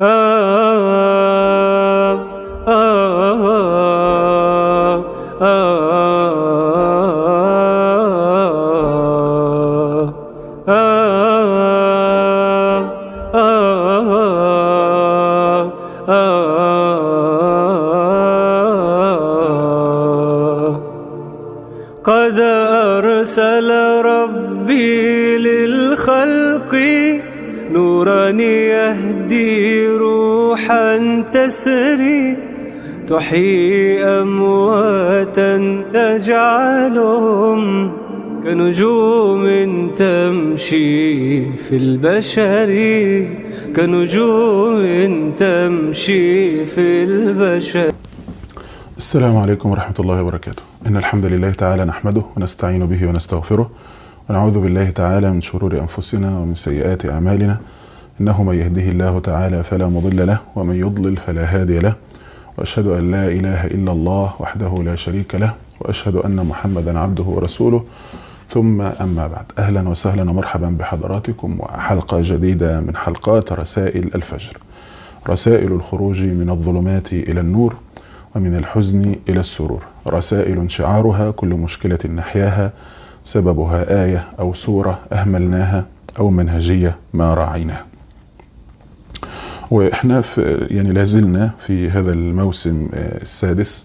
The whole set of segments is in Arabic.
قد أرسل ربي للخلق نورا يهدي روحا تسري تحيي أمواتا تجعلهم كنجوم تمشي في البشر، كنجوم تمشي في البشر. السلام عليكم ورحمة الله وبركاته. إن الحمد لله تعالى نحمده ونستعين به ونستغفره ونعوذ بالله تعالى من شرور أنفسنا ومن سيئات أعمالنا، إنه من يهده الله تعالى فلا مضل له ومن يضلل فلا هادي له، وأشهد أن لا إله إلا الله وحده لا شريك له، وأشهد أن محمدا عبده ورسوله، ثم أما بعد. أهلا وسهلا ومرحبا بحضراتكم وحلقة جديدة من حلقات رسائل الفجر، رسائل الخروج من الظلمات إلى النور ومن الحزن إلى السرور، رسائل شعارها كل مشكلة نحياها سببها آية أو سورة أهملناها أو منهجية ما راعيناها. وإحنا يعني لازلنا في هذا الموسم السادس،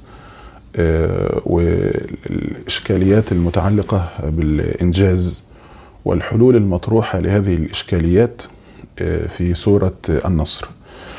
والإشكاليات المتعلقة بالإنجاز والحلول المطروحة لهذه الإشكاليات في سورة النصر.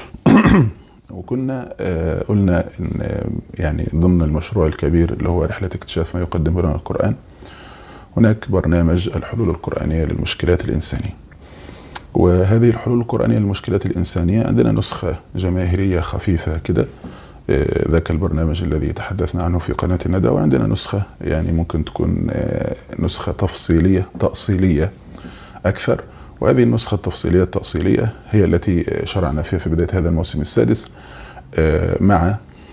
وكنا قلنا إن يعني ضمن المشروع الكبير اللي هو رحلة اكتشاف ما يقدمه لنا القرآن، هناك برنامج الحلول القرآنية للمشكلات الإنسانية. وهذه الحلول القرآنية للمشكلات الإنسانية عندنا نسخة جماهيرية خفيفة كده، ذاك البرنامج الذي تحدثنا عنه في قناة الندى، وعندنا نسخة يعني ممكن تكون نسخة تأصيلية أكثر. وهذه النسخة التأصيلية هي التي شرعنا فيها في بداية هذا الموسم السادس مع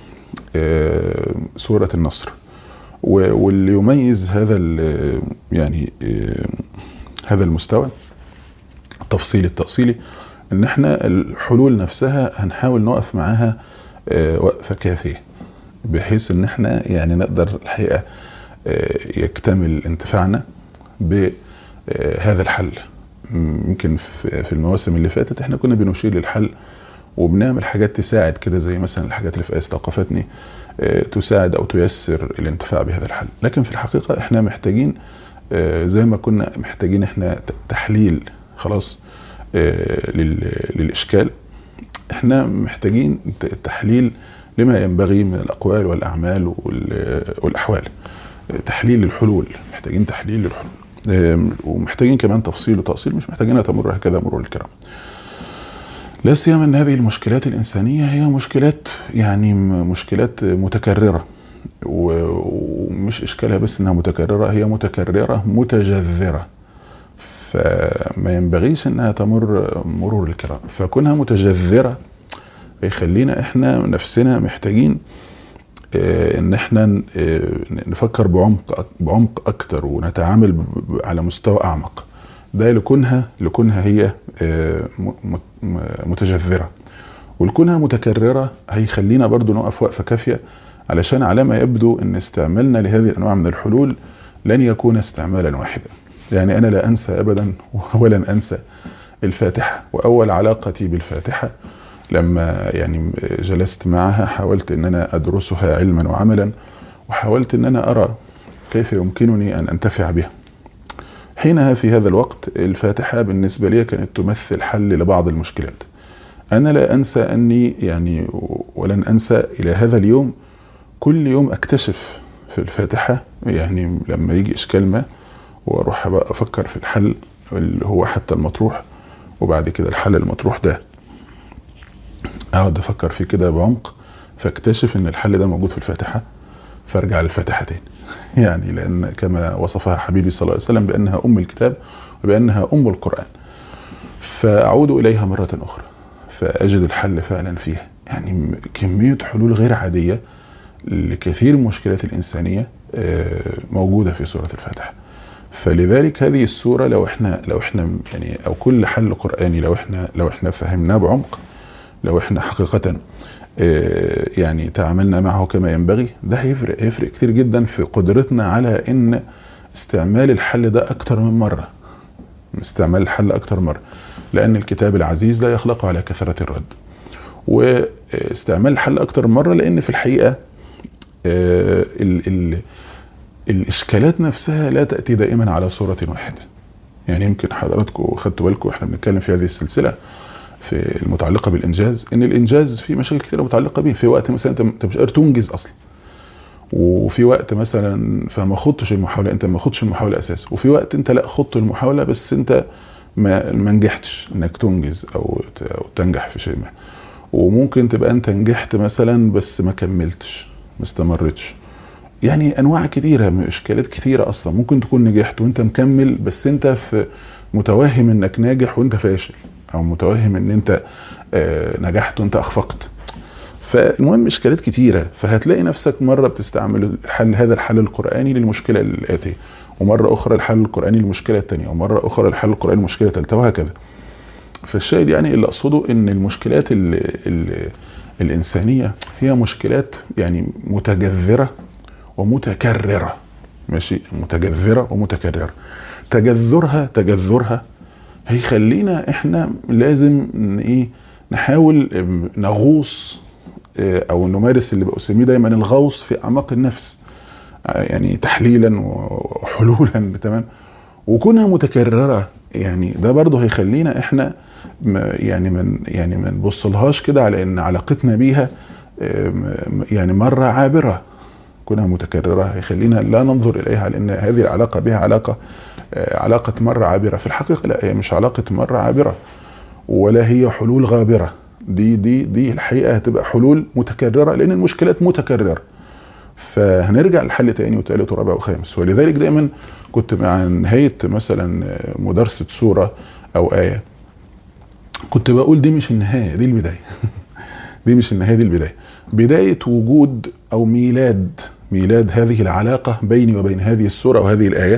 سورة النصر. واللي يميز هذا يعني هذا المستوى التأصيلي ان احنا الحلول نفسها هنحاول نقف معاها وقفة كافية، بحيث ان احنا يعني نقدر الحقيقة يكتمل انتفاعنا بهذا الحل. يمكن في المواسم اللي فاتت احنا كنا بنشير للحل وبنعمل حاجات تساعد كده، زي مثلا الحاجات اللي في آية استوقفتني تساعد او تيسر الانتفاع بهذا الحل. لكن في الحقيقة احنا محتاجين زي ما كنا محتاجين احنا تحليل خلاص للإشكال، احنا محتاجين تحليل لما ينبغي من الأقوال والأعمال والأحوال، تحليل الحلول، محتاجين تحليل للحلول، ومحتاجين كمان تفصيل وتأصيل، مش محتاجين تمر هكذا مرور الكرام. لا سيما ان هذه المشكلات الإنسانية هي مشكلات متكررة، ومش إشكالها بس انها متكررة، هي متكررة متجذرة، فما ينبغيش انها تمر مرور الكرام. فكونها متجذرة يخلينا احنا نفسنا محتاجين ان احنا نفكر بعمق اكتر ونتعامل على مستوى اعمق. ده لكونها هي متجذرة، ولكونها متكررة هيخلينا برضو نقف وقفة كافية، علشان على ما يبدو ان استعمالنا لهذه الانواع من الحلول لن يكون استعمالا واحدا. يعني انا لا انسى ابدا ولن انسى الفاتحة، واول علاقتي بالفاتحة لما يعني جلست معها حاولت ان انا ادرسها علما وعملا، وحاولت ان انا ارى كيف يمكنني ان انتفع بها. حينها في هذا الوقت الفاتحة بالنسبة لي كانت تمثل حل لبعض المشكلات. انا لا انسى اني يعني ولن انسى الى هذا اليوم كل يوم اكتشف في الفاتحة، يعني لما يجي اشكال ما واروح بقى افكر في الحل اللي هو حتى المطروح، وبعد كده الحل المطروح ده اقعد افكر فيه كده بعمق، فاكتشف ان الحل ده موجود في الفاتحة، فارجع للفاتحة تاني. يعني لان كما وصفها حبيبي صلى الله عليه وسلم بانها ام الكتاب وبانها ام القرآن، فاعود اليها مرة اخرى فاجد الحل فعلا فيها. يعني كمية حلول غير عادية لكثير من المشكلات الإنسانية موجودة في سورة الفاتحة. فلذلك هذه السورة لو احنا يعني او كل حل قرآني لو احنا فهمناه بعمق لو احنا حقيقة يعني تعاملنا معه كما ينبغي، ده هيفرق كتير جدا في قدرتنا على ان استعمال الحل ده اكتر من مرة، استعمال الحل اكتر مرة، لان الكتاب العزيز لا يخلق على كثرة الرد. واستعمال الحل اكتر من مرة لان في الحقيقة الاشكالات نفسها لا تأتي دائما على صورة واحدة. يعني يمكن حضراتكم خدتوا بالكم احنا بنتكلم في هذه السلسلة في المتعلقة بالإنجاز، إن الإنجاز في مشاكل كثيرة متعلقة به. في وقت مثلا أنت مش قادر تنجز أصلا، وفي وقت مثلا فما خضتش المحاولة، أنت ما خضتش المحاولة أساسا، وفي وقت أنت لا خضت المحاولة بس أنت ما نجحتش إنك تنجز أو تنجح في شيء ما. وممكن تبقى أنت نجحت مثلا بس ما كملتش، ما استمرتش. يعني أنواع كثيرة، إشكالات كثيرة أصلا. ممكن تكون نجحت وأنت مكمل بس أنت في متوهم إنك ناجح وأنت فاشل، او متوهم ان انت نجحت وانت اخفقت. فالمهم اشكالات كتيره، فهتلاقي نفسك مره بتستعمل هذا الحل القراني للمشكله الاتيه، ومره اخرى الحل القراني للمشكله الثانيه، ومره اخرى الحل القراني للمشكله الثالثه، وهكذا. فالشاهد يعني اللي اقصده ان المشكلات الانسانيه هي مشكلات يعني متجذره ومتكرره، ماشي، متجذره ومتكرره. تجذرها هيخلينا احنا لازم ايه نحاول نغوص او نمارس اللي بسميه دايما الغوص في اعماق النفس، يعني تحليلا وحلولا، تمام. وكونها متكرره يعني ده برضه هيخلينا احنا ما نبصلهاش كده على ان علاقتنا بيها يعني مره عابره. كونها متكرره هيخلينا لا ننظر اليها على ان هذه العلاقه بها علاقة مرة عابرة. في الحقيقة لا، هي مش علاقة مرة عابرة، ولا هي حلول غابرة. دي الحقيقة هتبقى حلول متكررة، لأن المشكلات متكررة. فهنرجع لحل تاني وثالث ورابع وخامس. ولذلك دايما كنت مع نهاية مثلا مدرسة سورة أو آية كنت بقول دي مش النهاية، دي البداية. دي مش النهاية، دي البداية. بداية وجود أو ميلاد هذه العلاقة بيني وبين هذه السورة وهذه الآية،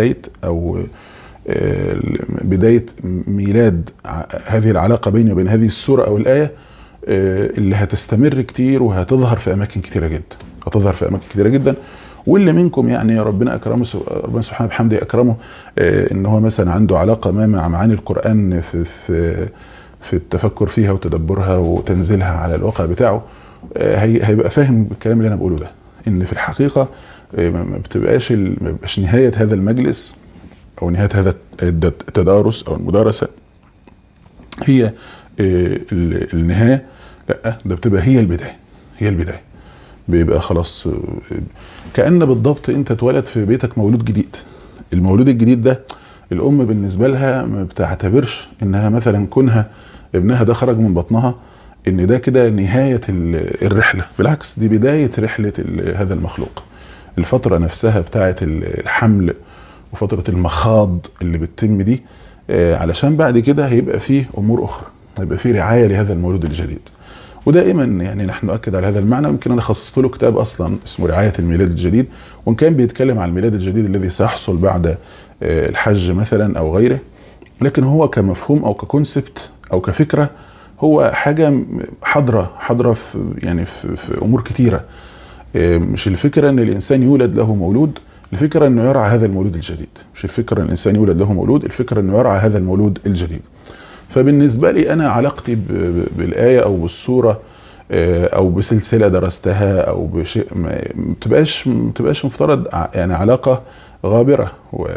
بداية ميلاد هذه العلاقة بيني وبين هذه السورة أو الآية اللي هتستمر كتير وهتظهر في أماكن كتيرة جدا. واللي منكم يعني ربنا أكرمه، ربنا سبحانه بحمده أكرمه إن هو مثلا عنده علاقة ما مع معاني القرآن في التفكر فيها وتدبرها وتنزيلها على الواقع بتاعه، هيبقى فاهم الكلام اللي أنا بقوله ده، ان في الحقيقة ما بتبقاش نهاية هذا المجلس او نهاية هذا التدارس او المدارسة هي النهاية. لا، ده بتبقى هي البداية. بيبقى خلاص كأن بالضبط انت اتولد في بيتك مولود جديد. المولود الجديد ده الام بالنسبة لها ما بتعتبرش انها مثلا كونها ابنها ده خرج من بطنها ان ده كده نهاية الرحلة، بالعكس دي بداية رحلة هذا المخلوق. الفترة نفسها بتاعة الحمل وفترة المخاض اللي بتتم دي علشان بعد كده هيبقى فيه امور اخرى، هيبقى فيه رعاية لهذا المولود الجديد. ودائما يعني نحن نؤكد على هذا المعنى. يمكن انا خصصت له كتاب اصلا اسمه رعاية الميلاد الجديد، وان كان بيتكلم عن الميلاد الجديد الذي سيحصل بعد الحج مثلا او غيره، لكن هو كمفهوم او ككونسبت او كفكرة هو حاجة حاضرة في يعني في امور كتيرة. مش الفكرة ان الانسان يولد له مولود، الفكرة انه يرعى هذا المولود الجديد. مش الفكرة ان الانسان يولد له مولود، الفكرة انه يرعى هذا المولود الجديد. فبالنسبة لي انا علاقتي بالآية او بالسورة او بسلسلة درستها او بشيء ما بتبقاش مفترض يعني علاقة غابرة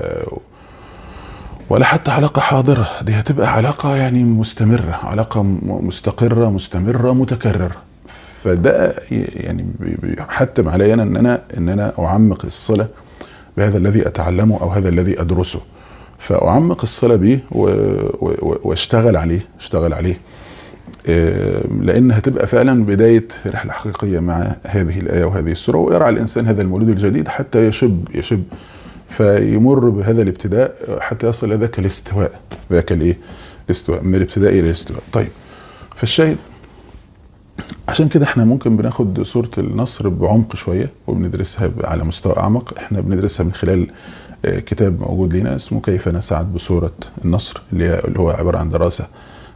ولا حتى علاقة حاضرة. دي هتبقى علاقة يعني مستمرة، علاقة مستقرة مستمرة متكررة. فده يعني بيحتم علي ان انا اعمق الصلة بهذا الذي اتعلمه او هذا الذي ادرسه، فاعمق الصلة به واشتغل عليه لان هتبقى فعلا بداية رحلة حقيقية مع هذه الآية وهذه السورة. ويرعى الانسان هذا المولود الجديد حتى يشب فيمر بهذا الابتداء حتى يصل الى ذاك الاستواء. الاستواء من الابتداء الى الاستواء. طيب، فالشاهد عشان كده احنا ممكن بناخد سورة النصر بعمق شوية وبندرسها على مستوى اعمق. احنا بندرسها من خلال كتاب موجود لنا اسمه كيف نسعد بسورة النصر، اللي هو عبارة عن دراسة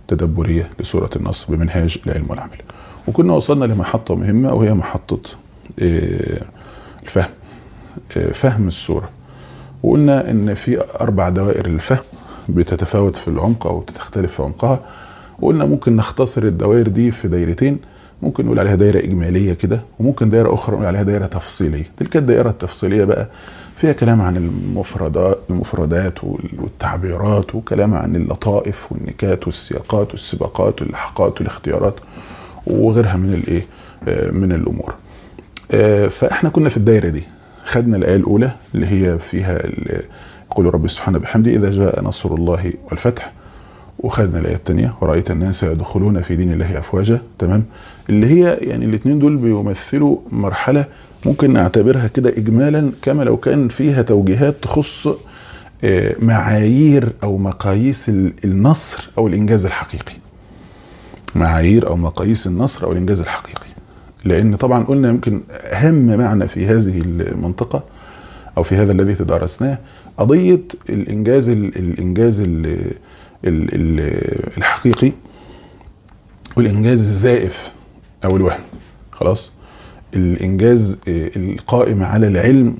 تدبرية لسورة النصر بمنهاج العلم والعمل. وكنا وصلنا لمحطة مهمة وهي محطة الفهم، فهم السورة. وقلنا ان في 4 دوائر للفهم بتتفاوت في العمق او تختلف في عمقها. وقلنا ممكن نختصر الدوائر دي في دايرتين، ممكن نقول عليها دايرة إجمالية كده، وممكن دايرة أخرى نقول عليها دايرة تفصيلية. تلك الدائرة التفصيلية بقى فيها كلام عن المفردات والتعبيرات، وكلام عن اللطائف والنكات والسياقات والسباقات واللحقات والاختيارات وغيرها من الأمور. فإحنا كنا في الدايرة دي، خدنا الآية الأولى اللي هي فيها يقول رب سبحانه بحمده إذا جاء نصر الله والفتح، وخدنا الآية الثانية ورأيت الناس يدخلون في دين الله أفواجا. تمام، اللي هي يعني الاثنين دول بيمثلوا مرحلة ممكن نعتبرها كده إجمالا كما لو كان فيها توجيهات تخص معايير أو مقاييس النصر أو الإنجاز الحقيقي. معايير أو مقاييس النصر أو الإنجاز الحقيقي، لأن طبعا قلنا يمكن أهم معنى في هذه المنطقة أو في هذا الذي تدارسناه قضية الإنجاز الحقيقي والإنجاز الزائف أو الوهم. خلاص، الإنجاز القائم على العلم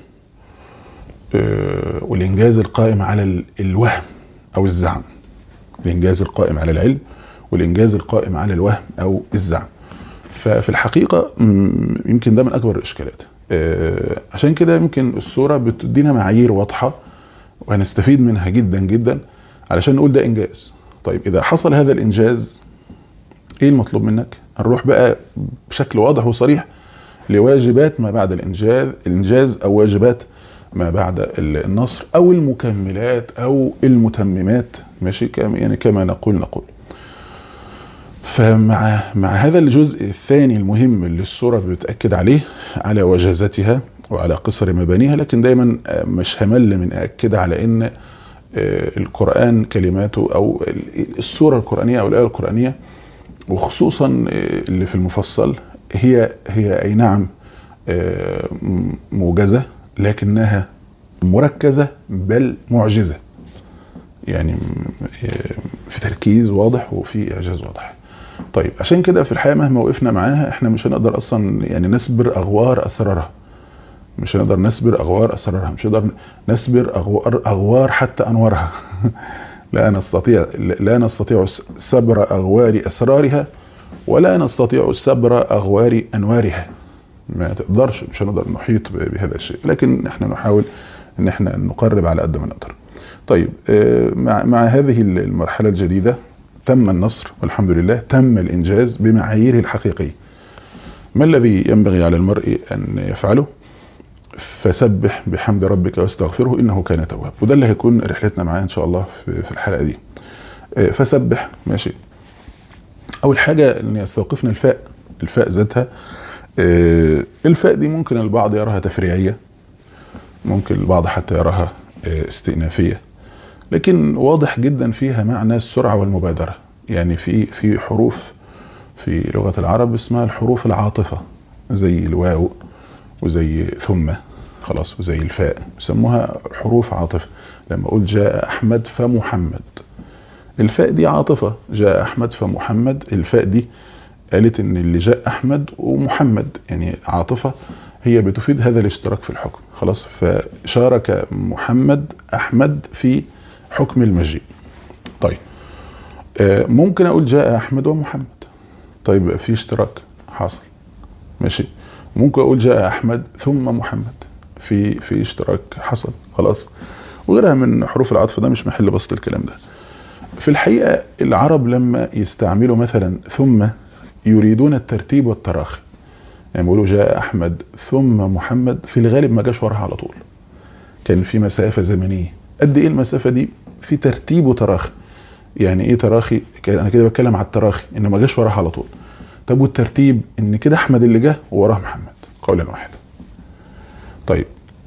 والإنجاز القائم على الوهم أو الزعم. الإنجاز القائم على العلم والإنجاز القائم على الوهم أو الزعم. ففي الحقيقة يمكن ده من أكبر الإشكالات. عشان كده يمكن السورة بتدينا معايير واضحة وهنستفيد منها جدا جدا علشان نقول ده إنجاز. طيب إذا حصل هذا الإنجاز إيه المطلوب منك؟ نروح بقى بشكل واضح وصريح لواجبات ما بعد الإنجاز أو واجبات ما بعد النصر أو المكملات أو المتممات. ماشي، يعني كما نقول. فمع هذا الجزء الثاني المهم اللي السورة بتأكد عليه على وجازتها وعلى قصر مبانيها، لكن دايما مش همل من أأكد على أن القرآن كلماته أو السورة القرآنية أو الآية القرآنية وخصوصا اللي في المفصل هي أي نعم موجزة لكنها مركزة بل معجزة، يعني في تركيز واضح وفي إعجاز واضح. طيب عشان كده في الحقيقة مهما وقفنا معاها احنا مش هنقدر أصلا يعني نسبر أغوار أسرارها، مش هنقدر نسبر أغوار حتى أنوارها. لا نستطيع سبر أغوار أسرارها ولا نستطيع سبر أغوار أنوارها. ما تقدرش، مش هنقدر نحيط بهذا الشيء، لكن احنا نحاول ان احنا نقرب على قد ما نقدر. طيب مع هذه المرحلة الجديدة تم النصر والحمد لله، تم الإنجاز بمعاييره الحقيقية. ما الذي ينبغي على المرء أن يفعله؟ فسبح بحمد ربك واستغفره إنه كان تواب. وده اللي هيكون رحلتنا معاه إن شاء الله في الحلقة دي. فسبح. ماشي، أول حاجة أن يستوقفنا الفاء ذاتها. الفاء دي ممكن البعض يراها تفريعية، ممكن البعض حتى يراها استئنافية، لكن واضح جدا فيها معنى السرعة والمبادرة. يعني في حروف في لغة العرب اسمها الحروف العاطفة، زي الواو وزي ثم، خلاص، وزي الفاء، يسموها حروف عاطفة. لما أقول جاء أحمد فمحمد، الفاء دي عاطفة. جاء أحمد فمحمد، الفاء دي قالت إن اللي جاء أحمد ومحمد، يعني عاطفة هي بتفيد هذا الاشتراك في الحكم. خلاص، فشارك محمد أحمد في حكم المجيء. طيب ممكن أقول جاء أحمد ومحمد، طيب في اشتراك حاصل. ماشي، ممكن أقول جاء أحمد ثم محمد، في اشتراك حصل. خلاص، وغيرها من حروف العطف، ده مش محل بسط الكلام ده. في الحقيقة العرب لما يستعملوا مثلا ثم يريدون الترتيب والتراخي، يعني بيقولوا جاء أحمد ثم محمد، في الغالب ما جاش وراها على طول، كان في مسافة زمنية. قد إيه المسافة دي؟ في ترتيب وتراخي. يعني إيه تراخي؟ أنا كده بتكلم على التراخي، إنه ما جاش وراها على طول. طب والترتيب؟ إن كده أحمد اللي جه ووراه محمد قولا واحدا. طيب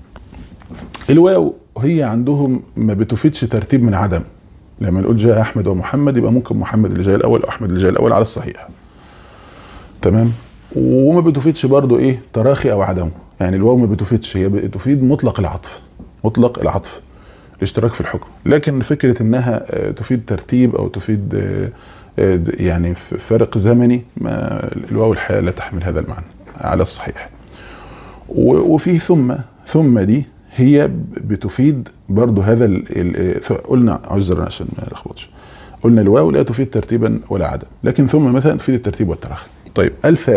الواو هي عندهم ما بتفيدش ترتيب من عدم. لما نقول جاء أحمد ومحمد يبقى ممكن محمد اللي جاي الأول أو أحمد اللي جاي الأول على الصحيح. تمام، وما بتفيدش برضو إيه تراخي أو عدمه. يعني الواو ما بتفيدش، هي بتفيد مطلق العطف. الاشتراك في الحكم. لكن فكرة انها تفيد ترتيب او تفيد يعني فرق زمني، ما الواو الحقيقة لا تحمل هذا المعنى على الصحيح. وفي ثم دي هي بتفيد برضو هذا قلنا عذرا عشان ما نلخبطش، قلنا الواو لا تفيد ترتيبا ولا عدم، لكن ثم مثلا تفيد الترتيب والتراخي. طيب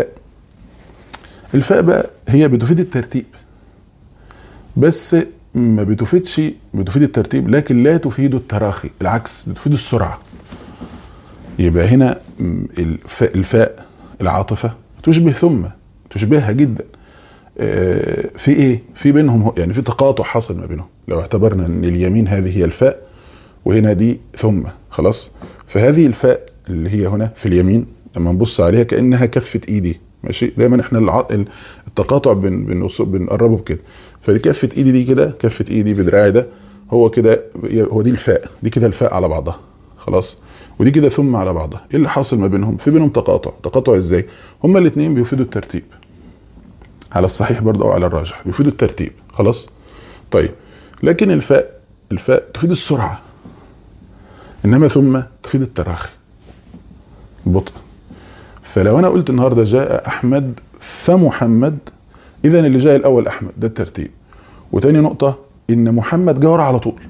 الفاء بقى هي بتفيد الترتيب بس ما بتفيد الترتيب، لكن لا تفيد التراخي، العكس بتفيد السرعة. يبقى هنا الفاء العاطفة تشبهها جدا في ايه؟ في بينهم يعني في تقاطع حصل ما بينهم. لو اعتبرنا ان اليمين هذه هي الفاء وهنا دي ثم، خلاص، فهذه الفاء اللي هي هنا في اليمين لما نبص عليها كأنها كفة ايدي، ماشي؟ دايما احنا التقاطع بنقربه بكده، فدي كفة ايدي دي كده، كفة ايدي بدراعي ده هو كده، هو دي الفاء، دي كده الفاء على بعضها، خلاص، ودي كده ثم على بعضها. ايه اللي حاصل ما بينهم؟ في بينهم تقاطع ازاي؟ هما الاثنين بيفيدوا الترتيب على الصحيح برضه او على الراجح، بيفيدوا الترتيب، خلاص. طيب لكن الفاء تفيد السرعة، انما ثم تفيد التراخي، البطء. فلو انا قلت النهارده جاء احمد فمحمد، اذا اللي جاء الاول احمد، ده الترتيب. وتاني نقطة ان محمد جاء ورا على طول.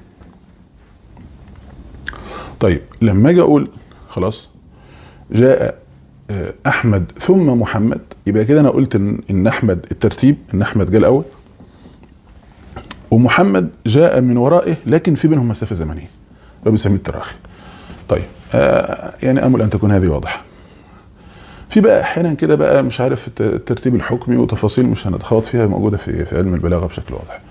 طيب لما اجي اقول خلاص جاء احمد ثم محمد، يبقى كده انا قلت ان احمد الترتيب، ان احمد جاء الاول ومحمد جاء من ورائه، لكن في بينهم مسافة زمنية، ده بنسميه التراخي. طيب يعني امل ان تكون هذه واضحة. في بقى احيانا كده بقى مش عارف الترتيب الحكمي وتفاصيل مش هنتخوض فيها، موجودة في علم البلاغة بشكل واضح.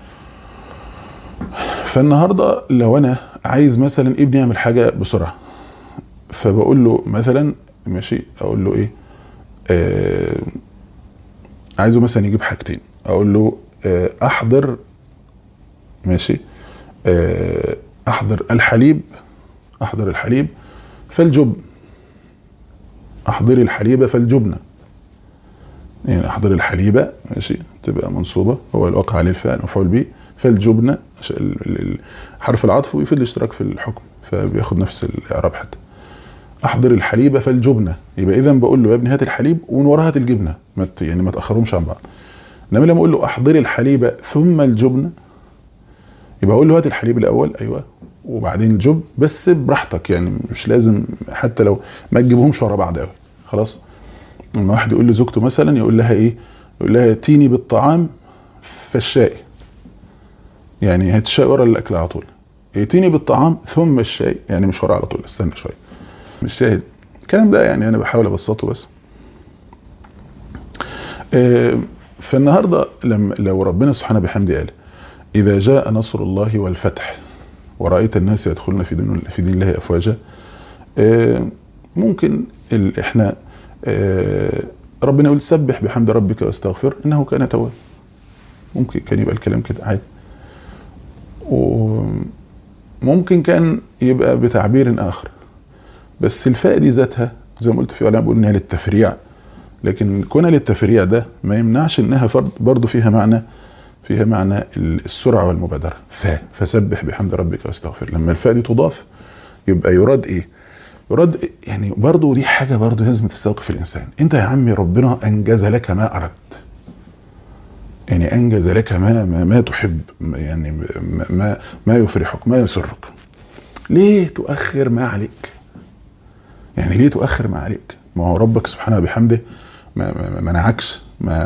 فالنهاردة لو انا عايز مثلا ابني يعمل حاجة بسرعة، فبقول له مثلا ماشي، اقول له ايه؟ عايزه مثلا يجيب حاجتين، اقول له احضر، ماشي، احضر الحليب فالجبن، احضري الحليب فالجبنة. يعني احضر الحليبة، ماشي، تبقى منصوبة، هو الواقع عليه الفعل مفعول به، فالجبنة حرف العطف ويفيد الاشتراك في الحكم، فبياخد نفس الاعراب. حتى احضر الحليب فالجبنة، يبقى اذا بقول له يا ابني هات الحليب ومن وراها هات الجبنة، يعني ما تاخرهمش عن بعض. انما لما اقول له احضري الحليب ثم الجبنة، يبقى اقول له هات الحليب الاول، ايوه، وبعدين الجبن، بس براحتك، يعني مش لازم حتى لو ما تجيبهمش ورا بعض قوي، خلاص. لما واحد يقول لزوجته مثلا، يقول لها ايه؟ يقول لها اتيني بالطعام فالشاي، يعني هات الشاي ورا الاكل على طول. ائتيني بالطعام ثم الشاي، يعني مش ورا على طول، استنى شويه. مش شاهد الكلام ده، يعني انا بحاول ابسطه بس. فالنهارده لو ربنا سبحانه بحمده قال اذا جاء نصر الله والفتح ورأيت الناس يدخلون في دين الله افواجا، ممكن احنا ربنا يقول سبح بحمد ربك واستغفر انه كان توابا، ممكن كان يبقى الكلام كده عادي. وممكن كان يبقى بتعبير اخر، بس الفاء دي ذاتها زي ما قلت في علماء بيقولوا انها للتفريع، لكن كونها للتفريع ده ما يمنعش انها برضو فيها معنى السرعه والمبادره. فسبح بحمد ربك واستغفر، لما الفاء دي تضاف يبقى يراد ايه؟ يراد يعني برضو دي حاجه برضو لازم تستوقف الانسان. انت يا عمي ربنا انجز لك ما اردت، يعني انجز لك ما تحب، يعني ما يفرحك ما يسرك، ليه تؤخر ما عليك؟ يعني ليه تؤخر ما عليك؟ ما هو ربك سبحانه بحمده ما منعكش،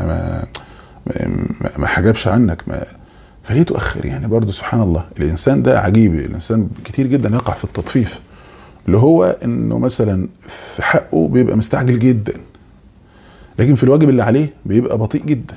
ما حجبش عنك، فليه تؤخر؟ يعني برضو سبحان الله، الانسان ده عجيب، الانسان كتير جدا يقع في التطفيف، اللي هو انه مثلا في حقه بيبقى مستعجل جدا، لكن في الواجب اللي عليه بيبقى بطيء جدا،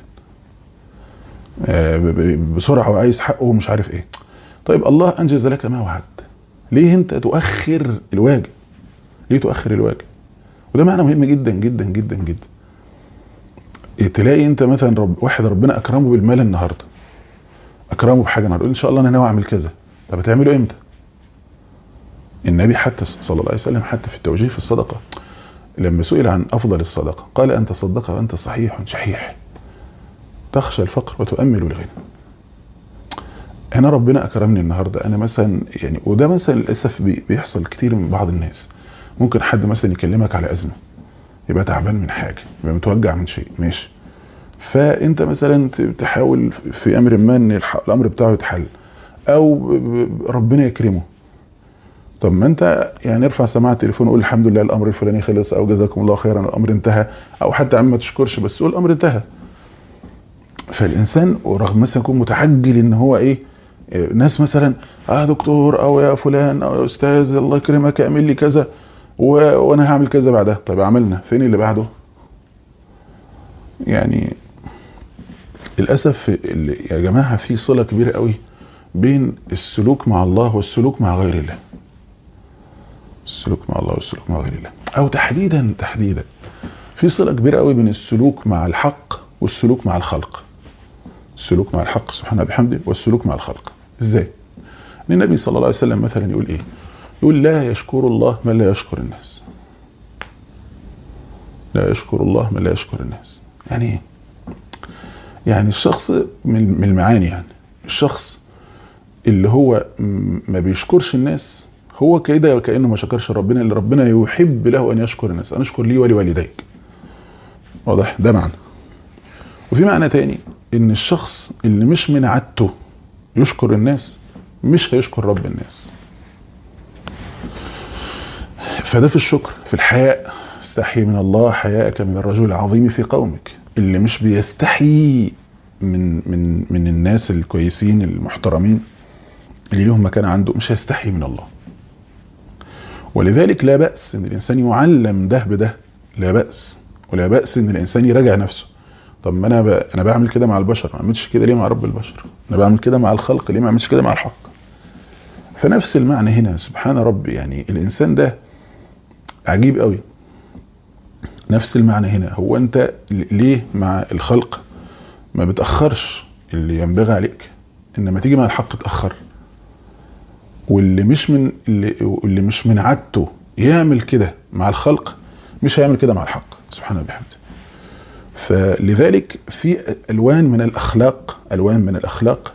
بسرعه وعايز حقه ومش عارف ايه. طيب الله انجز لك ما وعد، ليه انت تؤخر الواجب؟ ليه تؤخر الواجب؟ وده معنى مهم جدا جدا جدا جدا. تلاقي انت مثلا واحد ربنا اكرمه بالمال النهارده، اكرمه بحاجه النهارده، ان شاء الله انا ناوي اعمل كذا، طب هتعمله امتى؟ النبي حتى صلى الله عليه وسلم حتى في التوجيه في الصدقه لما سئل عن افضل الصدقه قال ان تصدق وانت صحيح شحيح تخشى الفقر وتؤمل الغنى. هنا ربنا اكرمني النهارده، انا مثلا يعني، وده مثلا للاسف بيحصل كتير من بعض الناس. ممكن حد مثلا يكلمك على ازمه، يبقى تعبان من حاجه، يبقى متوجع من شيء، ماشي، فانت مثلا تحاول في امر ما ان الامر بتاعه يتحل، او ربنا يكرمه. طب ما انت يعني ارفع سماعه التليفون وقول الحمد لله الامر الفلاني خلص، او جزاكم الله خيرا الامر انتهى، او حتى عم ما تشكرش بس تقول الامر انتهى. فالانسان ورغم مثلا يكون متعجل ان هو ايه، ناس مثلا دكتور او يا فلان او يا استاذ الله يكرمك اعمل لي كذا وانا هعمل كذا بعدها. طيب عملنا، فين اللي بعده؟ يعني للاسف يا جماعه في صله كبيره قوي بين السلوك مع الله والسلوك مع غير الله. السلوك مع الله والسلوك مع غير الله، او تحديدا في صله كبيره قوي بين السلوك مع الحق والسلوك مع الخلق. السلوك مع الحق سبحانه بحمده والسلوك مع الخلق. ازاي؟ النبي صلى الله عليه وسلم مثلا يقول ايه؟ يقول لا يشكر الله من لا يشكر الناس. لا يشكر الله من لا يشكر الناس. يعني ايه؟ يعني الشخص من المعاني، يعني الشخص اللي هو ما بيشكرش الناس هو كده كأنه ما شكرش ربنا، اللي ربنا يحب له ان يشكر الناس. انا اشكر لي ولوالديك. واضح؟ ده معنى. وفي معنى تاني ان الشخص اللي مش من عادته يشكر الناس مش هيشكر رب الناس. فده في الشكر. في الحياء، استحي من الله حياءك من الرجل العظيم في قومك. اللي مش بيستحي من الناس الكويسين المحترمين اللي لهم مكان عنده مش هيستحي من الله. ولذلك لا بأس ان الانسان يعلم ده بده، لا بأس، ولا بأس ان الانسان يراجع نفسه. طب ما انا بعمل كده مع البشر، ما اعملش كده ليه مع رب البشر؟ انا بعمل كده مع الخلق، ليه ما اعملش كده مع الحق؟ فنفس المعنى هنا سبحان ربي. يعني الانسان ده عجيب قوي. نفس المعنى هنا. هو انت ليه مع الخلق ما بتأخرش اللي ينبغي عليك، انما تيجي مع الحق تأخر؟ واللي مش من عادته يعمل كده مع الخلق مش هيعمل كده مع الحق سبحانه وبحمده. فلذلك في ألوان من الأخلاق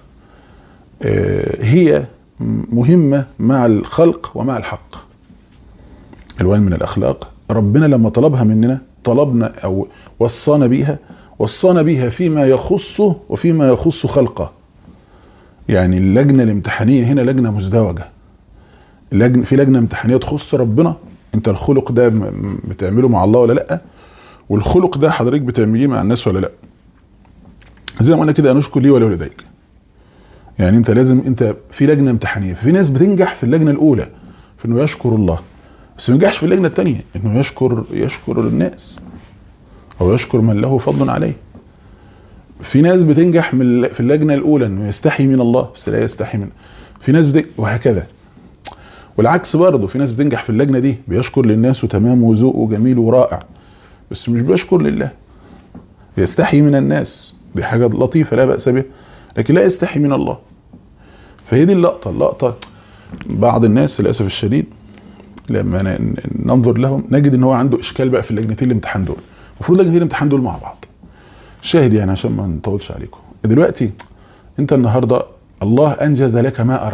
هي مهمة مع الخلق ومع الحق. ألوان من الأخلاق ربنا لما طلبها مننا، طلبنا أو وصانا بيها فيما يخصه وفيما يخص خلقه. يعني اللجنة الامتحانية هنا لجنة مزدوجة. في لجنة امتحانية تخص ربنا، انت الخلق ده بتعمله مع الله ولا لأ، والخلق ده حضرتك بتعمليه مع الناس ولا لأ. زي ما قلنا كده نشكر لي ولوالديك. يعني انت لازم، انت في لجنة امتحانية، في ناس بتنجح في اللجنة الأولى في انه يشكر الله، بس ما ينجحش في اللجنة الثانية انه يشكر الناس او يشكر من له فضل عليه. في ناس بتنجح في اللجنة الأولى انه يستحي من الله بس لا يستحي من، في ناس وهكذا. والعكس برضه، في ناس بتنجح في اللجنة دي بيشكر للناس وتمام وذوق وجميل ورائع، بس مش بيشكر لله، يستحي من الناس، دي حاجة لطيفة لا بأس بها، لكن لا يستحي من الله. فهي دي اللقطة. بعض الناس للأسف الشديد لما ننظر لهم نجد ان هو عنده اشكال بقى في اللجنتين الامتحان دول. المفروض لجنتين الامتحان دول مع بعض. شاهد يعني عشان ما نطولش عليكم، دلوقتي انت النهارده الله انجز لك ما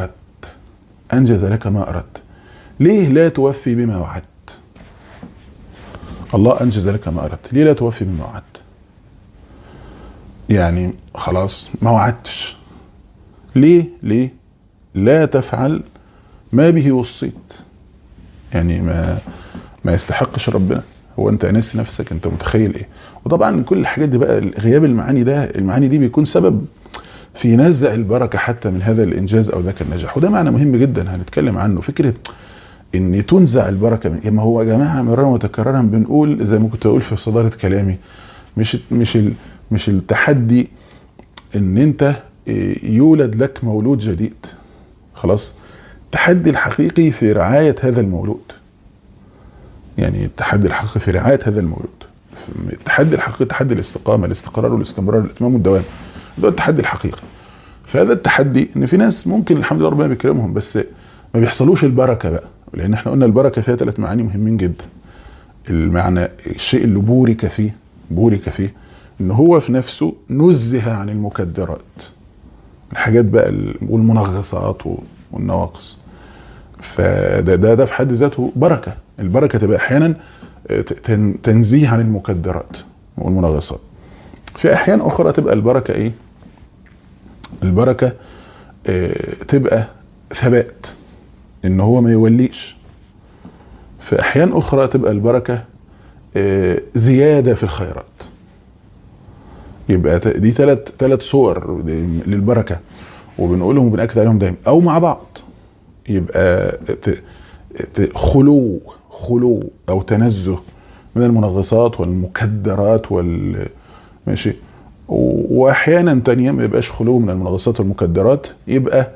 اردت، ليه لا توفي بما وعدت؟ الله انجز لك ما اردت، ليه لا توفي بما وعدت؟ يعني خلاص ما وعدتش، ليه لا تفعل ما به وصيت؟ يعني ما يستحقش ربنا. هو انت ناسي نفسك؟ انت متخيل ايه؟ وطبعا كل الحاجات دي بقى، غياب المعاني دي بيكون سبب في نزع البركة حتى من هذا الانجاز او ذاك النجاح. وده معنى مهم جدا هنتكلم عنه، فكرة ان تنزع البركة من، ما هو يا جماعة مرارا وتكرارا بنقول زي ما كنت اقول في صدارة كلامي، مش التحدي ان انت يولد لك مولود جديد، خلاص. التحدي الحقيقي في رعاية هذا المولود، يعني التحدي الحقيقي في رعاية هذا المولود. التحدي الحقيقي تحدي الاستقامة، الاستقرار والاستمرار، الاتمام والدوام، ده التحدي الحقيقي. فهذا التحدي ان في ناس ممكن الحمد لله ربنا بيكرمهم بس ما بيحصلوش البركة بقى، لان احنا قلنا البركة فيها 3 معاني مهمين جدا. المعنى الشيء اللي بورك فيه ان هو في نفسه نزه عن المكدرات، الحاجات بقى والمنغصات والنواقص. فده في حد ذاته بركة. البركة تبقى احيانا تنزيه عن المكدرات والمنغصات. في احيان اخرى تبقى البركة ايه؟ البركة تبقى ثبات، ان هو ما يوليش. في احيان اخرى تبقى البركة زيادة في الخيرات. يبقى دي ثلاث صور للبركة، وبنقولهم وبنأكد عليهم دايما او مع بعض. يبقى خلو او تنزه من المنغصات والمكدرات ماشي. واحيانا تانية ما يبقاش خلو من المنغصات والمكدرات، يبقى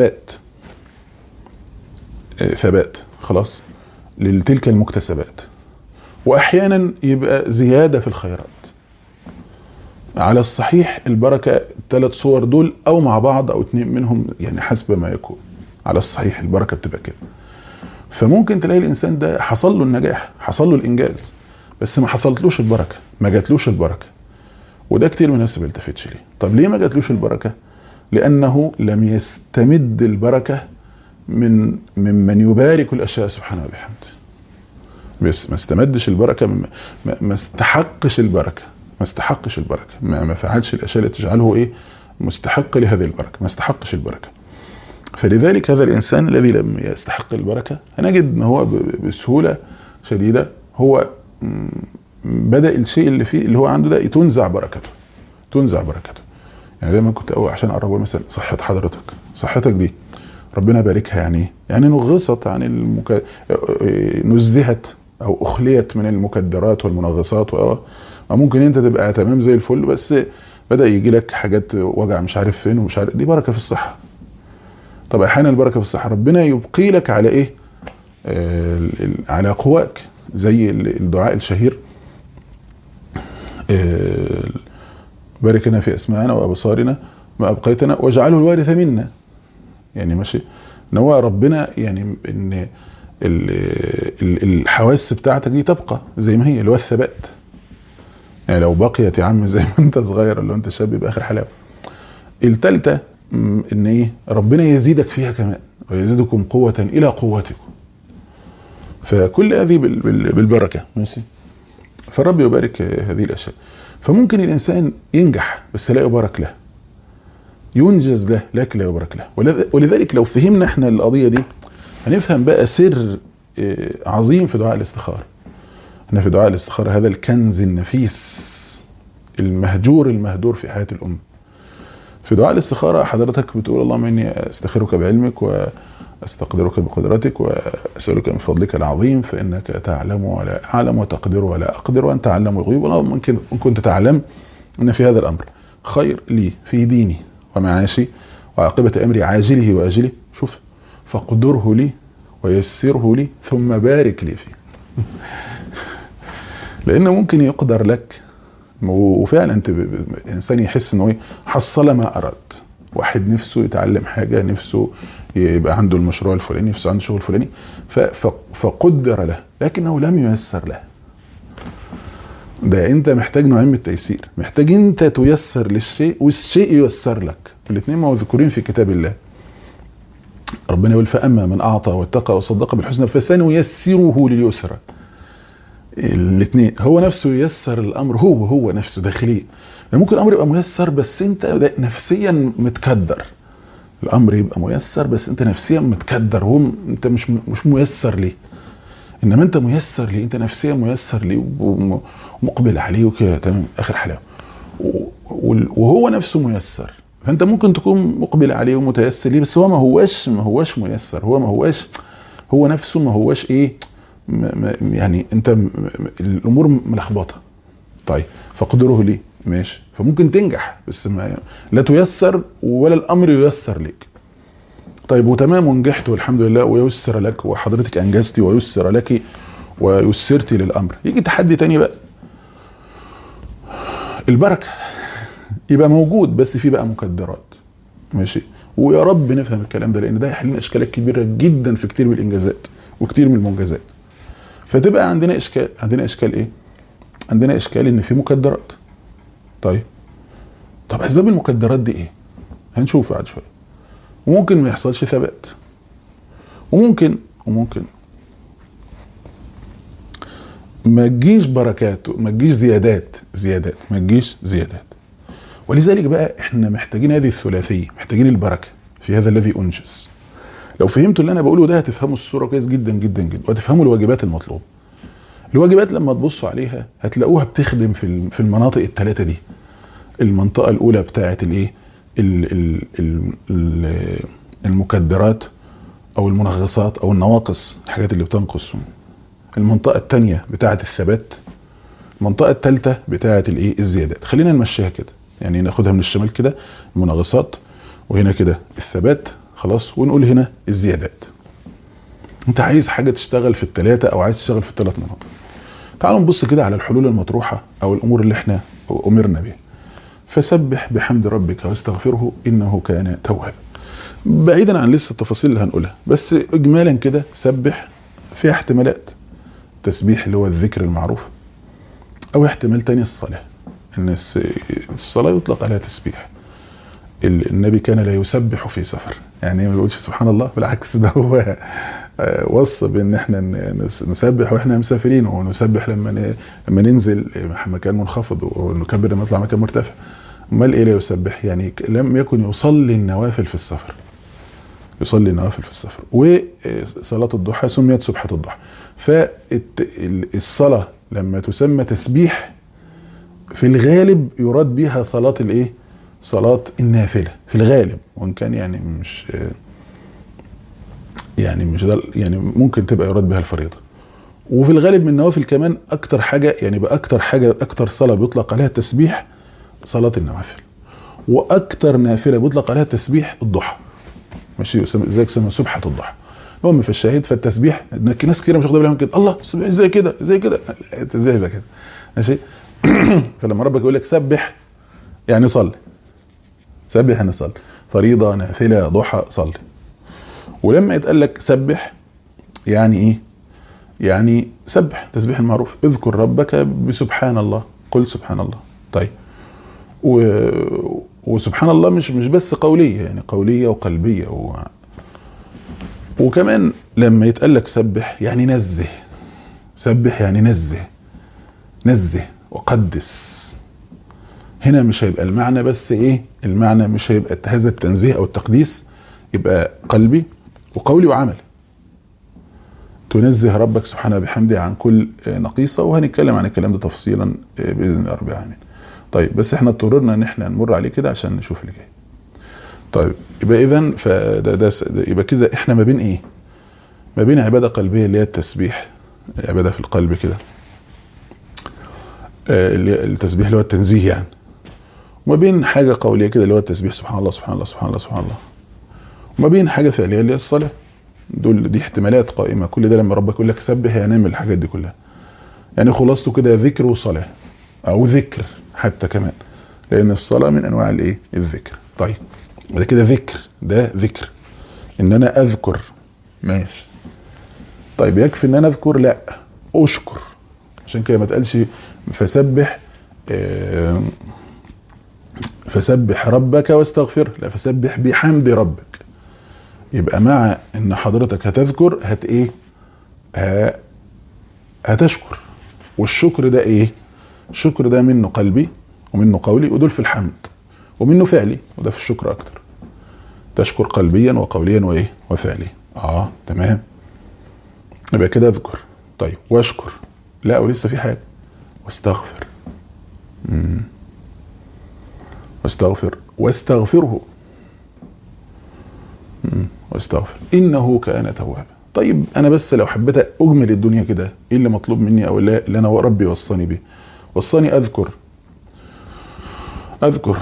ثبات خلاص لتلك المكتسبات. واحيانا يبقى زيادة في الخيرات. على الصحيح البركة الثلاث صور دول او مع بعض او اتنين منهم، يعني حسب ما يكون. على الصحيح البركة بتبقى كده. فممكن تلاقي الانسان ده حصل له النجاح، حصل له الانجاز، بس ما حصلتلوش البركة، ما جاتلوش البركة. وده كتير من الناس ما بيلتفتش ليه. طب ليه ما جاتلوش البركة؟ لانه لم يستمد البركة ممن يبارك الاشياء سبحانه وبحمده. بس ما استمدش البركة، ما استحقش البركة، ما فعلش الاشياء اللي تجعله ايه؟ مستحق لهذه البركة، ما استحقش البركة. فلذلك هذا الانسان الذي لم يستحق البركة، هنجد ان هو بسهولة شديدة هو بدأ الشيء اللي فيه اللي هو عنده ده تنزع بركته. يعني دايما كنت اقول عشان اقرب مثلا صحة حضرتك، صحتك دي ربنا باركها. يعني نغصت عن نزهت او اخليت من المكدرات والمنغصات. وممكن انت تبقى تمام زي الفل، بس بدأ يجي لك حاجات وجع مش عارف فين ومش عارف. دي بركة في الصحة. طب احيانا البركة في الصحة ربنا يبقي لك على ايه؟ على قواك، زي الدعاء الشهير بارك لنا في اسماعنا وابصارنا ما ابقيتنا واجعله الوارث منا. يعني ماشي ان هو ربنا يعني ان الحواس بتاعتك دي تبقى زي ما هي، اللي هو الثبات. يعني لو بقيت يا عم زي ما انت صغير اللي انت شاب يبقى اخر حلاوه. الثالثه ان ايه؟ ربنا يزيدك فيها كمان، ويزيدكم قوه الى قوتكم. فكل هذه بالبركه ماشي. فالرب يبارك هذه الاشياء. فممكن الانسان ينجح بس لا يبارك له، ينجز له لكن لا يبارك له. ولذلك لو فهمنا احنا القضيه دي هنفهم بقى سر عظيم في دعاء الاستخاره. احنا في دعاء الاستخاره هذا الكنز النفيس المهدور في حياه الامه. في دعاء الاستخاره حضرتك بتقول اللهم اني استخيرك بعلمك واستقدرك بقدرتك واسالك من فضلك العظيم فانك تعلم ولا اعلم وتقدر ولا اقدر وانت علام الغيوب. اللهم ان كنت تعلم ان في هذا الامر خير لي في ديني ومعاشي وعاقبه امري عاجله واجله، شوف، فاقدره لي ويسره لي ثم بارك لي فيه. لانه ممكن يقدر لك وفعلا انت الانسان يحس انه حصل ما اراد. واحد نفسه يتعلم حاجه، نفسه يبقى عنده المشروع الفلاني، نفسه عنده شغل فلاني، فقدر له لكنه لم ييسر له. ده انت محتاج نوعين من التيسير، محتاج انت تيسر للشيء والشيء ييسر لك. الاثنين مذكورين في كتاب الله. ربنا يقول فاما من اعطى واتقى وصدق بالحسنى فسنيسره لليسرى. الاثنين هو نفسه ييسر الامر، هو نفسه داخليا. ممكن الامر يبقى ميسر بس انت نفسيا متكدر. الامر يبقى ميسر بس انت نفسيا متكدر، انت مش ميسر ليه. انما انت ميسر ليه، انت نفسيا ميسر ليه ومقبل عليه وكده تمام اخر حلاوه. وهو نفسه ميسر، فانت ممكن تكون مقبل عليه ومتيسر ليه، بس هو ما هواش ميسر. هو نفسه ما هواش ايه، يعني انت الامور ملخبطه. طيب فقدره ليه ماشي، فممكن تنجح بس لا تيسر ولا الامر ييسر لك. طيب وتمام ونجحت والحمد لله ويسر لك وحضرتك انجزتي ويسر لك ويسرتي للامر. يجي تحدي تاني بقى، البركه يبقى موجود بس في بقى مكدرات ماشي. ويا رب نفهم الكلام ده لان ده يحل لنا اشكالات كبيره جدا في كتير من الانجازات وكتير من المنجزات. فتبقى عندنا اشكال ايه؟ عندنا اشكال ان في مكدرات. طب اسباب المكدرات دي ايه؟ هنشوف بعد شويه. وممكن ما يحصلش ثبات، وممكن ما تجيش بركات، ما تجيش زيادات ما تجيش زيادات. ولذلك بقى احنا محتاجين هذه الثلاثيه، محتاجين البركه في هذا الذي انجز. لو فهمتوا اللي انا بقوله ده هتفهموا الصوره كويس جدا جدا جدا، وهتفهموا الواجبات المطلوبه. الواجبات لما تبصوا عليها هتلاقوها بتخدم في المناطق الثلاثه دي. المنطقه الاولى بتاعه الايه، المكدرات او المنغصات او النواقص، الحاجات اللي بتنقص. المنطقه الثانيه بتاعه الثبات. المنطقه الثالثه بتاعه الايه، الزيادات. خلينا نمشيها كده، يعني ناخدها من الشمال كده المنغصات، وهنا كده الثبات خلاص، ونقول هنا الزيادات. انت عايز حاجه تشتغل في الثلاثه او عايز تشتغل في الثلاث مناطق. تعالوا نبص كده على الحلول المطروحه او الامور اللي احنا امرنا بها. فسبح بحمد ربك واستغفره انه كان توابا. بعيدا عن لسه التفاصيل اللي هنقولها، بس اجمالا كده سبح فيها احتمالات. تسبيح اللي هو الذكر المعروف، او احتمال تاني الصلاه، ان الصلاه يطلق عليها تسبيح. النبي كان لا يسبح في سفر، يعني ما بيقولش سبحان الله، بالعكس ده هو وصى بان احنا نسبح واحنا مسافرين، ونسبح لما ننزل مكان منخفض، ونكبر لما نطلع مكان مرتفع. امال ايه لا يسبح؟ يعني لم يكن يصلي النوافل في السفر، يصلي النوافل في السفر. وصلاه الضحى سميت سبحه الضحى. فالصلاه لما تسمى تسبيح في الغالب يراد بها صلاه الايه، صلاه النافله في الغالب، وان كان يعني مش ده، يعني ممكن تبقى يراد بها الفريضه. وفي الغالب من النوافل كمان اكتر حاجه، يعني اكتر صلاه بيطلق عليها التسبيح صلاه النوافل، واكتر نافله بيطلق عليها التسبيح الضحى. ماشي، زي يسمى سبحه الضحى. المهم في الشاهد، فالتسبيح ناس كتير مش واخده بالهم كده، الله سبح زي كده التسبيح ده كده. ماشي. فلما ربك يقول لك سبح يعني صلي، سبح يعني صلي، فريضه نافله ضحى صلي. ولما يتقال لك سبح يعني ايه؟ يعني سبح تسبيح المعروف، اذكر ربك بسبحان الله، قل سبحان الله. طيب، وسبحان الله مش بس قوليه، يعني قوليه وقلبيه وكمان لما يتقال لك سبح يعني نزه. سبح يعني نزه وقدس. هنا مش هيبقى المعنى بس ايه، المعنى مش هيبقى هذا التنزيه او التقديس، يبقى قلبي وقولي وعملي. تنزه ربك سبحانه بحمده عن كل نقيصة، وهنتكلم عن الكلام ده تفصيلا بإذن الله رب العالمين. طيب، بس احنا اضطررنا ان احنا نمر عليه كده عشان نشوف اللي جاي. طيب، يبقى اذا فده يبقى كده احنا ما بين ايه؟ ما بين عبادة قلبية اللي هي التسبيح، عبادة في القلب كده، التسبيح اللي هو التنزيه يعني، وما بين حاجة قولية كده اللي هو التسبيح سبحان الله سبحان الله سبحان الله سبحان الله، وما بين حاجة فعلية اللي هي الصلاة. دي احتمالات قائمة. كل ده لما ربك يقول لك سبح يعني نعمل الحاجات دي كلها. يعني خلاصته كده ذكر وصلاة، او ذكر حتى كمان، لان الصلاة من انواع الايه، الذكر. طيب، ده كده ذكر، ده ذكر ان انا اذكر. ماشي. طيب، يكفي ان انا اذكر؟ لا، اشكر. عشان كده ما تقالش فسبح ربك واستغفر، لا، فسبح بحمد ربك. يبقى مع ان حضرتك هتذكر هتشكر. والشكر ده ايه؟ الشكر ده منه قلبي ومنه قولي، ودول في الحمد، ومنه فعلي، وده في الشكر اكتر. تشكر قلبيا وقوليا وفعلي. تمام. يبقى كده اذكر. طيب، واشكر، لا، ولسه في حاجه، واستغفر. واستغفره. واستغفر انه كان توابا. طيب، انا بس لو حبيت اجمل الدنيا كده، ايه اللي مطلوب مني او اللي انا ربي وصاني بيه؟ وصاني اذكر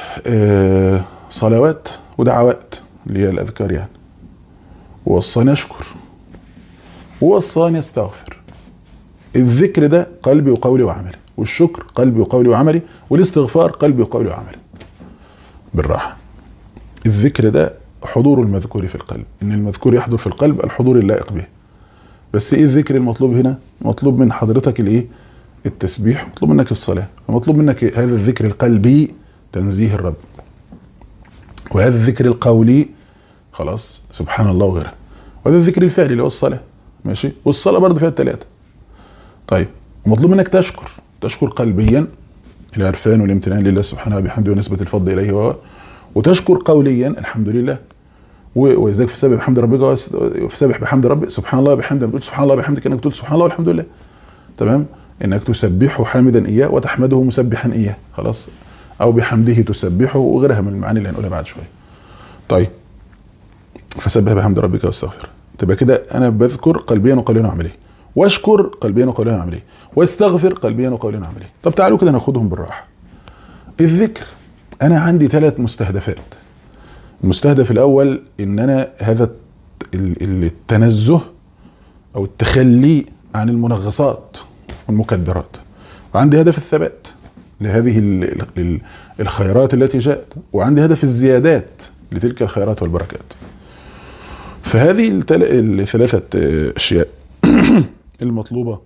صلوات ودعوات اللي هي الاذكار يعني، ووصاني اشكر، ووصاني استغفر. الذكر ده قلبي وقولي وعملي، والشكر قلبي وقولي وعملي، والاستغفار قلبي وقولي وعملي. بالراحه. الذكر ده حضور المذكور في القلب، ان المذكور يحضر في القلب الحضور اللائق به. بس ايه الذكر المطلوب هنا؟ مطلوب من حضرتك الايه؟ التسبيح، مطلوب منك الصلاه، ومطلوب منك هذا الذكر القلبي تنزيه الرب. وهذا الذكر القولي خلاص سبحان الله وغيرها، وهذا الذكر الفعلي اللي هو الصلاة، ماشي. والصلاة برضه فيها الثلاثة. طيب مطلوب منك تشكر قلبيا العرفان والامتنان لله سبحانه وبحمده ونسبة الفضل إليه، وتشكر قوليا الحمد لله. وإذاك فسبح بحمد ربك وسبح بحمد ربك سبحان الله بحمده، بتقول سبحان الله بحمده كأنك تقول سبحان الله والحمد لله، تمام. إنك تسبحه حامدا إياه وتحمده مسبحا إياه، خلاص، أو بحمده تسبحه وغيرها من المعاني اللي هنقولها بعد شوية. طيب فسبح بحمد ربك واستغفر، تبقى كده أنا بذكر قلبيا وقوليا وعمليا، واشكر قلبيا وقوليا وعمليا، واستغفر قلبيا وقوليا وعمليا. طب تعالوا كده ناخدهم بالراحة. الذكر أنا عندي 3 مستهدفات. المستهدف الأول إن أنا هذا التنزه أو التخلي عن المنغصات والمكدرات، وعندي هدف الثبات لهذه الخيرات التي جاءت، وعندي هدف الزيادات لتلك الخيرات والبركات. فهذه الثلاثة أشياء المطلوبة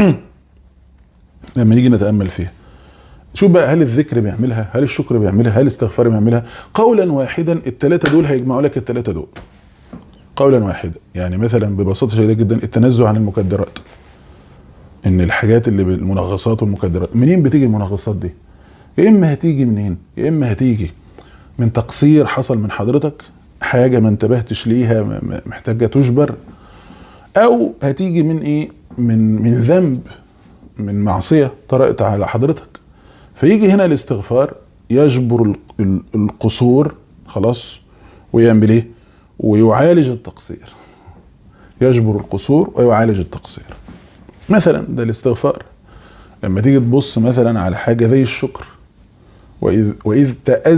لما نيجي نتأمل فيها، شوف بقى هل الذكر بيعملها، هل الشكر بيعملها، هل الاستغفار بيعملها؟ قولا واحدا ال3 دول هيجمعوا لك ال3 دول قولا واحدا. يعني مثلا ببساطة شديدة جدا التنزه عن المكدرات، ان الحاجات اللي بالمنغصات والمكدرات، منين بتيجي المنغصات دي؟ يا اما هتيجي منين؟ يا اما هتيجي من تقصير حصل من حضرتك، حاجة ما انتبهتش ليها محتاجة تجبر، او هتيجي من ايه؟ من ذنب، من معصية طرأت على حضرتك. فيجي هنا الاستغفار يجبر القصور، خلاص، ويعمل ايه؟ ويعالج التقصير. يجبر القصور ويعالج التقصير. مثلا ده الاستغفار. لما تيجي تبص مثلا على حاجة زي الشكر، وإذ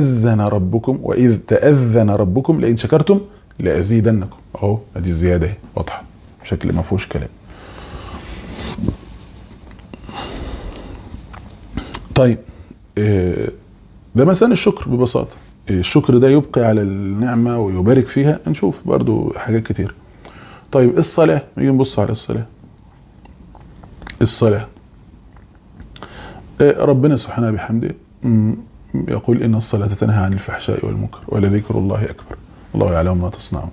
تأذن ربكم لئن شكرتم لأزيدنكم، اهو ادي الزيادة اهي واضحة بشكل ما فيهوش كلام. طيب ده مثلا الشكر ببساطة. الشكر ده يبقي على النعمة ويبارك فيها. نشوف برضو حاجات كتير. طيب الصلاة، نيجي نبص على الصلاة. ربنا سبحانه بحمده يقول إن الصلاة تنهى عن الفحشاء والمنكر ولذكر الله أكبر الله يعلم ما تصنعون.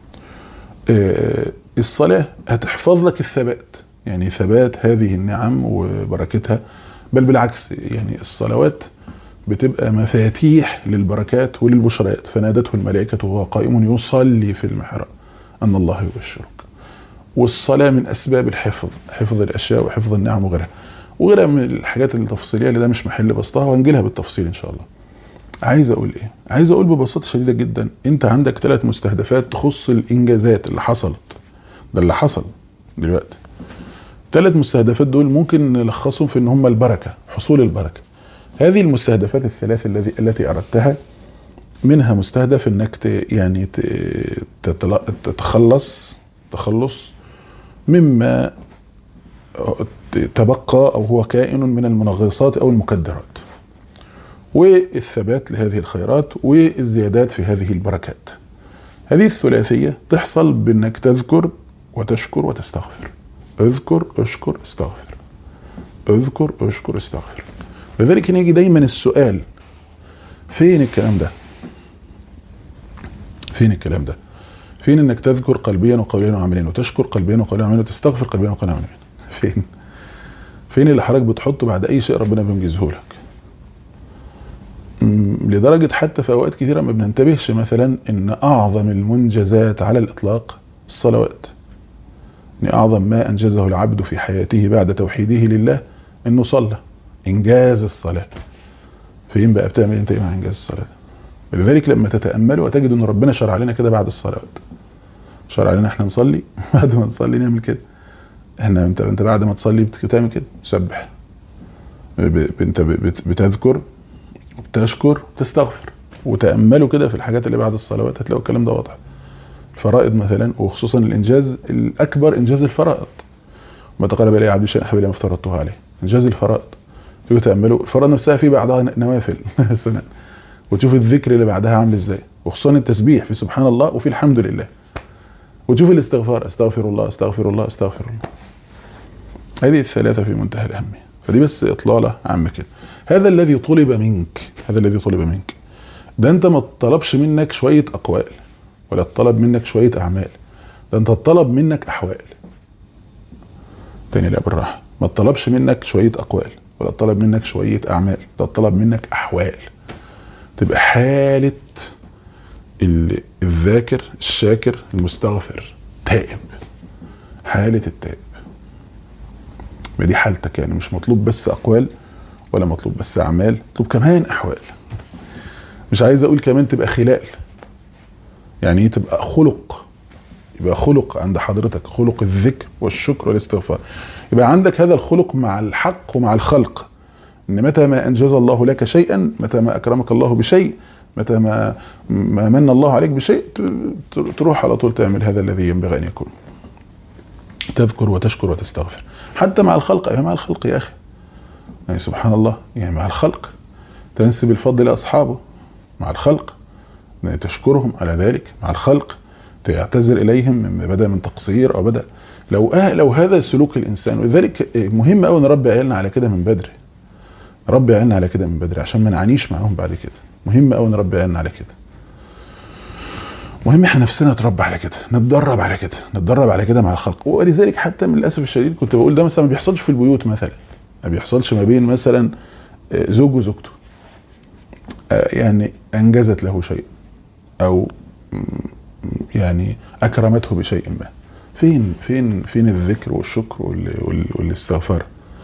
الصلاة هتحفظ لك الثبات، يعني ثبات هذه النعم وبركتها، بل بالعكس، يعني الصلوات بتبقى مفاتيح للبركات وللبشرات. فنادته الملائكة وهو قائم يصلي في المحراب أن الله يبشرك. والصلاة من أسباب الحفظ، حفظ الأشياء وحفظ النعم وغيرها من الحاجات التفصيلية اللي ده مش محل بسطها، وهنجيلها بالتفصيل إن شاء الله. عايز أقول إيه؟ عايز أقول ببساطة شديدة جدا، أنت عندك 3 مستهدفات تخص الإنجازات اللي حصلت. ده اللي حصل دلوقتي. 3 مستهدفات دول ممكن نلخصهم في ان هم البركة، حصول البركة. هذه المستهدفات الثلاث التي أردتها، منها مستهدف انك يعني تخلص مما تبقى او هو كائن من المنغصات او المكدرات، والثبات لهذه الخيرات والزيادات في هذه البركات. هذه الثلاثية تحصل بانك تذكر وتشكر وتستغفر. اذكر اشكر استغفر، اذكر اشكر استغفر. لذلك يجي دايما السؤال، فين الكلام ده؟ فين الكلام ده؟ فين انك تذكر قلبيا وقوليا وعمليا، وتشكر قلبيا وقوليا وعمليا، وتستغفر قلبيا وقوليا وعمليا؟ فين اللي حضرتك بتحطه بعد اي شيء ربنا بينجزه لك؟ لدرجة حتى في اوقات كثيرة ما بننتبهش مثلا ان اعظم المنجزات على الاطلاق الصلوات. ان اعظم ما انجزه العبد في حياته بعد توحيده لله انه صلى، انجاز الصلاة. فين بقى بتعمل انت ايه مع انجاز الصلاة؟ لذلك لما تتأمل وتجد ان ربنا شرع لنا كده بعد الصلوات، شرع لنا احنا نصلي، بعد ما نصلي نعمل كده. انت بعد ما تصلي بتعمل كده، تسبح، انت بتذكر وبتشكر وتستغفر. وتأملوا كده في الحاجات اللي بعد الصلوات هتلاقوا الكلام ده واضح. الفرائض مثلا، وخصوصا الانجاز الاكبر انجاز الفرائض. ما تقرب الي عبدي شيئا احب الي ما افترضته عليه، انجاز الفرائض. تيجوا تأملوا الفرائض نفسها في بعضها نوافل سنة، وتشوف الذكر اللي بعدها عامل ازاي، وخصوصا التسبيح في سبحان الله وفي الحمد لله. وتشوف الاستغفار، استغفر الله استغفر الله استغفر الله. هذه الثلاثة في منتهى الأهمية. فدي بس إطلالة عامة كده. هذا الذي طلب منك، هذا الذي طلب منك. ده انت ما تطلبش منك شوية اقوال ولا تطلب منك شوية اعمال، ده انت تطلب منك احوال. تاني لا بالراحة، ما تطلبش منك شوية اقوال ولا تطلب منك شوية اعمال، ده تطلب منك احوال. تبقى حالة الذاكر الشاكر المستغفر تائب، حالة التائب. دي حالتك، يعني مش مطلوب بس اقوال ولا مطلوب بس اعمال، مطلوب كمان احوال. مش عايز اقول كمان تبقى خلال، يعني ايه تبقى خلق، يبقى خلق عند حضرتك خلق الذكر والشكر والاستغفار. يبقى عندك هذا الخلق مع الحق ومع الخلق، ان متى ما انجز الله لك شيئا، متى ما اكرمك الله بشيء، متى ما من الله عليك بشيء، تروح على طول تعمل هذا الذي ينبغي ان يكون، تذكر وتشكر وتستغفر. حتى مع الخلق، مع الخلق يا اخي، يعني سبحان الله، يعني مع الخلق تنسب الفضل لاصحابه، مع الخلق تشكرهم على ذلك، مع الخلق تعتذر اليهم مما بدا من تقصير او بدا، لو هذا سلوك الانسان. ولذلك مهم قوي نربي عيالنا على كده من بدري، نربي عيالنا على كده من بدري عشان ما نعانيش معاهم بعد كده. مهم قوي نربي عيالنا على كده، مهم احنا نفسنا نتربى على كده، نتدرب على كده، نتدرب على كده مع الخلق. ولذلك حتى من الاسف الشديد كنت بقول ده مثلا ما بيحصلش في البيوت، مثلا ما بيحصلش ما بين مثلا زوج وزوجته، يعني انجزت له شيء او يعني اكرمته بشيء ما، فين الذكر والشكر والاستغفار؟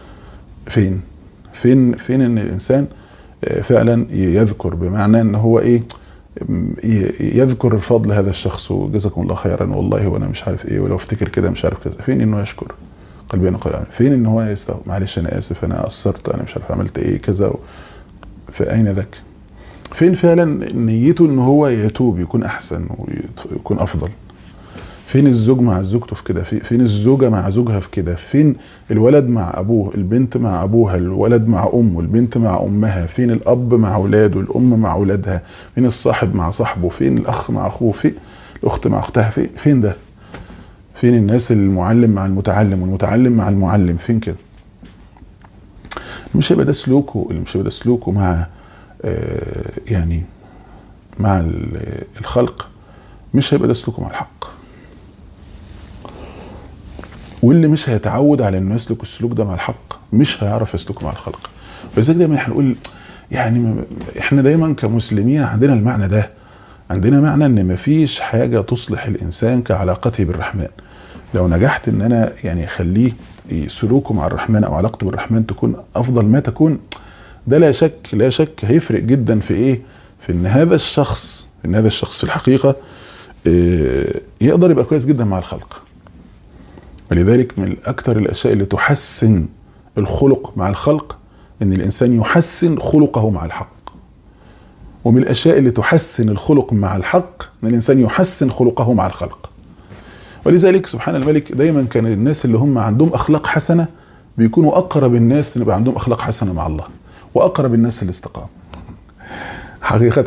فين ان الانسان فعلا يذكر، بمعنى ان هو ايه، يذكر الفضل هذا الشخص وجزاكم الله خيرا والله وانا مش عارف ايه، ولو افتكر كده مش عارف كذا. فين انه يشكر قلبي انا قلبي؟ فين ان هو يستغفر، معلش انا اسف انا قصرت انا مش عارف عملت ايه كذا فاين ذاك؟ فين فعلا نيته ان هو يتوب يكون احسن ويكون افضل؟ فين الزوج مع زوجته في كده؟ فين الزوجه مع زوجها في كده؟ فين الولد مع ابوه، البنت مع ابوها، الولد مع امه، البنت مع امها، فين الاب مع اولاده، الام مع اولادها، فين الصاحب مع صاحبه، فين الاخ مع اخوه، فين الاخت مع اختها، فين ده؟ فين الناس المعلم مع المتعلم والمتعلم مع المعلم؟ فين كده؟ مش هيبقى ده سلوكه، اللي مش هيبقى ده سلوكه مع يعني مع الخلق، مش هيبقى ده سلوكه مع الحق. واللي مش هيتعود على انه يسلك السلوك ده مع الحق مش هيعرف يسلكه مع الخلق. ولذلك دايما احنا نقول، يعني احنا دايما كمسلمين عندنا المعنى ده، عندنا معنى ان مفيش حاجه تصلح الانسان كعلاقته بالرحمن. لو نجحت ان انا يعني اخليه سلوكه مع الرحمن او علاقته بالرحمن تكون افضل ما تكون، ده لا شك هيفرق جدا في ايه، في ان هذا الشخص في الحقيقه يقدر يبقى كويس جدا مع الخلق. ولذلك من اكثر الاشياء اللي تحسن الخلق مع الخلق ان الانسان يحسن خلقه مع الحق، ومن الاشياء اللي تحسن الخلق مع الحق ان الانسان يحسن خلقه مع الخلق. ولذلك سبحان الملك دايما كان الناس اللي هم عندهم اخلاق حسنه بيكونوا اقرب الناس ان يبقى عندهم اخلاق حسنه مع الله، واقرب الناس الاستقامه حقيقه.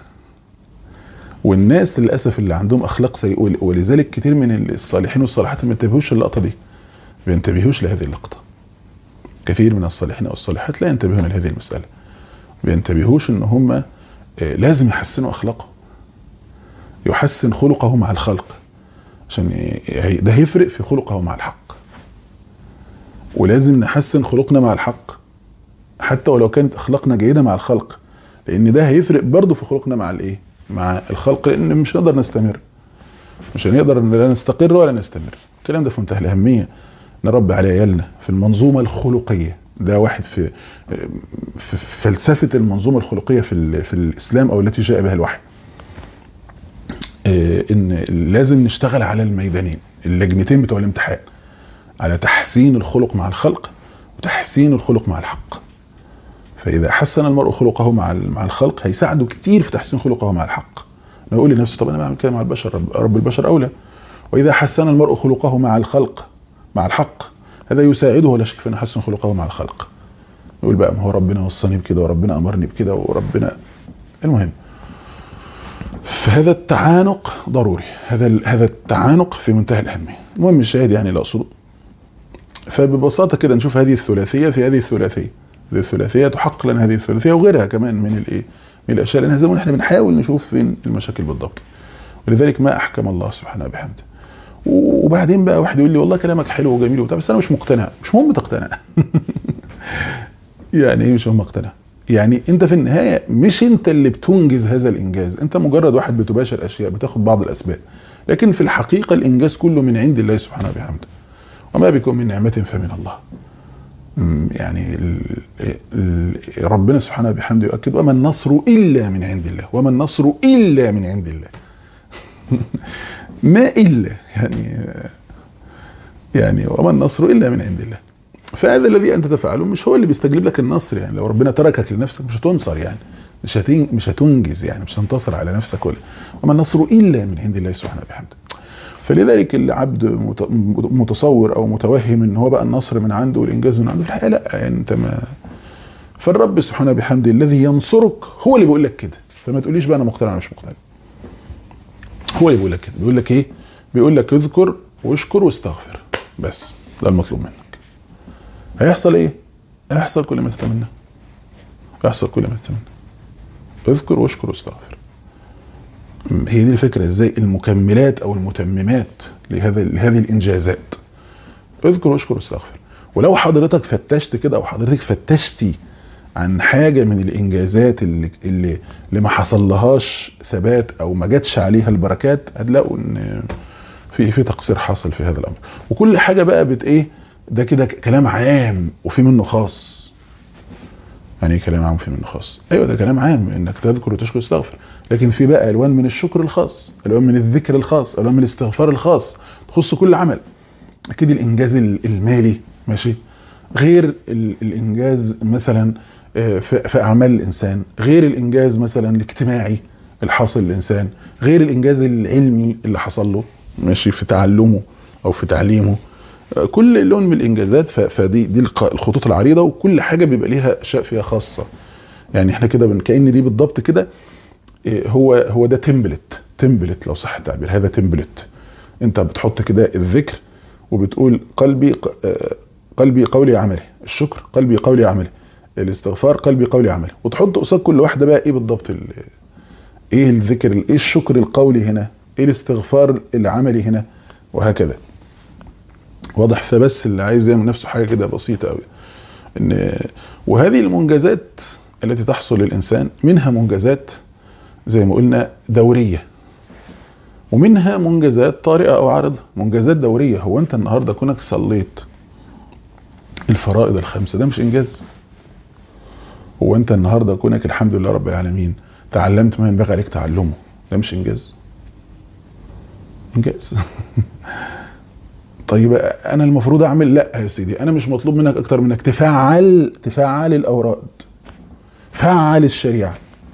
والناس للاسف اللي عندهم اخلاق سيئه، ولذلك كتير من الصالحين والصالحات ما ينتبهوش اللقطه دي، ما ينتبهوش لهذه اللقطه. كثير من الصالحين او الصالحات لا ينتبهون لهذه المساله، ما ينتبهوش ان هم لازم يحسنوا اخلاقهم، يحسن خلقه مع الخلق، عشان ده هيفرق في خلقه مع الحق. ولازم نحسن خلقنا مع الحق حتى ولو كانت اخلاقنا جيده مع الخلق، لان ده هيفرق برضه في خلقنا مع الايه، مع الخلق. لان مش هنقدر نستمر، مش هنقدر لا نستقر ولا نستمر. الكلام ده في منتهى الاهميه نربي عليه عيالنا في المنظومه الخلقيه. ده واحد في فلسفه المنظومه الخلقيه في الاسلام او التي جاء بها الوحي، ان لازم نشتغل على الميدانين، اللجنتين بتوع الامتحان، على تحسين الخلق مع الخلق وتحسين الخلق مع الحق. فاذا حسن المرء خلقه مع الخلق هيساعده كتير في تحسين خلقه مع الحق. نقول لنفسه طب انا بعمل كده مع البشر، رب البشر اولى. واذا حسن المرء خلقه مع الخلق مع الحق هذا يساعده ولا شك في ان يحسن خلقه مع الخلق. يقول بقى ما هو ربنا وصاني بكده وربنا امرني بكده وربنا. المهم فهذا التعانق ضروري، هذا التعانق في منتهى الاهميه. المهم الشاهد يعني اللي اقصده، فببساطه كده نشوف هذه الثلاثيه في هذه الثلاثيه تحقق لنا هذه الثلاثيه وغيرها كمان من من الاشياء اللي نهزمون احنا بنحاول نشوف فين المشاكل بالضبط. ولذلك ما احكم الله سبحانه بحمده. وبعدين بقى واحد يقول لي والله كلامك حلو وجميل وبتاع، بس انا مش مقتنع. مش مهم تقتنع. يعني ايه مش مهم اقتنع؟ يعني انت في النهايه مش انت اللي بتنجز هذا الانجاز، انت مجرد واحد بتباشر اشياء، بتاخد بعض الاسباب، لكن في الحقيقه الانجاز كله من عند الله سبحانه بحمده. وما بكم من نعمه فمن الله. يعني ربنا سبحانه بحمده يؤكد وما النصر الا من عند الله، وما النصر الا من عند الله. ما الا يعني وما النصر الا من عند الله. فهذا الذي انت تفعله مش هو اللي بيستجلب لك النصر. يعني لو ربنا تركك لنفسك مش هتنصر، يعني مش هتنجز، يعني مش هتنتصر على نفسك ولا. وما النصر الا من عند الله سبحانه بحمده. فلذلك العبد متصور او متوهم ان هو بقى النصر من عنده والانجاز من عنده، في الحقيقه لا، يعني انت ما. فالرب سبحانه بحمده الذي ينصرك هو اللي بيقول لك كده. فما تقوليش بقى انا مقتنع مش مقتنع. هو اللي بيقول لك كده، بيقول لك ايه؟ بيقول لك اذكر واشكر واستغفر، بس ده المطلوب منك. هيحصل ايه؟ هيحصل كل ما تتمنى. هيحصل كل ما تتمنى. اذكر واشكر واستغفر. هي دي الفكره، ازاي المكملات او المتممات لهذه الانجازات. اذكر واشكر واستغفر. ولو حضرتك فتشت كده او حضرتك فتشتي عن حاجه من الانجازات اللي ما حصلهاش ثبات او ما جاتش عليها البركات، هتلاقوا ان في تقصير حاصل في هذا الامر. وكل حاجه بقى ايه ده كده كلام عام وفي منه خاص. يعني ايه كلام عام وفي منه خاص؟ ايوه ده كلام عام انك تذكر وتشكر وتستغفر، لكن في بقى الوان من الشكر الخاص، الوان من الذكر الخاص، الوان من الاستغفار الخاص تخص كل عمل. اكيد الانجاز المالي ماشي غير الانجاز مثلا في اعمال الانسان، غير الانجاز مثلا الاجتماعي الحاصل للانسان، غير الانجاز العلمي اللي حصل له ماشي في تعلمه او في تعليمه. كل لون من الانجازات فدي الخطوط العريضه، وكل حاجه بيبقى ليها اشياء فيها خاصه. يعني احنا كده كأن دي بالضبط كده هو ده تمبلت لو صح التعبير. هذا تمبلت انت بتحط كده الذكر وبتقول قلبي قولي عملي، الشكر قلبي قولي عملي، الاستغفار قلبي قولي عملي، وتحط قصاد كل واحده بقى ايه بالضبط، ايه الذكر، ايه الشكر القولي هنا، ايه الاستغفار العملي هنا، وهكذا. واضح؟ فبس اللي عايز يعمل نفسه حاجه كده بسيطه قوي وهذه المنجزات التي تحصل للانسان منها منجزات زي ما قلنا دوريه، ومنها منجزات طارئه او عارضه. منجزات دوريه، هو انت النهارده كونك صليت الفرائض الخمسه ده مش انجاز؟ هو انت النهارده كونك الحمد لله رب العالمين تعلمت ما ينبغي عليك تعلمه ده مش انجاز؟ انجاز. طيب انا المفروض اعمل؟ لا يا سيدي، انا مش مطلوب منك اكتر منك تفعل الاوراد، فعل الشريعه.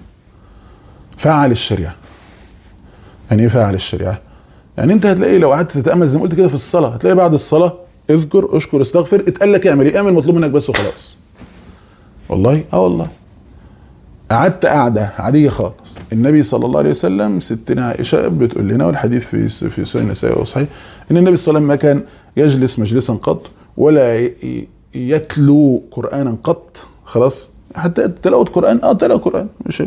يعني ايه فعل الشريعه؟ يعني انت هتلاقي لو قعدت تتامل زي ما قلت كده في الصلاه، هتلاقي بعد الصلاه اذكر اشكر استغفر، اتقال لك اعمل ايه؟ اعمل مطلوب منك بس وخلاص. والله والله قعدت قعده عاديه خالص. النبي صلى الله عليه وسلم ستنا عائشه بتقول لنا، والحديث في سنن النسائي وصحيح، ان النبي صلى الله عليه وسلم ما كان يجلس مجلسا قط ولا يتلو قرانا قط. خلاص، حتى تلاوه قران تلاوه قران مش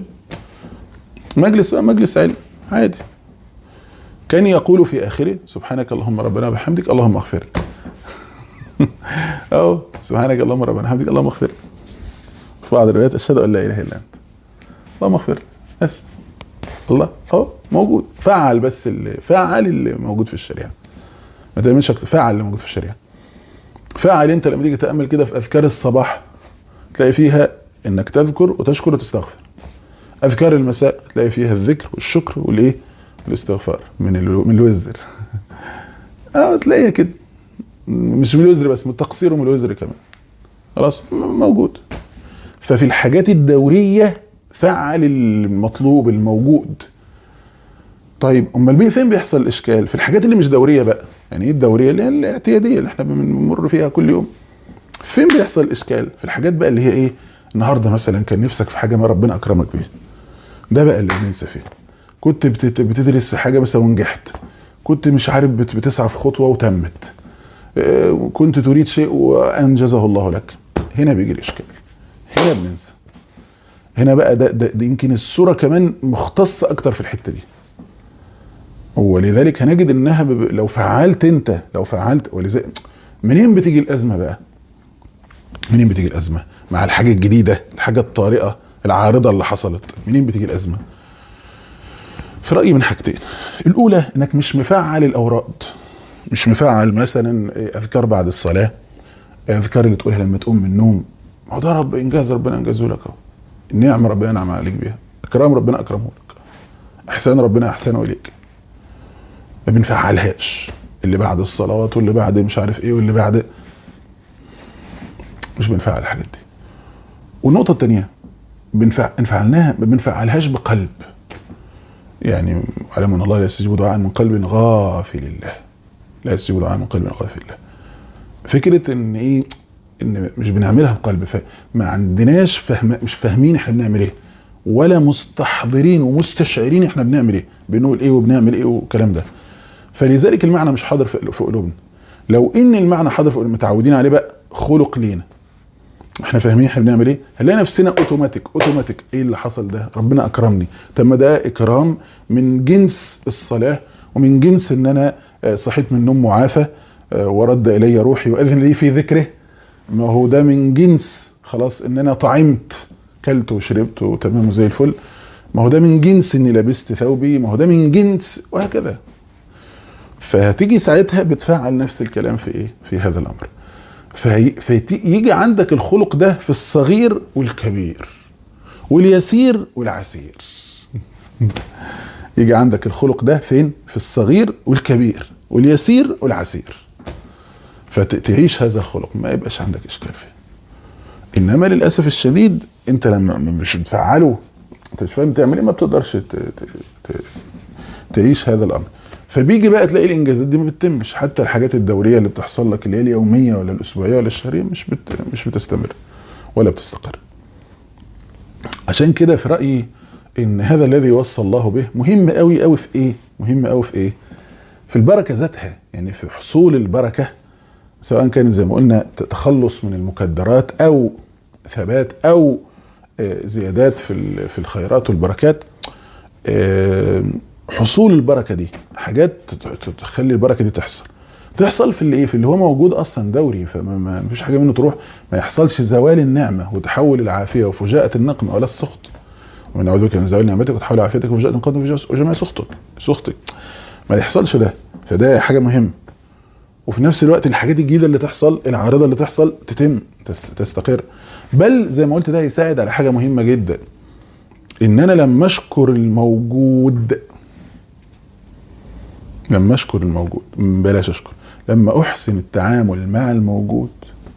مجلس علم عادي. كان يقول في اخره سبحانك اللهم ربنا وبحمدك اللهم اغفر. سبحانك اللهم ربنا وبحمدك اللهم اغفر. في بعض الروايات اشهد ان لا اله الا انت اللهم اغفر. بس الله موجود. فعل بس اللي موجود في الشريعه، ما تعملش فعل اللي موجود في الشريعه. فعل انت لما تيجي تامل كده في اذكار الصباح تلاقي فيها انك تذكر وتشكر وتستغفر. اذكار المساء تلاقي فيها الذكر والشكر والايه والاستغفار من الوزر. تلاقيها كده مش من الوزر بس، من التقصير ومن الوزر كمان. خلاص موجود. ففي الحاجات الدوريه فعل المطلوب الموجود. طيب امال فين بيحصل الاشكال؟ في الحاجات اللي مش دوريه بقى. يعني ايه الدوريه؟ اللي هي الاعتياديه اللي احنا بنمر فيها كل يوم. فين بيحصل الاشكال؟ في الحاجات بقى اللي هي ايه؟ النهارده مثلا كان نفسك في حاجه ما ربنا اكرمك بيها، ده بقى اللي بننسى فيه. كنت بتدرس في حاجه بس ونجحت، كنت مش عارف بتسعى في خطوه وتمت، كنت تريد شيء وانجزه الله لك. هنا بيجي الاشكال، هنا بننسى. هنا بقى ده يمكن السورة كمان مختصة اكتر في الحتة دي، ولذلك هنجد انها لو فعلت ولذلك منين بتيجي الازمة بقى؟ منين بتيجي الازمة مع الحاجة الجديدة، الحاجة الطارئة العارضة اللي حصلت؟ منين بتيجي الازمة؟ في رأيي من حاجتين. الاولى انك مش مفعل الاوراد، مش مفعل مثلا اذكار بعد الصلاة، اذكار اللي تقولها لما تقوم من النوم. هو ده رب انجاز ربنا انجزه لك اهو، النعم ربنا انعم عليك بيها، اكرام ربنا اكرمه لك، احسان ربنا احسنه اليك. ما بنفعلهاش، اللي بعد الصلوات واللي بعد مش عارف ايه واللي بعد، مش بنفعل الحاجات دي. والنقطة التانية انفعلناها ما بنفعلهاش بقلب، يعني علم ان الله لا يستجيب دعاء من قلب غافل الله، لا يستجيب دعاء من قلب غافل الله. فكرة ان ايه؟ ان مش بنعملها بقلب، فما عندناش مش فاهمين احنا بنعمل ايه، ولا مستحضرين ومستشعرين احنا بنعمل ايه، بنقول ايه وبنعمل ايه والكلام ده. فلذلك المعنى مش حاضر في قلوبنا. لو ان المعنى حاضر في قلوبنا متعودين عليه بقى، خلق لينا، احنا فاهمين احنا بنعمل ايه، هنلاقي نفسنا اوتوماتيك ايه اللي حصل ده؟ ربنا اكرمني. طب ما ده اكرام من جنس الصلاة، ومن جنس ان انا صحيت من النوم معافى ورد الي روحي واذن لي في ذكره. ما هو ده من جنس خلاص ان انا طعمت، كلت وشربت وتمام زي الفل. ما هو ده من جنس اني لبست ثوبي، ما هو ده من جنس، وهكذا. فهتيجي ساعتها بتفعل نفس الكلام في ايه؟ في هذا الامر. فيجي عندك الخلق ده في الصغير والكبير واليسير والعسير. يجي عندك الخلق ده فين؟ في الصغير والكبير واليسير والعسير. فتعيش هذا الخلق ما يبقاش عندك اشكال فيه. انما للاسف الشديد انت لما مش بتفعله، انت مش فاهم تعمل ايه، ما بتقدرش تعيش هذا الامر. فبيجي بقى تلاقي الانجازات دي ما بتتمش، حتى الحاجات الدوريه اللي بتحصل لك اللي هي اليوميه ولا الاسبوعيه ولا الشهريه مش بتستمر ولا بتستقر. عشان كده في رايي ان هذا الذي وصى الله به مهم قوي قوي في ايه؟ مهم قوي في ايه؟ في البركه ذاتها، يعني في حصول البركه، سواء كان زي ما قلنا تخلص من المكدرات او ثبات او زيادات في الخيرات والبركات. حصول البركه دي حاجات تخلي البركه دي تحصل في اللي ايه؟ في اللي هو موجود اصلا دوري، فما فيش حاجه منه تروح، ما يحصلش زوال النعمه وتحول العافيه وفجاءه النقمه ولا السخط. ومن اعوذ بك من زوال نعمتك وتحول عافيتك وفجاءه النقمه وجميع سخطك، ما يحصلش ده. فده حاجه مهمه. وفي نفس الوقت الحاجات الجديده اللي تحصل، العارضه اللي تحصل، تستقر. بل زي ما قلت ده يساعد على حاجه مهمه جدا، ان انا لما اشكر الموجود، بلاش اشكر، لما احسن التعامل مع الموجود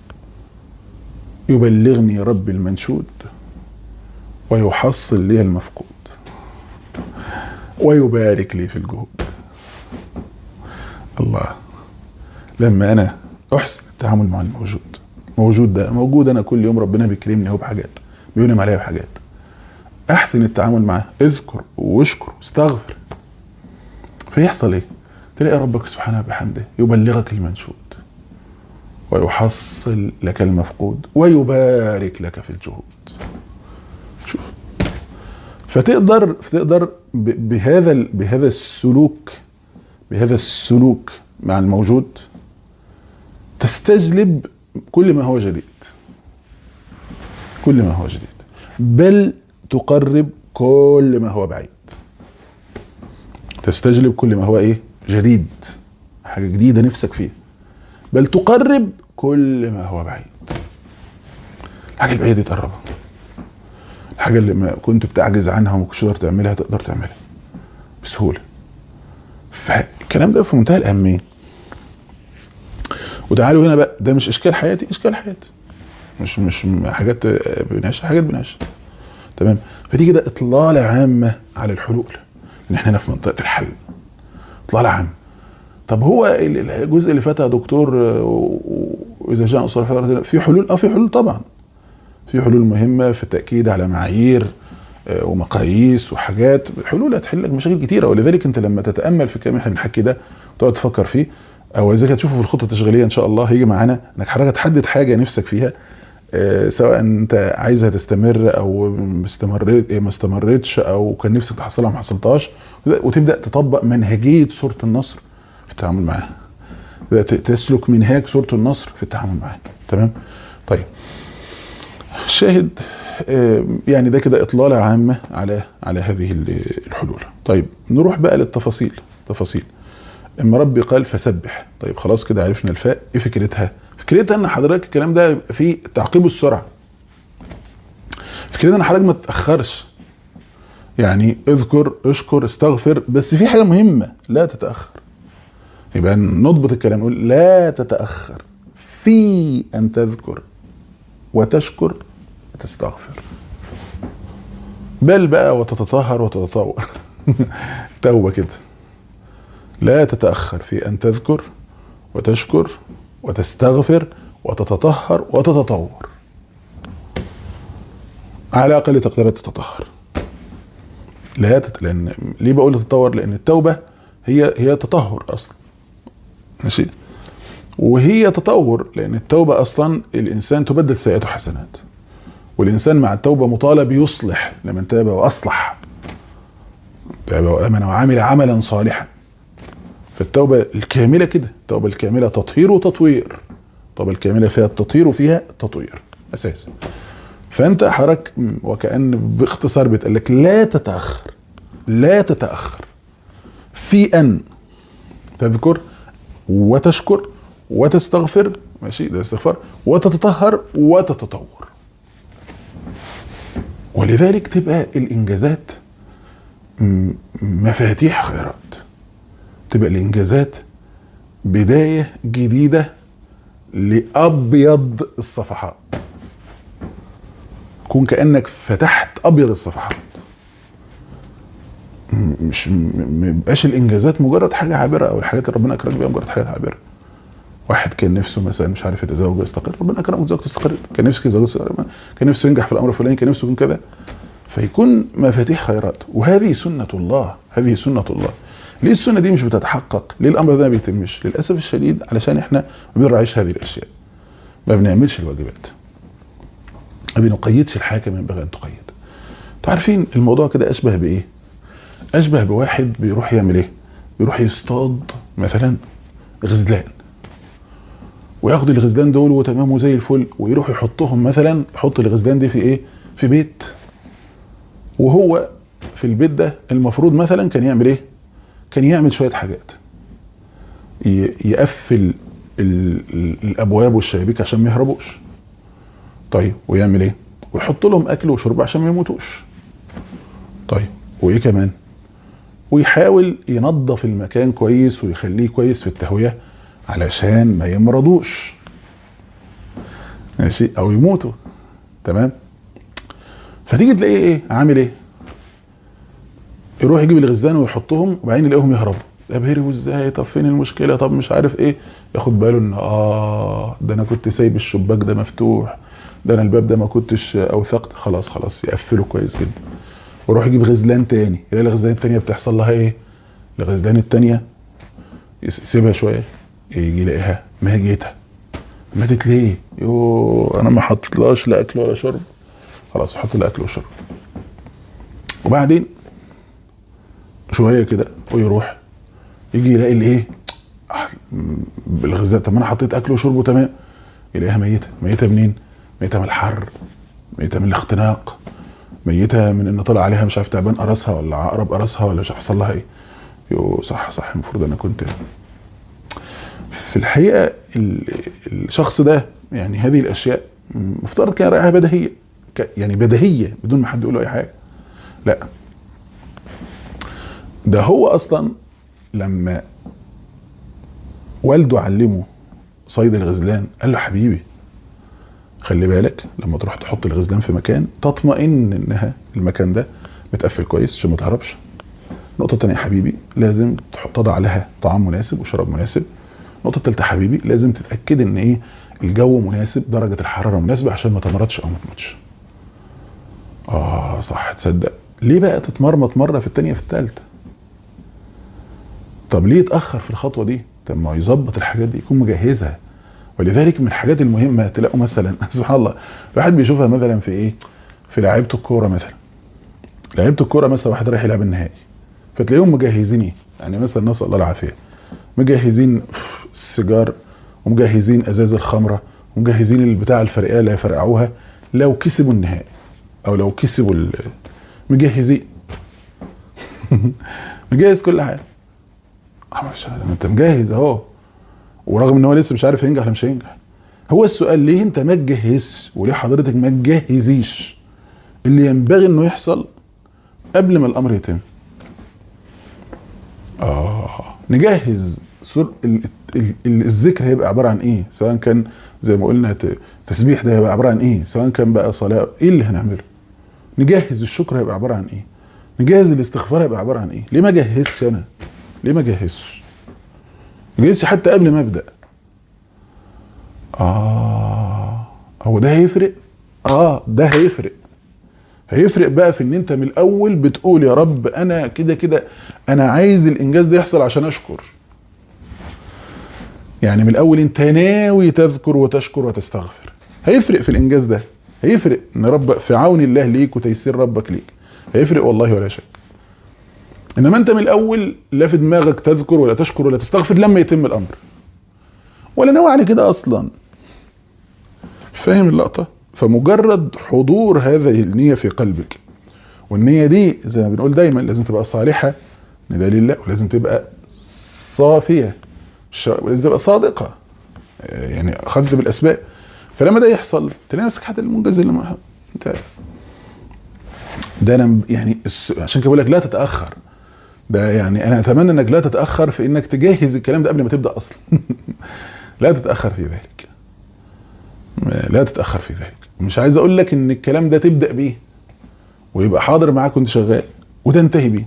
يبلغني رب المنشود ويحصل لي المفقود ويبارك لي في الجهود. الله، لما انا احسن التعامل مع موجود انا كل يوم ربنا بيكرمني اهو بحاجات، بينعم عليا بحاجات، احسن التعامل معاه، اذكر واشكر واستغفر. فيحصل ايه؟ تلاقي ربك سبحانه وبحمده يبلغك المنشود ويحصل لك المفقود ويبارك لك في الجهود. شوف، فتقدر بهذا السلوك مع الموجود تستجلب كل ما هو جديد، بل تقرب كل ما هو بعيد. تستجلب كل ما هو ايه؟ جديد، حاجة جديدة نفسك فيه، بل تقرب كل ما هو بعيد. الحاجة البعيدة دي تقربها، الحاجة اللي ما كنت بتعجز عنها وما كنتش تقدر تعملها تقدر تعملها بسهولة. فالكلام ده في منتهى الأهمية. وتعالوا هنا بقى، ده مش إشكال حياتي، إشكال حياتي، مش حاجات بنعيشها، حاجات بنعيشها، تمام. فدي كده إطلالة عامة على الحلول، إن إحنا في منطقة الحل، إطلالة عامة. طب هو الجزء اللي فات يا دكتور، وإذا جاء نصر الفترة في حلول؟ في حلول طبعا، في حلول مهمة في التأكيد على معايير ومقاييس وحاجات. حلول هتحل لك مشاكل كتيرة. ولذلك انت لما تتأمل في الكلام اللي احنا بنحكي ده وتقعد تفكر فيه، او اذا هتشوفه في الخطة التشغيلية ان شاء الله هيجي معانا، انك حضرتك تحدد حاجة نفسك فيها، سواء انت عايزها تستمر او ما استمرتش، او كان نفسك تحصلها ما حصلتهاش، وتبدا تطبق منهجيه سوره النصر في التعامل معاها، تسلك منهاج سوره النصر في التعامل معاها. تمام. طيب الشاهد يعني ده كده اطلاله عامه على هذه الحلول. طيب نروح بقى للتفاصيل. اما ربي قال فسبح، طيب خلاص كده عرفنا الفاء. ايه فكرتها ان حضرتك الكلام ده فيه تعقيب السرعه. فكرتها ان حضرتك ما تتاخرش، يعني اذكر، اشكر، استغفر، بس في حاجه مهمه، لا تتاخر. يبقى نضبط الكلام، نقول لا تتاخر في ان تذكر وتشكر وتستغفر، بل بقى وتتطهر وتتطور. توبه كده. لا تتاخر في ان تذكر وتشكر وتستغفر وتتطهر وتتطور. على اقل تقديرات تتطهر. لان ليه بقول تتطور؟ لان التوبه هي تطهر اصلا، ماشي، وهي تطور، لان التوبه اصلا الانسان تبدل سيئاته حسنات، والانسان مع التوبه مطالب يصلح. لمن تاب واصلح، تاب وامن وعمل عملا صالحا. فالتوبه الكامله كده، التوبه الكامله تطهير وتطوير. التوبه الكامله فيها التطهير وفيها التطوير اساسا. فانت حضرتك وكأن باختصار بيتقال لك لا تتاخر في ان تذكر وتشكر وتستغفر، ماشي، ده استغفار، وتتطهر وتتطور. ولذلك تبقى الانجازات مفاتيح خيرات، تبقى الانجازات بدايه جديده لابيض الصفحات. كون كأنك فتحت ابيض الصفحات، مش مبقاش الانجازات مجرد حاجه عابره، او الحاجات اللي ربنا اكرمك بيها مجرد حاجات عابره. واحد كان نفسه مثلا مش عارف يتزوج ويستقر، ربنا اكرمه وزوجته تستقر. كان نفسه يتزوج، كان نفسه ينجح في الامر الفلاني، كان نفسه يكون كذا، فيكون مفاتيح خيرات. وهذه سنه الله، هذه سنه الله. ليه السنه دي مش بتتحقق؟ ليه الامر ده ما بيتمش؟ للاسف الشديد علشان احنا ما بنراعيش هذه الاشياء، ما بنعملش الواجبات، ما بنقيدش الحياه كما ينبغي ان تقيد. عارفين الموضوع كده اشبه بايه؟ اشبه بواحد بيروح يعمل ايه؟ بيروح يصطاد مثلا غزلان، وياخد الغزلان دول وتمام وزي الفل، ويروح يحطهم مثلا، يحط الغزلان دي في ايه؟ في بيت. وهو في البيت ده المفروض مثلا كان يعمل ايه؟ كان يعمل شويه حاجات، يقفل الابواب والشبابيك عشان ما يهربوش. طيب ويعمل ايه؟ ويحط لهم اكل وشرب عشان ما يموتوش. طيب وايه كمان؟ ويحاول ينظف المكان كويس ويخليه كويس في التهويه علشان ما يمرضوش، ماشي، او يموتوا. تمام. فتيجي تلاقيه ايه؟ عامل ايه؟ يروح يجيب الغزلان ويحطهم، وبعدين يلاقيهم يهربوا. طب هربوا ازاي؟ طب فين المشكله؟ طب مش عارف ايه. ياخد باله ان ده انا كنت سايب الشباك ده مفتوح، ده انا الباب ده ما كنتش اوثقت. خلاص يقفله كويس جدا. ويروح يجيب غزلان تاني، يلاقي الغزلان التانيه بتحصل لها ايه؟ الغزلان التانيه يسيبها شويه، يجي يلاقيها ميته. ماتت ليه؟ انا ما حطيتلهاش لا اكل ولا شرب. خلاص حط لها اكل وشرب. وبعدين شويه كده ويروح يجي يلاقي الايه؟ بالغزال. طب ما انا حطيت اكل وشرب وتمام، يلاقيها ميته. ميته منين؟ ميته من الحر، ميته من الاختناق، ميته من ان طلع عليها مش عارف تعبان قرصها ولا عقرب قرصها ولا مش عارف حصل لها ايه. صح المفروض انا كنت في الحقيقه الشخص ده، يعني هذه الاشياء مفترض كان رايها بديهيه، يعني بديهيه بدون ما حد يقول له اي حاجه. لا، ده هو اصلا لما والده علمه صيد الغزلان قال له حبيبي خلي بالك لما تروح تحط الغزلان في مكان تطمئن انها المكان ده متقفل كويس عشان ما تهربش. نقطه تانية يا حبيبي، لازم تضع لها طعام مناسب وشراب مناسب. نقطه ثالثه حبيبي، لازم تتاكد ان ايه؟ الجو مناسب، درجه الحراره مناسبه عشان ما تمرضش او ما تموتش. صح، تصدق ليه بقى تتمرمط مره في الثانيه في الثالثه؟ طب ليه يتاخر في الخطوه دي؟ طب ما يظبط الحاجات دي، يكون مجهزها ولذلك من الحاجات المهمه تلاقوا مثلا سبحان الله الواحد بيشوفها مثلا في ايه؟ في لعيبه الكوره مثلا. لعيبه الكوره مثلا واحد رايح يلعب النهائي فتلاقيهم مجهزين ايه؟ يعني مثلا نسال الله العافيه مجهزين السيجار ومجهزين ازاز الخمره ومجهزين البتاع الفرقيه اللي هيفرقعوها لو كسبوا النهائي او لو كسبوا مجهزين مجهز كل حاجه. انت مجهز اهو، ورغم ان هو لسه مش عارف ينجح ولا مش هينجح. هو السؤال ليه انت ما تجهزش وليه حضرتك ما تجهزيش اللي ينبغي انه يحصل قبل ما الامر يتم؟ نجهز الذكر هيبقى عباره عن ايه؟ سواء كان زي ما قلنا تسبيح ده هيبقى عباره عن ايه؟ سواء كان بقى صلاه، ايه اللي هنعمله؟ نجهز الشكر هيبقى عباره عن ايه؟ نجهز الاستغفار هيبقى عباره عن ايه؟ ليه ما جهزش انا؟ ليه ما جهزش؟ ما جهزش حتى قبل ما ابدا. هو ده هيفرق؟ ده هيفرق بقى في ان انت من الاول بتقول يا رب انا كده كده انا عايز الانجاز ده يحصل عشان اشكر. يعني من الاول انت ناوي تذكر وتشكر وتستغفر. هيفرق في الانجاز ده، هيفرق ان رب في عون الله ليك وتيسير ربك ليك، هيفرق والله ولا شك. انما انت من الاول لا في دماغك تذكر ولا تشكر ولا تستغفر لما يتم الامر، ولا ناوي على كده اصلا. فاهم اللقطه؟ فمجرد حضور هذه النيه في قلبك، والنيه دي زي ما بنقول دايما لازم تبقى صالحه نداء لله، ولازم تبقى صافيه، ولازم تبقى صادقه، يعني اخذت بالاسباب. فلما ده يحصل تلاقي نفسك حتى المنجز اللي ما انت ده انا يعني عشان كده بقول لك لا تتاخر. ده يعني انا اتمنى انك لا تتاخر في انك تجهز الكلام ده قبل ما تبدا اصلا. لا تتاخر في ذلك، لا تتاخر في ذلك. مش عايز اقول لك ان الكلام ده تبدا بيه ويبقى حاضر معاك وانت شغال وتنتهي بيه.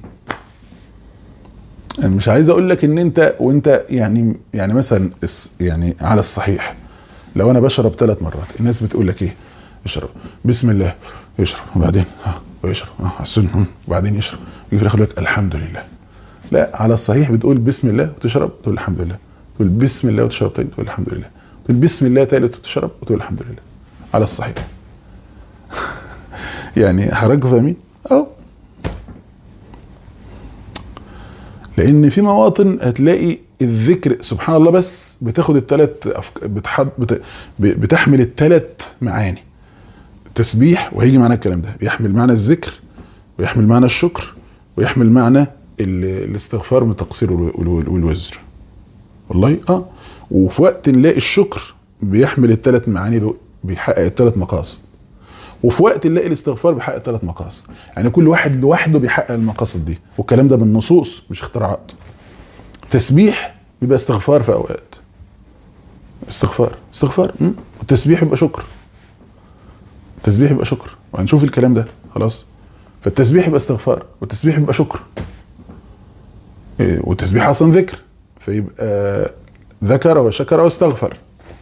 انا مش عايز اقول لك ان انت وانت يعني مثلا يعني على الصحيح لو انا بشرب 3 مرات الناس بتقول لك ايه؟ اشرب بسم الله، يشرب وبعدين ويشرب على السنه وبعدين يشرب، يجي في الاخر يقول لك الحمد لله. لا، على الصحيح بتقول بسم الله وتشرب تقول الحمد لله، تقول بسم الله وتشرب تاني تقول الحمد لله، تقول بسم الله تالت وتشرب وتقول الحمد لله على الصحيح. يعني حضراتكم فاهمين؟ لان في مواطن هتلاقي الذكر سبحان الله بس بتاخد بتحمل ال3 معاني. التسبيح وهيجي معنا الكلام ده بيحمل معنى الذكر ويحمل معنى الشكر ويحمل معنى الاستغفار من التقصير والوزر. والله وفي وقت نلاقي الشكر بيحمل ال3 معاني دول، بيحقق ال3 مقاصد. وفي وقت نلاقي الاستغفار بيحقق 3 مقاصد. يعني كل واحد لوحده بيحقق المقاصد دي، والكلام ده بالنصوص مش اختراعات. تسبيح بيبقى استغفار في اوقات، استغفار والتسبيح يبقى شكر، التسبيح يبقى شكر، وهنشوف الكلام ده خلاص. فالتسبيح يبقى استغفار والتسبيح يبقى شكر، والتسبيح اصلا ذكر، فيبقى ذكر وشكر واستغفر.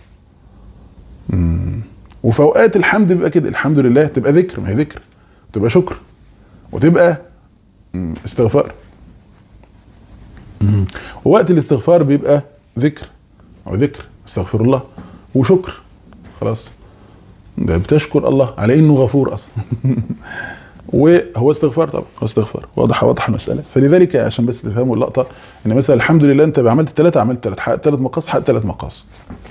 وفي اوقات الحمد بيبقى كده، الحمد لله تبقى ذكر، ما هي ذكر، تبقى شكر وتبقى استغفار. ووقت الاستغفار بيبقى ذكر او ذكر استغفر الله وشكر، خلاص ده بتشكر الله على انه غفور اصلا. وهو استغفار، طبعا هو استغفار، واضح المساله. فلذلك عشان بس تفهموا اللقطه ان مثلا الحمد لله انت عملت 3 حققت 3 مقاصد، حققت 3 مقاصد.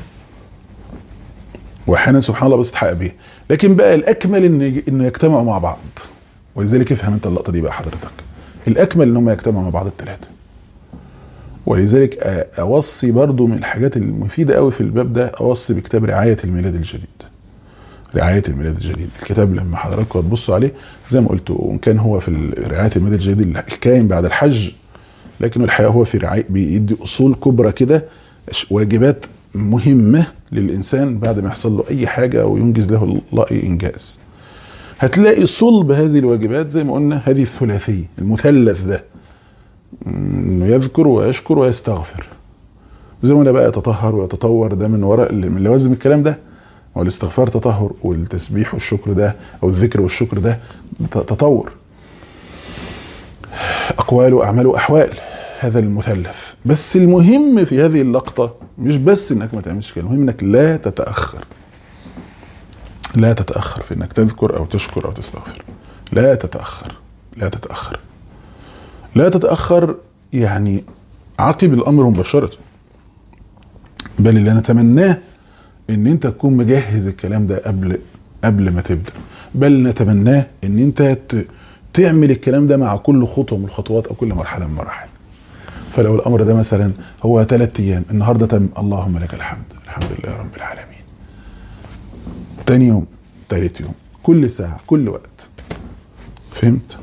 واحيانا سبحان الله بس تحقق بيه، لكن بقى الاكمل انه يجتمعوا مع بعض. ولذلك افهم انت اللقطه دي بقى حضرتك، الاكمل ان هم يجتمعوا مع بعض ال3. ولذلك اوصي برضو من الحاجات المفيده قوي في الباب ده، اوصي بكتاب رعايه الميلاد الجديد. رعاية الميلاد الجديد، الكتاب لما حضراتكم هتبصوا عليه زي ما قلت، وان كان هو في رعاية الميلاد الجديد الكائن بعد الحج، لكنه الحقيقة هو في رعاية بيدي اصول كبرى كده، واجبات مهمة للانسان بعد ما يحصل له اي حاجة وينجز له الله اي انجاز. هتلاقي صلب هذه الواجبات زي ما قلنا هذه الثلاثية المثلث ده، انه يذكر ويشكر ويستغفر. زي ما بقى يتطهر ويتطور، ده من وراء من لوازم الكلام ده. والاستغفار تطهر، والتسبيح والشكر ده او الذكر والشكر ده تطور، اقوال واعمال واحوال. هذا المثلث. بس المهم في هذه اللقطة مش بس انك ما تعملش كده، المهم انك لا تتأخر. لا تتأخر في انك تذكر او تشكر او تستغفر. لا تتأخر، لا تتأخر، لا تتأخر، يعني عقب الامر مباشرة. بل اللي نتمناه ان انت تكون مجهز الكلام ده قبل ما تبدأ. بل نتمناه ان انت تعمل الكلام ده مع كل خطوة من الخطوات او كل مرحلة من المراحل. فلو الامر ده مثلا هو 3 ايام، النهارده تم، اللهم لك الحمد، الحمد لله رب العالمين. تاني يوم، تالت يوم، كل ساعة، كل وقت. فهمت؟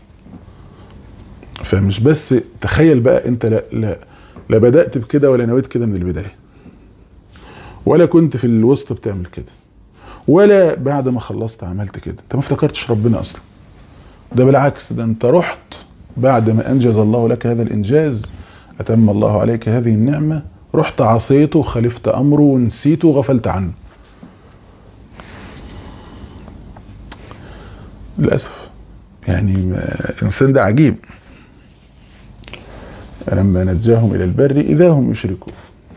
فمش بس تخيل بقى انت لا بدأت بكده ولا نويت كده من البداية، ولا كنت في الوسط بتعمل كده، ولا بعد ما خلصت عملت كده. انت ما افتكرتش ربنا اصلا، ده بالعكس، ده انت رحت بعد ما انجز الله لك هذا الانجاز، اتم الله عليك هذه النعمة، رحت عصيته وخالفت امره ونسيته وغفلت عنه. للاسف يعني الانسان ده عجيب. لما نجاهم الى البر اذا هم يشركون.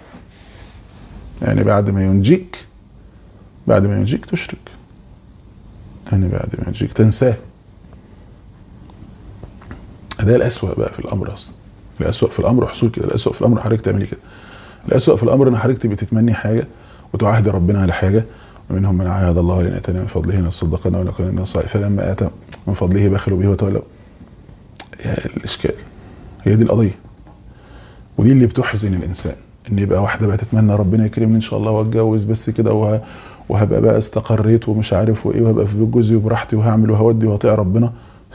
يعني بعد ما ينجيك تشرك، يعني بعد ما ينجيك تنساه. ده الأسوأ بقى في الأمر أصلا. الأسوأ في الأمر حصول كده، الأسوأ في الأمر حضرتك تعملي كده، الأسوأ في الأمر إن حضرتك تبقي تتمني حاجة وتعاهد ربنا على حاجة، ومنهم من عاهد الله لئن آتانا من فضله لنصدقن ونكون من الصالحين فلما آتى من فضله بخلوا به وتولوا. الإشكال هي دي القضية، ودي اللي بتحزن الإنسان، إن يبقى واحدة بقى تتمنى ربنا يكرمني إن شاء الله وأتجوز بس كده وهبقى بقى استقريت ومش عارف وإيه، وهبقى في بيت جوزي وبراحتي وهعمل وهودي وهطيع ربنا.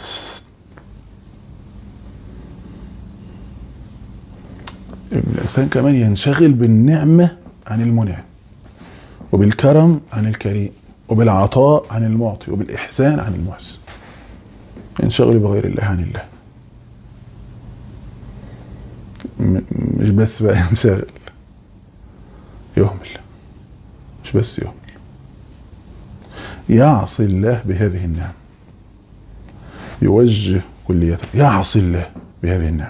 الإنسان كمان ينشغل بالنعمة عن المنعم، وبالكرم عن الكريم، وبالعطاء عن المعطي، وبالإحسان عن المحسن. ينشغل بغير الله عن الله. مش بس بقى ينشغل، يهمل. مش بس يهمل، يعصي الله بهذه النعم، يوجه كليته، يعصي الله بهذه النعم،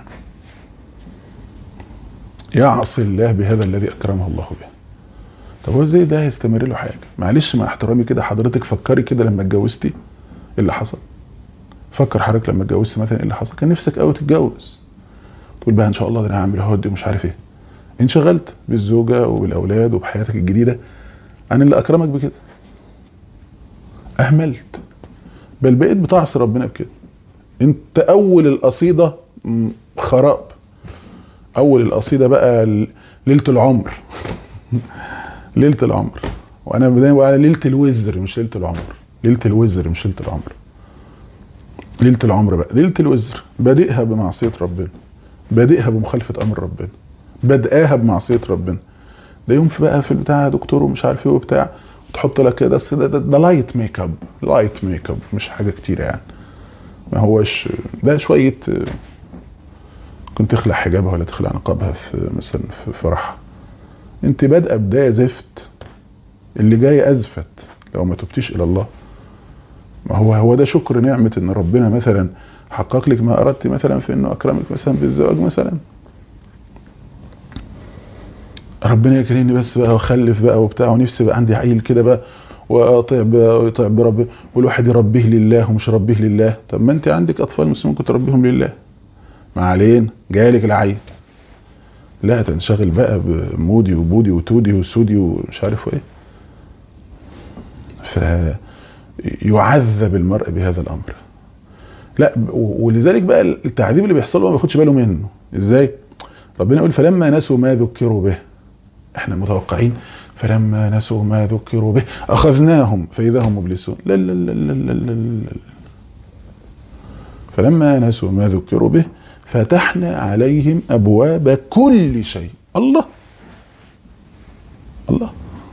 يعصي الله بهذا الذي أكرمه الله به. طب هو ازاي ده هيستمر له حاجة؟ معلش مع احترامي كده، حضرتك فكري كده لما اتجوزتي ايه اللي حصل. فكر حضرتك لما اتجوزت مثلا ايه اللي حصل. كان نفسك قوي تتجوز، تقول بقى ان شاء الله ده انا هعمل هودي ومش عارف ايه. انشغلت بالزوجة وبالاولاد وبحياتك الجديدة عن اللي اكرمك بكده، اهملت، بل بقيت بتعصي ربنا بكده. انت اول القصيدة خراب، اول القصيدة بقى ليلة العمر. ليلة العمر، وانا دايما بقول على ليلة الوزر مش ليلة العمر، ليلة الوزر مش ليلة العمر، ليلة العمر بقى ليلة الوزر. بادئها بمعصية ربنا، بادئها بمخالفة امر ربنا، بدأها بمعصية ربنا. ده يوم في بقى في البتاع دكتور ومش عارف ايه وبتاع، وتحط لك كده ده لايت ميك اب، لايت ميك اب مش حاجة كتير يعني، ما هوش ده شوية. كنت تخلع حجابها ولا تخلع نقابها في مثلا في فرح، انت بادئه بدايه زفت، اللي جاي ازفت لو ما تبتيش الى الله. ما هو ده شكر نعمه ان ربنا مثلا حقق لك ما اردت، مثلا في انه اكرمك مثلا بالزواج مثلا. ربنا يكرمني بس بقى واخلف بقى وبتاع، ونفسي بقى عندي عيل كده بقى واطيع بربي، والواحد يربيه لله ومش يربيه لله. طب ما انت عندك اطفال مسلمين كنت تربيهم لله، ما علينا جالك العيل. لا تنشغل بقى بمودي وبودي وتودي وسودي ومش عارف ايه. فيعذب المرء بهذا الامر. لا ولذلك بقى التعذيب اللي بيحصل له ما بياخدش باله منه. ازاي؟ ربنا يقول فلما نسوا ما ذكروا به، احنا متوقعين فلما نسوا ما ذكروا به اخذناهم فاذا هم مبلسون. لا لا لا لا لا لا. فلما نسوا ما ذكروا به فتحنا عليهم ابواب كل شيء. الله الله.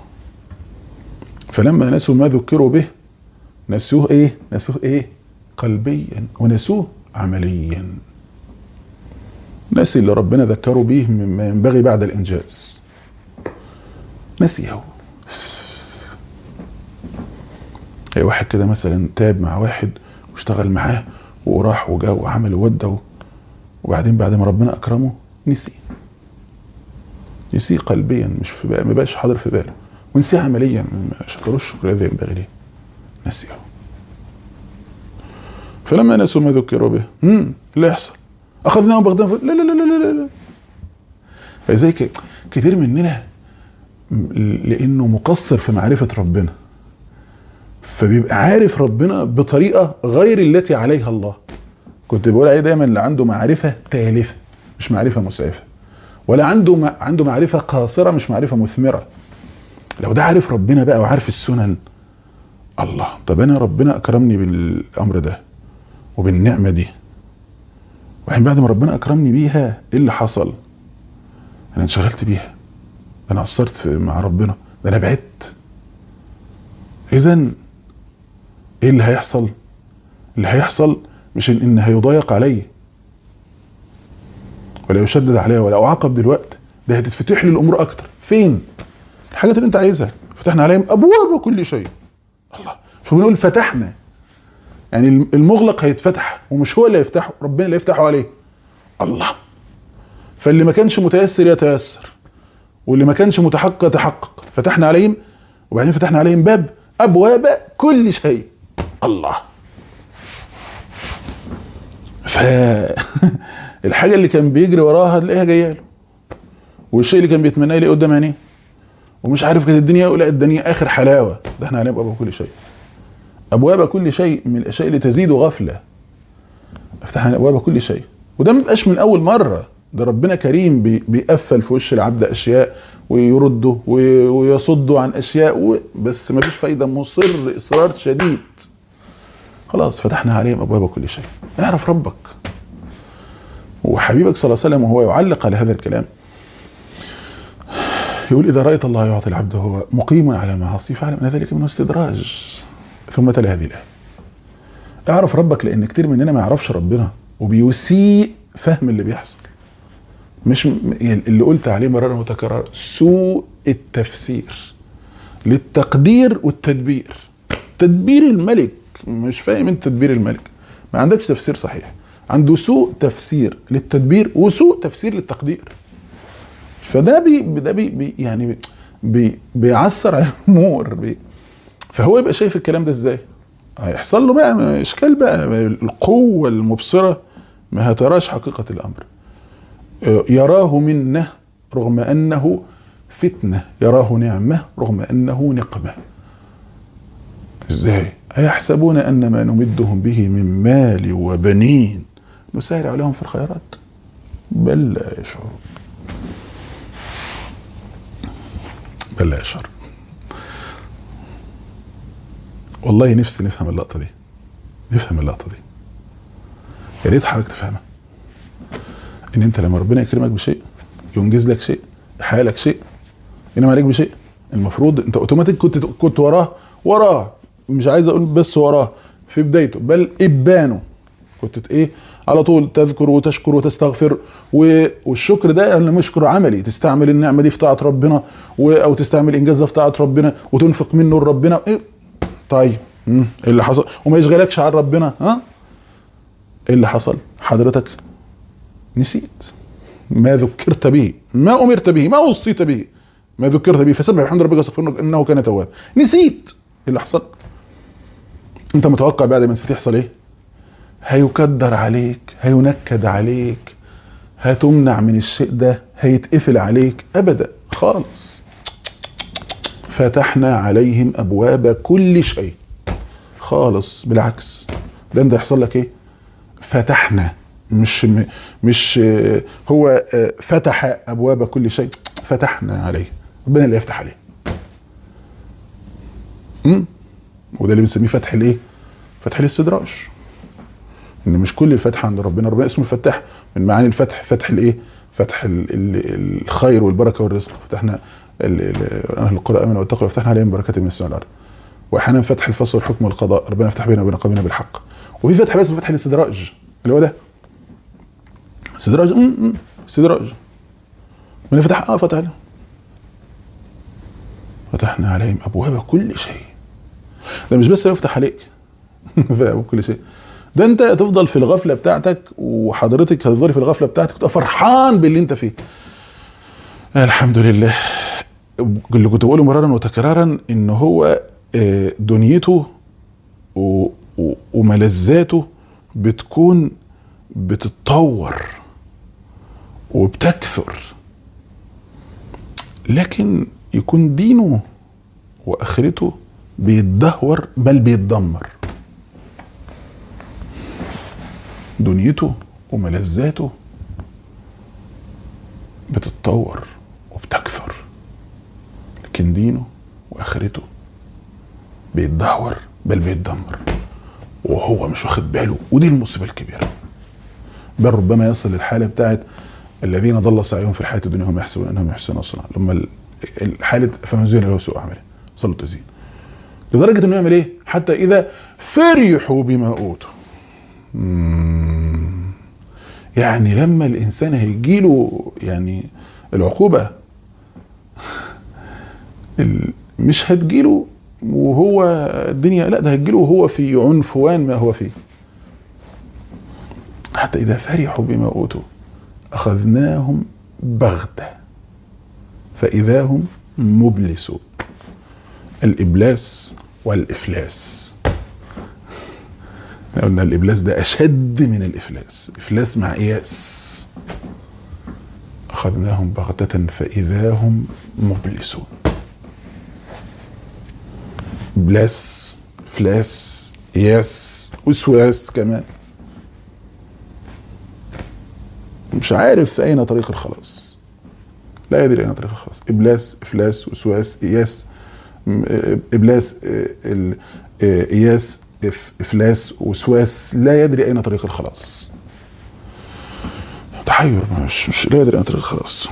فلما نسوا ما ذكروا به، نسوه ايه؟ نسوه ايه؟ قلبيا، ونسوه عمليا. نسي اللي ربنا ذكروا به مما ينبغي بعد الانجاز، نسيه. اي واحد كده مثلا تاب مع واحد واشتغل معاه وراح وجا وعمل وودى، وبعدين بعد ما ربنا اكرمه نسي قلبيا، مش في باله، ما بقاش حاضر في باله، ونسيه عمليا، ما شكروش الشكر الذي ينبغي ليه، نسيه. فلما نسوا ما ذكروا به اللي يحصل اخذناهم بغتة لا لا لا لا لا. فلذلك كتير مننا لانه مقصر في معرفة ربنا، فبيبقى عارف ربنا بطريقة غير التي عليها الله. كنت بقول عليه دايما اللي عنده معرفة تالفة مش معرفة مسعفة، ولا عنده معرفة قاصرة مش معرفة مثمرة. لو ده عارف ربنا بقى وعارف السنن، الله، طب انا ربنا اكرمني بالامر ده وبالنعمة دي، وبعدين بعد ما ربنا اكرمني بيها ايه اللي حصل؟ انا انشغلت بيها، انا قصرت مع ربنا، ده انا بعدت. اذن ايه اللي هيحصل؟ اللي هيحصل مش ان هيضايق علي ولا يشدد عليا ولا اعاقب دلوقتي، ده هتتفتح لي الامور اكتر. فين الحاجات اللي انت عايزها؟ فتحنا عليهم ابواب كل شيء. الله، شو بنقول؟ فتحنا، يعني المغلق هيتفتح، ومش هو اللي هيفتحه، ربنا اللي هيفتحه عليه. الله، فاللي ما كانش متيسر يتيسر، واللي ما كانش متحقق يتحقق. فتحنا عليهم، وبعدين فتحنا عليهم ابواب كل شيء. الله، فالحاجه اللي كان بيجري وراها تلاقيها جايه له، والشيء اللي كان بيتمناه يلاقيه قدام عينيه، ومش عارف كانت الدنيا، ولا الدنيا اخر حلاوه. ده احنا عليهم ابواب كل شيء، ابواب كل شيء من الاشياء اللي تزيد غفله. فتحنا ابواب كل شيء، وده ما بيبقاش من اول مره، ده ربنا كريم بيقفل في وش العبد اشياء ويرده ويصده عن اشياء بس ما فيش فايده، مصر اصرار شديد. خلاص فتحنا عليهم ابواب كل شيء. اعرف ربك. وحبيبك صلى الله عليه وسلم وهو يعلق على هذا الكلام يقول: اذا رايت الله يعطي العبد وهو مقيم على معاصيه فاعلم ان ذلك منه استدراج. ثم تلا هذه الايه: اعرف ربك، لان كتير مننا ما يعرفش ربنا وبيسيء فهم اللي بيحصل. مش اللي قلت عليه مرارا متكررة، سوء التفسير للتقدير والتدبير. تدبير الملك مش فاهم انت تدبير الملك، ما عندكش تفسير صحيح، عنده سوء تفسير للتدبير وسوء تفسير للتقدير. فده يعني بيعثر على الامور. فهو يبقى شايف الكلام ده ازاي؟ هيحصل له بقى اشكال، بقى القوة المبصرة ما هتراش حقيقة الامر. يراه منه رغم انه فتنة، يراه نعمة رغم انه نقمة. ازاي؟ ايحسبون ان ما نمدهم به من مال وبنين نسارع لهم في الخيرات بل لا يشعرون. بل لا يشعر. والله نفسي نفهم اللقطة دي، نفهم اللقطة دي، يا ريت حضرتك تفهمها. ان انت لما ربنا يكرمك بشيء، ينجز لك شيء، يحقق لك شيء، ينعم عليك بشيء، المفروض انت اوتوماتيك كنت وراه، مش عايز اقول بس وراه في بدايته، بل ابانه كنت ايه على طول تذكر وتشكر وتستغفر. والشكر ده انا مشكر عملي، تستعمل النعمه دي في طاعه ربنا، او تستعمل انجاز ده في طاعه ربنا وتنفق منه لربنا. ايه طيب ايه اللي حصل؟ وما يشغلكش عن ربنا. ايه اللي حصل؟ حضرتك نسيت ما ذكرت به، ما امرت به، ما اوصيت به، ما ذكرت به، فسبح بحمد ربك واستغفره انه كان توابا. نسيت اللي حصل. انت متوقع بعد ما نسيت يحصل ايه؟ هيكدر عليك، هينكد عليك، هتمنع من الشيء ده، هيتقفل عليك. ابدا خالص. فتحنا عليهم ابواب كل شيء خالص. بالعكس، ده انت يحصل لك ايه؟ فتحنا، مش هو فتح ابواب كل شيء، فتحنا عليه. ربنا اللي يفتح عليه. وده اللي بنسميه فتح الايه؟ فتح الاستدراج. ان مش كل الفتح عند ربنا. ربنا اسمه الفتاح، من معاني الفتح فتح الايه؟ فتح الخير والبركه والرزق. فتحنا اهل القرى امنوا واتقوا وفتحنا عليهم بركات من السماء والارض. واحيانا فتح الفصل والحكم والقضاء، ربنا يفتح بيننا وبين قومنا بالحق. وفي فتح بس فتح الاستدراج، اللي هو ده استدراج. استدراج من فتح فتح عليهم. فتحنا عليهم ابواب كل شيء. ده مش بس يفتح عليك في ابواب كل شيء، ده انت تفضل في الغفله بتاعتك، وحضرتك هتفضلي في الغفله بتاعتك تبقى فرحان باللي انت فيه. الحمد لله. اللي كنت بقوله مرارا وتكرارا ان هو دنيته وملذاته بتكون بتتطور وبتكثر، لكن يكون دينه واخرته بيتدهور بل بيتدمر. دنيته وملذاته بتتطور وبتكثر، لكن دينه واخرته بيتدهور بل بيتدمر وهو مش واخد باله. ودي المصيبه الكبيره. بل ربما يصل للحاله بتاعت الذين ضل سعيهم في الحياه الدنيا هم يحسبون انهم يحسنون صنعا، لما الحاله فمن زين له سوء عمله صلوا تزيين، لدرجه انه يعمل ايه؟ حتى اذا فرحوا بما اوتوا. يعني لما الانسان هيجيله يعني العقوبه مش هتجيله وهو الدنيا، لا ده هتجيله وهو في عنفوان ما هو فيه. حتى إذا فرحوا بما أوتوا أخذناهم بغتة فإذا هم مبلسون. الإبلاس والإفلاس، قلنا الإبلاس ده أشد من الإفلاس، إفلاس مع إياس. أخذناهم بغتة فإذا هم مبلسون. إبلاس، إفلاس، إياس، وسواس كمان. مش عارف أين طريق الخلاص، لا يدري أين طريق الخلاص. إبلاس، إفلاس، وسواس، إياس. إبلاس، إياس، إفلاس، وسواس، لا يدري أين طريق الخلاص. تحير، مش لا يدري أين طريق الخلاص.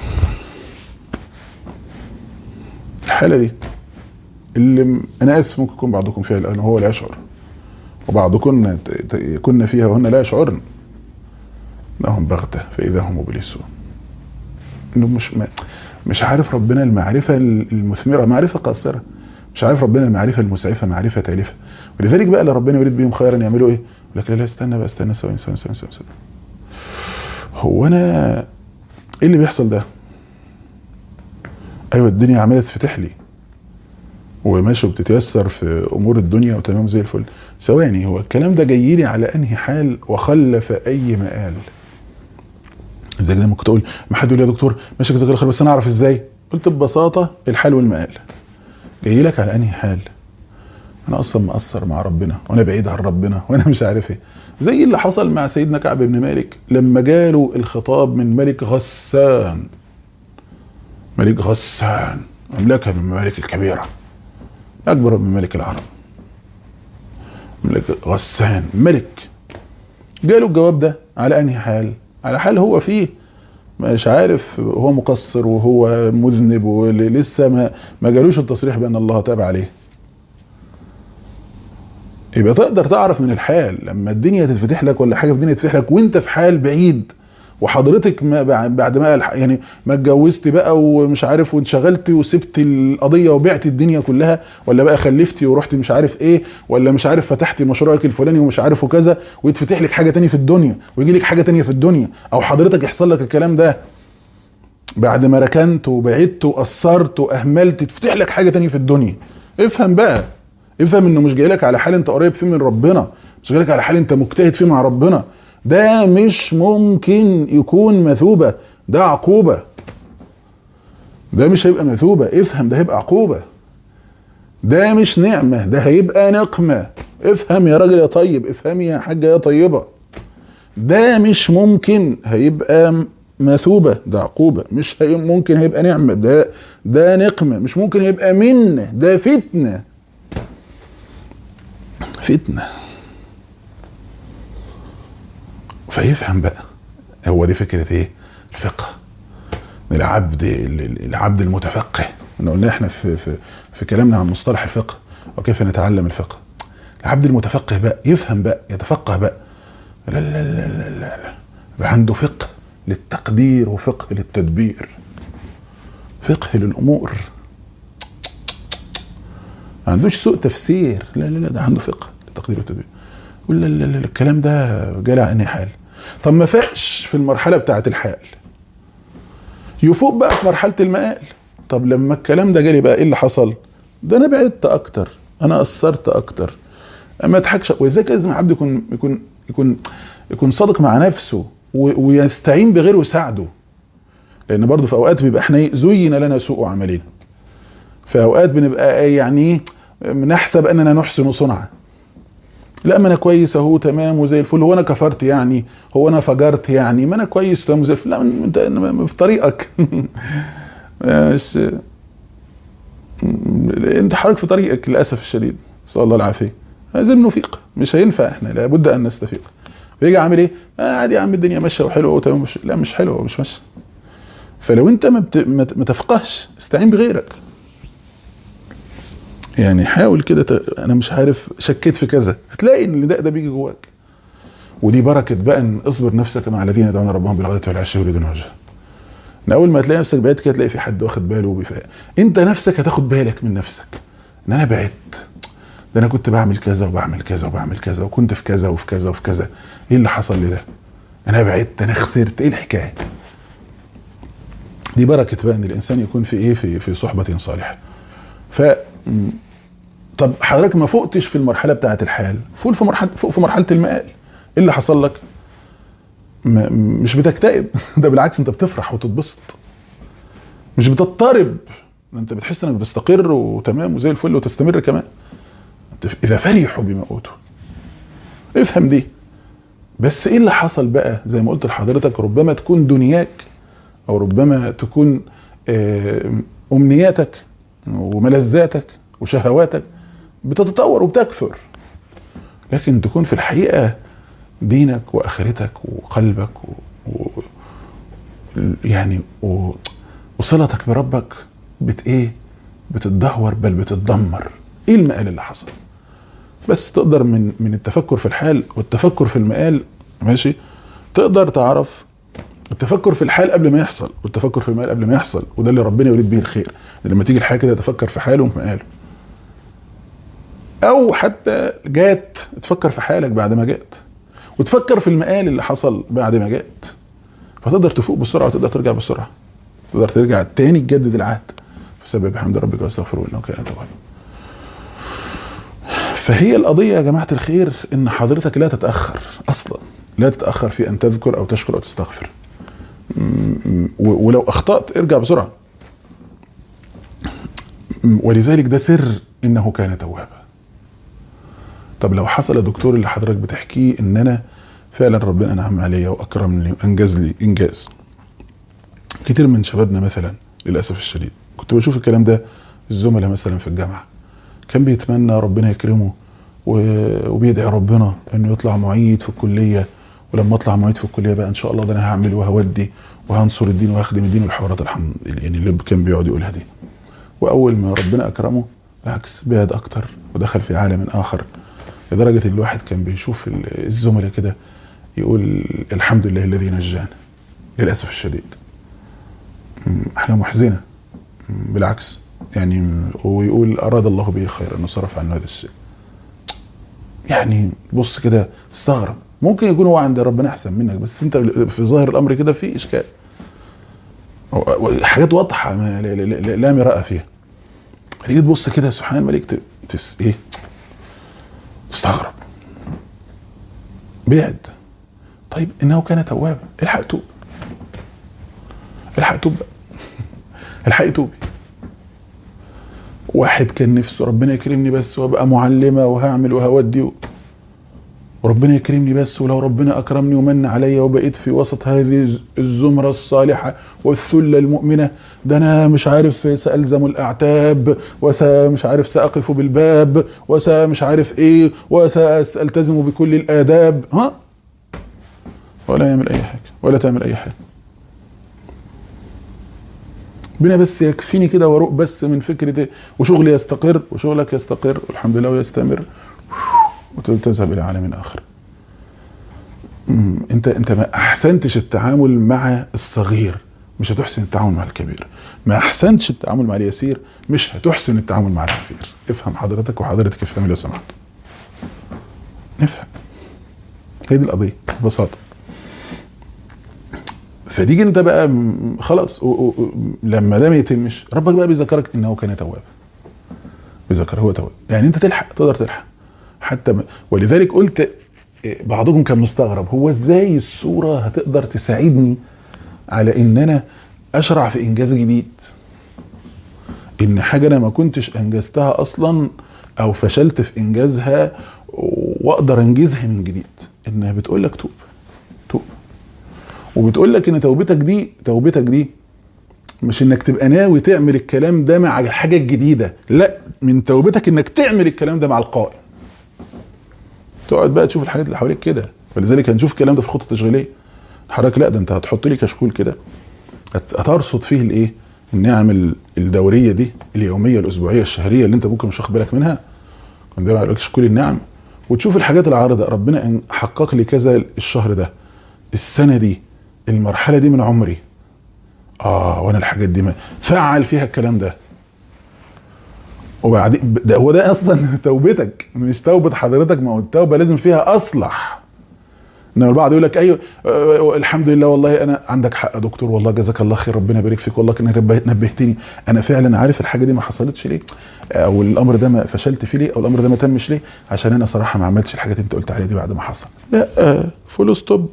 الحالة دي اللي أنا آسف ممكن يكون بعضكم فيها الآن هو لا يشعر، وبعضكم كنا فيها وهن لا يشعرن. لهم بغتة فإذا هم مبلسون. إنه مش عارف ربنا المعرفة المثمرة، معرفة قاصرة. مش عارف ربنا المعرفة المسعفة، معرفة تالفة. ولذلك بقى اللي ربنا يريد بهم خيرا يعملوا إيه؟ يقول لك لا استنى بقى، استنى ثواني. هو أنا إيه اللي بيحصل ده؟ أيوة الدنيا عمالة تفتح لي وماشي وبتتيسر في امور الدنيا وتمام زي الفل. ثواني، هو الكلام ده جاي لي على انهي حال وخلف اي مآل؟ زي كده ممكن تقول ما حد يقول يا دكتور ماشي جزاك الله خير بس انا اعرف ازاي؟ قلت ببساطه الحال والمآل. جاي لك على انهي حال؟ انا اصلا مقصر مع ربنا وانا بعيد عن ربنا وانا مش عارف ايه. زي اللي حصل مع سيدنا كعب بن مالك لما جاله الخطاب من ملك غسان. ملك غسان مملكه من الممالك الكبيره، أكبر من ملك العرب. ملك غسان ملك. جاله الجواب ده على أنهي حال؟ على حال هو فيه مش عارف، هو مقصر وهو مذنب ولسه ما جالوش التصريح بأن الله تاب عليه. يبقى تقدر تعرف من الحال لما الدنيا تتفتح لك ولا حاجة في الدنيا تتفتح لك وانت في حال بعيد، وحضرتك ما بعد ما يعني ما اتجوزت بقى ومش عارف وانشغلتي وسبت القضيه وبعت الدنيا كلها، ولا بقى خلفتي ورحتي مش عارف ايه، ولا مش عارف فتحتي مشروعك الفلاني ومش عارف وكذا، ويتفتح لك حاجه تانية في الدنيا ويجي لك حاجه تانية في الدنيا، او حضرتك يحصل لك الكلام ده بعد ما ركنت وبعدت وقصرت واهملت تفتح لك حاجه تانية في الدنيا. افهم بقى، افهم انه مش جاي لك على حال انت قريب فيه من ربنا، مش جاي لك على حال انت مجتهد فيه مع ربنا. ده مش ممكن يكون مثوبة، ده عقوبة. ده مش هيبقى مثوبة، افهم ده هيبقى عقوبة. ده مش نعمة، ده هيبقى نقمة. افهم يا راجل يا طيب، افهم يا حاجة يا طيبة. ده مش ممكن هيبقى مثوبة، ده عقوبة. مش ممكن هيبقى نعمة، ده نقمة. مش ممكن هيبقى منة، ده فتنة. فتنة. فيفهم بقى، هو دي فكرة ايه؟ الفقه. العبد المتفقه. قلنا احنا في كلامنا عن مصطلح الفقه وكيف نتعلم الفقه. العبد المتفقه بقى يفهم بقى، يتفقه بقى. لا يبقى عنده فقه للتقدير وفقه للتدبير، فقه للامور. ما عندوش سوء تفسير، لا ده عنده فقه للتقدير والتدبير. يقول لا الكلام ده جالي على اني حال. طب ما فاقش في المرحله بتاعه الحال، يفوق بقى في مرحله المقال. طب لما الكلام ده جالي بقى ايه اللي حصل؟ ده انا بعدت اكتر، انا قصرت اكتر. ما اضحكش. ولذلك لازم العبد يكون صادق مع نفسه ويستعين بغيره يساعده. لان برضه في اوقات بيبقى احنا زين لنا سوء عملنا، في اوقات بنبقى يعني نحسب اننا نحسن صنعا. لا ما انا كويس اهو تمام وزي الفل، هو انا كفرت يعني، هو انا فجرت يعني، ما انا كويس تمام وزي الفل. لا انت في طريقك بس انت حضرتك في طريقك للاسف الشديد، نسال الله العافيه. لازم نفيق، مش هينفع، احنا لابد ان نستفيق. فيجي عامل ايه؟ عادي يا عم الدنيا ماشيه وحلوه وتمام. لا مش حلوه ومش ماشيه. فلو انت ما تفقهش استعين بغيرك. يعني حاول كده انا مش عارف شكيت في كذا، هتلاقي ان ده بيجي جواك. ودي بركه بقى ان اصبر نفسك مع الذين يدعون ربهم بالغداة والعشي يريدون وجهه. ان اول ما تلاقي نفسك بعدت كده تلاقي في حد واخد باله وبيفاق. انت نفسك هتاخد بالك من نفسك ان انا بعدت، ده انا كنت بعمل كذا وبعمل كذا وبعمل كذا وكنت في كذا وفي كذا وفي كذا، ايه اللي حصل لي ده؟ انا بعدت، انا خسرت، ايه الحكايه؟ دي بركه بقى ان الانسان يكون في ايه، في صحبه صالحه. ف طب حضرتك ما فوقتش في المرحله بتاعه الحال، فوق في مرحله المقال. ايه اللي حصل لك؟ مش بتكتئب ده بالعكس انت بتفرح وتتبسط، مش بتضطرب، انت بتحس انك بتستقر وتمام وزي الفل وتستمر كمان. اذا فرحوا بما اوتوا، افهم دي. بس ايه اللي حصل بقى؟ زي ما قلت لحضرتك، ربما تكون دنياك او ربما تكون امنياتك وملذاتك وشهواتك بتتطور وبتكثر، لكن تكون في الحقيقه دينك واخرتك وقلبك يعني وصلتك بربك بتتدهور بل بتتدمر. ايه المقال اللي حصل؟ بس تقدر من التفكر في الحال والتفكر في المقال، ماشي، تقدر تعرف التفكر في الحال قبل ما يحصل والتفكر في المقال قبل ما يحصل. وده اللي ربنا يريد به الخير. لما تيجي الحاجه كده تفكر في حاله ومقاله، او حتى جات تفكر في حالك بعد ما جات، وتفكر في المقال اللي حصل بعد ما جات، فتقدر تفوق بسرعه وتقدر ترجع بسرعه، تقدر ترجع تاني تجدد العهد. فسبح بحمد ربك واستغفره انه كان توابا. فهي القضيه يا جماعه الخير ان حضرتك لا تتاخر اصلا، لا تتاخر في ان تذكر او تشكر او تستغفر. ولو اخطات ارجع بسرعه. ولذلك ده سر انه كان توابا. طب لو حصل يا دكتور اللي حضرتك بتحكيه ان انا فعلا ربنا انعم عليا واكرمني وانجز لي انجاز، كتير من شبابنا مثلا للاسف الشديد كنت بشوف الكلام ده، الزملاء مثلا في الجامعه كان بيتمنى ربنا يكرمه وبيدعي ربنا انه يطلع معيد في الكليه، ولما اطلع معيد في الكليه بقى ان شاء الله ده انا هعمل وهودي وهنصر الدين وهخدم الدين، والحوارات يعني اللي كان بيقعد يقولها دي. واول ما ربنا اكرمه بالعكس بعد اكتر ودخل في عالم اخر، لدرجه ان الواحد كان بيشوف الزملاء كده يقول الحمد لله الذي نجانا. للاسف الشديد حاجه محزنه بالعكس يعني، ويقول اراد الله به خيرا انه صرف عنه هذا الشيء. يعني بص كده تستغرب، ممكن يكون هو عند ربنا احسن منك، بس انت في ظاهر الامر كده في اشكال، حاجات واضحه لا مراء فيها. تيجي تبص كده سبحان الملك ايه تستغرب. بعد. طيب انه كان توابا، الحق توب، الحق توب الحق توبي. واحد كان نفسه ربنا يكرمني بس وابقى معلمه وهعمل وهودي، وربنا يكرمني بس، ولو ربنا اكرمني ومن عليا وبقيت في وسط هذه الزمره الصالحه والثله المؤمنه، ده انا مش عارف سالزم الاعتاب ومش عارف ساقف بالباب ومش عارف ايه وسالتزم بكل الاداب. ها ولا يعمل اي حاجه ولا تعمل اي حاجه. ربنا بس يكفيني كده واروق بس من فكره وشغلي يستقر وشغلك يستقر والحمد لله ويستمر وتذهب الى عالم اخر. انت ما احسنتش التعامل مع الصغير مش هتحسن التعامل مع الكبير، ما احسنتش التعامل مع اليسير مش هتحسن التعامل مع العسير. افهم حضرتك وحضرتك افهم لو سمحت. نفهم. هي دي القضيه ببساطه. فتيجي انت بقى خلاص لما ده ما يتمش ربك بقى بيذكرك انه كان توابا، بيذكر هو تواب، يعني انت تلحق، تقدر تلحق حتى ولذلك قلت بعضهم كان مستغرب هو ازاي السوره هتقدر تساعدني على ان انا اشرع في انجاز جديد، ان حاجه انا ما كنتش انجزتها اصلا او فشلت في انجازها واقدر انجزها من جديد. انها بتقول لك توب توب، وبتقول لك ان توبتك دي مش انك تبقى ناوي تعمل الكلام ده مع الحاجه الجديده، لا، من توبتك انك تعمل الكلام ده مع القائم. تقعد بقى تشوف الحاجات اللي حواليك كده. فلذلك هنشوف الكلام ده في الخطه التشغيليه. حضرتك لا، ده انت هتحط لي كشكول كده هترصد فيه الايه؟ النعم الدوريه دي، اليوميه الاسبوعيه الشهريه اللي انت ممكن مش واخد بالك منها. كان ده بقى كشكول النعم، وتشوف الحاجات العارضه. ربنا ان حقق لي كذا الشهر ده، السنه دي، المرحله دي من عمري، وانا الحاجات دي ما فعل فيها الكلام ده. وبعدين ده هو ده اصلا توبتك، مش توبه حضرتك. ما هو التوبه لازم فيها اصلح. ان البعض يقول لك ايوه الحمد لله والله انا عندك حق يا دكتور، والله جزاك الله خير، ربنا يبارك فيك، والله انك نبهتني، انا فعلا عارف الحاجه دي ما حصلتش ليه، او الامر ده ما فشلت فيه ليه، او الامر ده ما تمش ليه، عشان انا صراحه ما عملتش الحاجات اللي انت قلت عليها دي بعد ما حصل. لا، فول ستوب.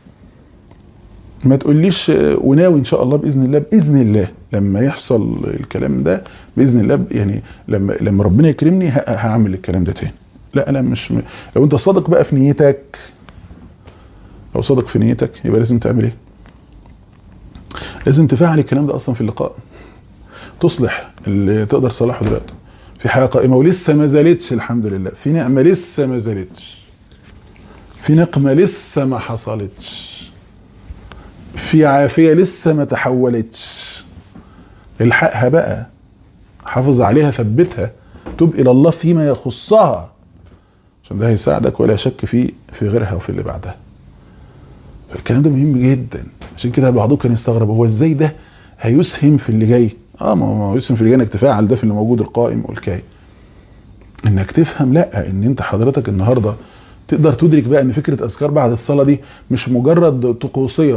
ما تقوليش وناوي ان شاء الله باذن الله لما يحصل الكلام ده باذن الله، يعني لما ربنا يكرمني هعمل الكلام ده تاني. لا، انا مش لو انت صادق بقى في نيتك، لو صادق في نيتك يبقى لازم تعمل ايه؟ لازم تفعل الكلام ده اصلا في اللقاء، تصلح اللي تقدر تصلحه دلوقتي. في حياه قائمه ولسه ما زالتش، الحمد لله، في نعمه لسه ما زالتش، في نقمه لسه ما حصلتش، في عافيه لسه ما تحولتش. الحقها بقى، حافظ عليها، ثبتها، تب الى الله فيما يخصها، عشان ده هيساعدك ولا شك في غيرها وفي اللي بعدها. الكلام ده مهم جدا. عشان كده بعضهم كان يستغرب هو ازاي ده هيسهم في اللي جاي. ما هو يسهم في اللي جاي انك تفعل ده في اللي موجود القائم والكاي، انك تفهم لا، ان انت حضرتك النهارده تقدر تدرك بقى ان فكره اذكار بعد الصلاه دي مش مجرد طقوسيه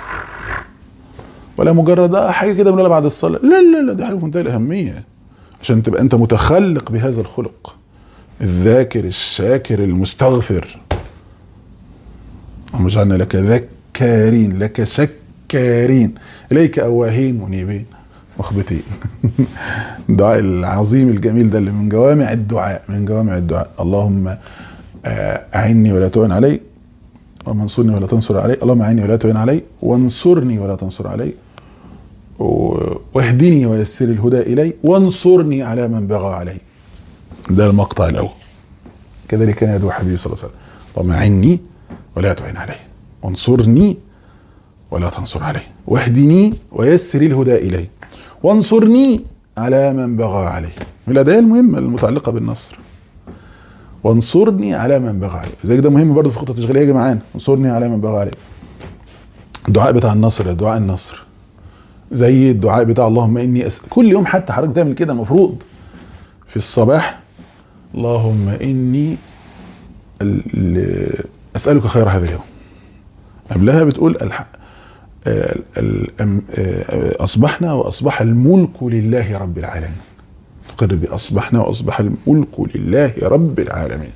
ولا مجرد حاجه كده بنقولها بعد الصلاه. لا، دي حاجه في منتهى الاهميه، عشان تبقى انت متخلق بهذا الخلق، الذاكر الشاكر المستغفر. اللهم اجعلنا لك ذكارين، لك شكارين، اليك اواهين منيبين مخبتين. الدعاء العظيم الجميل ده اللي من جوامع الدعاء. اللهم اعني ولا تعن علي، اللهم انصرني ولا تنصر علي، اللهم اعني ولا تعن علي، وانصرني ولا تنصر علي، واهدني ويسر الهدى الي، وانصرني على من بغى علي. ده المقطع الاول. كذلك كان يدعو حبيبي صلى الله عليه وسلم: اللهم اعني ولا تعن علي، وانصرني ولا تنصر علي، واهدني ويسر الهدى الي، وانصرني على من بغى علي. من الادعية المهمة المتعلقة بالنصر، وانصرني على من بغى علي. زي ده مهم برضه في خطة تشغيلية. يا جماعة انصرني على من بغى علي. الدعاء بتاع النصر، دعاء النصر، زي الدعاء بتاع اللهم اني كل يوم حتى حضرتك تعمل كده. المفروض في الصباح: اللهم اني اسالك خير هذا اليوم. قبلها بتقول اصبحنا واصبح الملك لله رب العالمين. تقرر دي: اصبحنا واصبح الملك لله رب العالمين.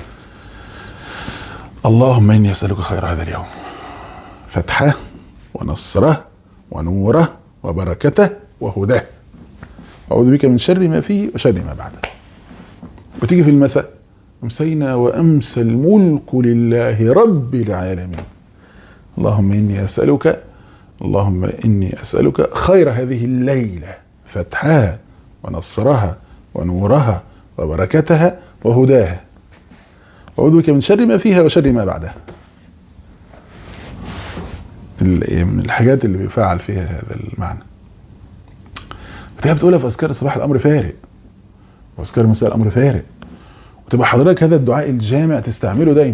اللهم اني اسالك خير هذا اليوم، فتحه ونصره ونوره وبركته وهداه، اعوذ بك من شر ما فيه وشر ما بعده. وتيجي في المساء: امسينا وامسى الملك لله رب العالمين. اللهم اني اسالك خير هذه الليله، فتحها ونصرها ونورها وبركتها وهداها، واعوذ بك من شر ما فيها وشر ما بعدها. من الحاجات اللي بيفعل فيها هذا المعنى. فتبقى بتقولها في اذكار الصباح الامر فارق، واذكار المساء الامر فارق، وتبقى حضرتك هذا الدعاء الجامع تستعمله دايما: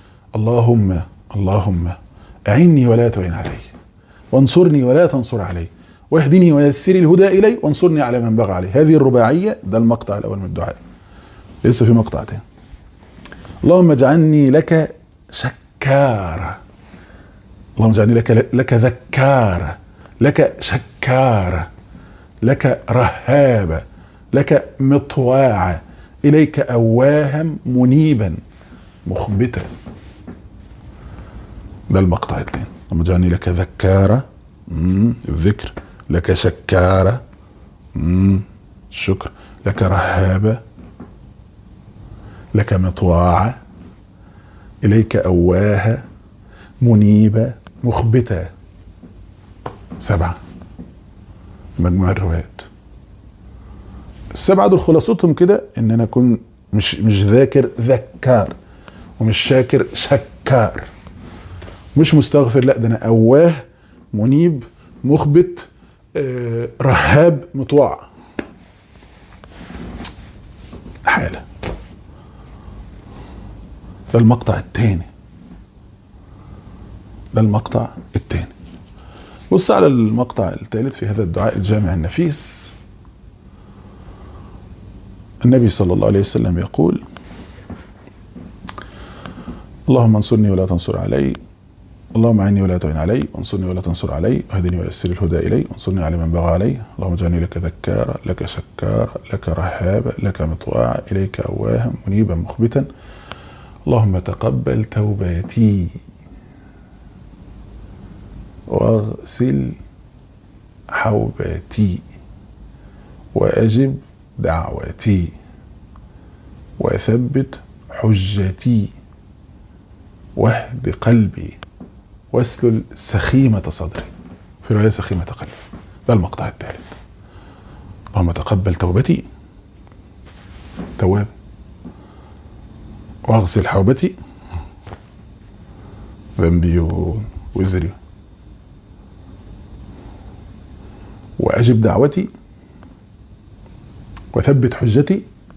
اللهم اعني ولا تعن علي، وانصرني ولا تنصر علي، واهدني ويسر الهدى الي، وانصرني على من بغى علي. هذه الرباعيه. ده المقطع الاول من الدعاء. لسه في مقطع تاني: اللهم اجعلني لك ذكارة. اللهم اجعلني لك ذكارة، لك شكارة، لك رهابة، لك مطواعة، إليك أواها منيبا مخبتا. ده المقطع الثاني. اللهم اجعلني لك ذكارة، الذكر، لك شكارة، الشكر، لك رهابة، لك مطواعة، إليك أواها منيبة مخبتة. 7 مجموع الروايات. 7 دول خلاصتهم كده ان انا اكون مش ذاكر ذكار، ومش شاكر شكار، مش مستغفر، لا ده انا أواه منيب مخبت رهاب مطوع. حالة. ده المقطع الثاني. ده المقطع الثاني. بص على المقطع الثالث في هذا الدعاء الجامع النفيس. النبي صلى الله عليه وسلم يقول: اللهم انصرني ولا تنصر علي، اللهم اعني ولا تعن علي، وانصرني ولا تنصر علي، واهدني ويسر الهدى الي، وانصرني على من بغى علي، اللهم اجعلني لك ذكارا، لك شكارا، لك رهابا، لك مطواعا، اليك أواها منيبا مخبتا، اللهم تقبل توباتي واغسل حوباتي واجب دعوتي وثبت حجتي واهد قلبي واسلل سخيمة صدري، في رواية سخيمة قلبي. ده المقطع الثالث. اللهم تقبل توبتي، تواب، واغسل حوبتي، ذنبي ووزري، واجب دعوتي، وثبت حجتي،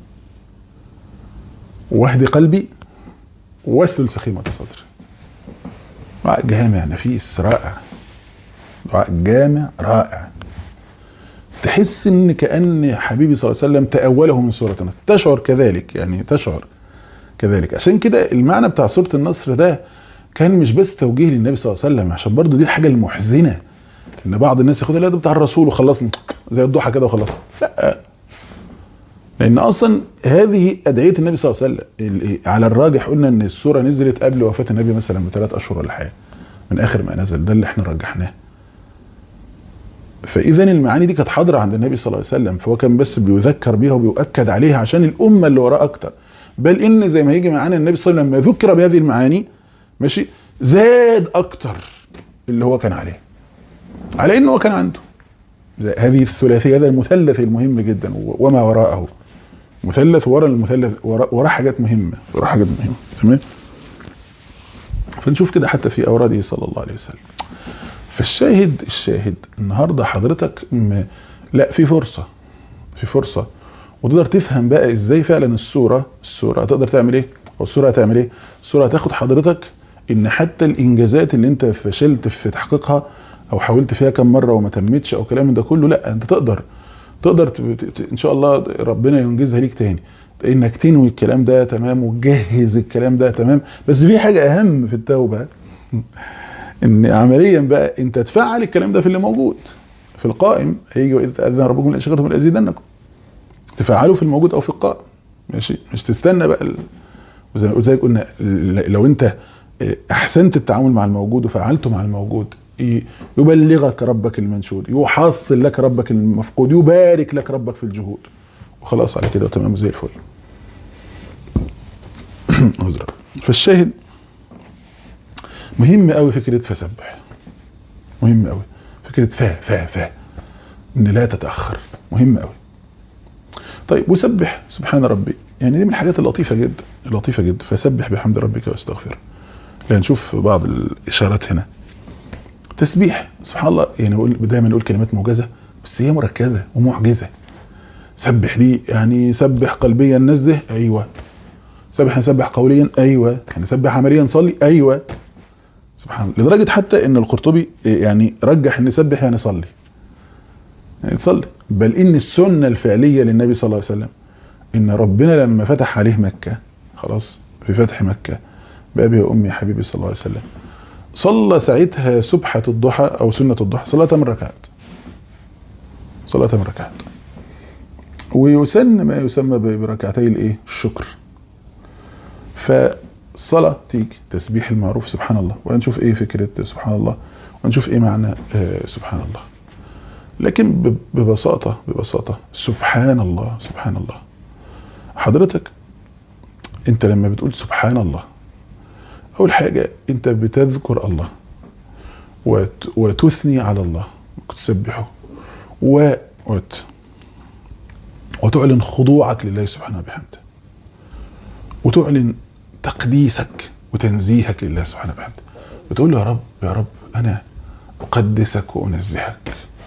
واهد قلبي، واسلل سخيمة صدري. دعاء جامع نفيس رائع، دعاء جامع رائع. تحس ان كأن حبيبي صلى الله عليه وسلم تأوله من سورة النصر، تشعر كذلك، يعني تشعر كذلك. عشان كده المعنى بتاع سورة النصر ده كان مش بس توجيه للنبي صلى الله عليه وسلم، عشان برضو دي الحاجة المحزنة ان بعض الناس ياخدها لا ده بتاع الرسول وخلصنا زي الضحى كده وخلصنا. لا، لان اصلا هذه ادعية النبي صلى الله عليه وسلم. على الراجح قلنا ان السورة نزلت قبل وفاة النبي مثلا ب3 أشهر ولا حاجة، من اخر ما نزل، ده اللي احنا رجحناه. فاذا المعاني دي كانت حاضرة عند النبي صلى الله عليه وسلم، فهو كان بس بيذكر بيها وبيؤكد عليها عشان الامة اللي وراه اكتر. بل ان زي ما هيجي معانا النبي صلى الله عليه وسلم لما ذكر بهذه المعاني ماشي زاد اكتر اللي هو كان عليه، على انه هو كان عنده هذه الثلاثية، هذا المثلث المهم جدا وما وراءه، مثلث ورا المثلث ورا حاجات مهمة، ورا حاجات مهمة. تمام. فنشوف كده حتى في اوراده صلى الله عليه وسلم. فالشاهد النهارده حضرتك لا في فرصة وتقدر تفهم بقى ازاي فعلا السورة هتقدر تعمل ايه، او السورة هتعمل ايه. السورة هتاخد حضرتك ان حتى الانجازات اللي انت فشلت في تحقيقها او حاولت فيها كم مرة وما تمتش او كلام ده كله، لا انت تقدر ان شاء الله ربنا ينجزها ليك تاني، انك تنوي الكلام ده تمام وتجهز الكلام ده تمام. بس في حاجة اهم في التوبة، ان عمليا بقى انت تفعل الكلام ده في اللي موجود في القائم. هيجي واذا اذن ربكم لئن شكرتم لازيدنكم، تفعله في الموجود او في القائم. ماشي، مش تستنى بقى وزي ما قلنا لو انت احسنت التعامل مع الموجود وفعلته مع الموجود، يبلغك ربك المنشود، يحصل لك ربك المفقود، يبارك لك ربك في الجهود، وخلاص على كده وتمام زي الفل. فالشاهد مهم قوي فكرة فسبح، مهم قوي فكرة فا ان لا تتأخر، مهم قوي. طيب وسبح سبحان ربي، يعني دي من الحاجات اللطيفة جدا. فسبح بحمد ربك واستغفره. نشوف بعض الاشارات هنا. تسبيح سبحان الله، يعني دايما نقول كلمات موجزة بس هي مركزة ومعجزة. سبح دي يعني سبح قلبيا نزه، ايوه. سبح قوليا، ايوه. يعني سبح عمليا صلي، ايوه. سبحان الله. لدرجة حتى ان القرطبي يعني رجح ان سبح يعني صلي، يعني تصلي. بل ان السنة الفعلية للنبي صلى الله عليه وسلم ان ربنا لما فتح عليه مكة، خلاص في فتح مكة بأبي وأمي حبيبي صلى الله عليه وسلم، صلى ساعتها سبحة الضحى أو سنة الضحى صلاة 8 ركعات، صلاة 8 ركعات. ويسن ما يسمى بركعتي الايه؟ الشكر. فالصلاة تيجي تسبيح المعروف سبحان الله، وهنشوف ايه فكرة سبحان الله، وهنشوف ايه معنى سبحان الله. لكن ببساطة سبحان الله سبحان الله. حضرتك انت لما بتقول سبحان الله، اول حاجة انت بتذكر الله وتثني على الله وتسبحه وتعلن خضوعك لله سبحانه وبحمده، وتعلن تقديسك وتنزيهك لله سبحانه وبحمده، بتقول له يا رب أنا أقدسك وأنزهك.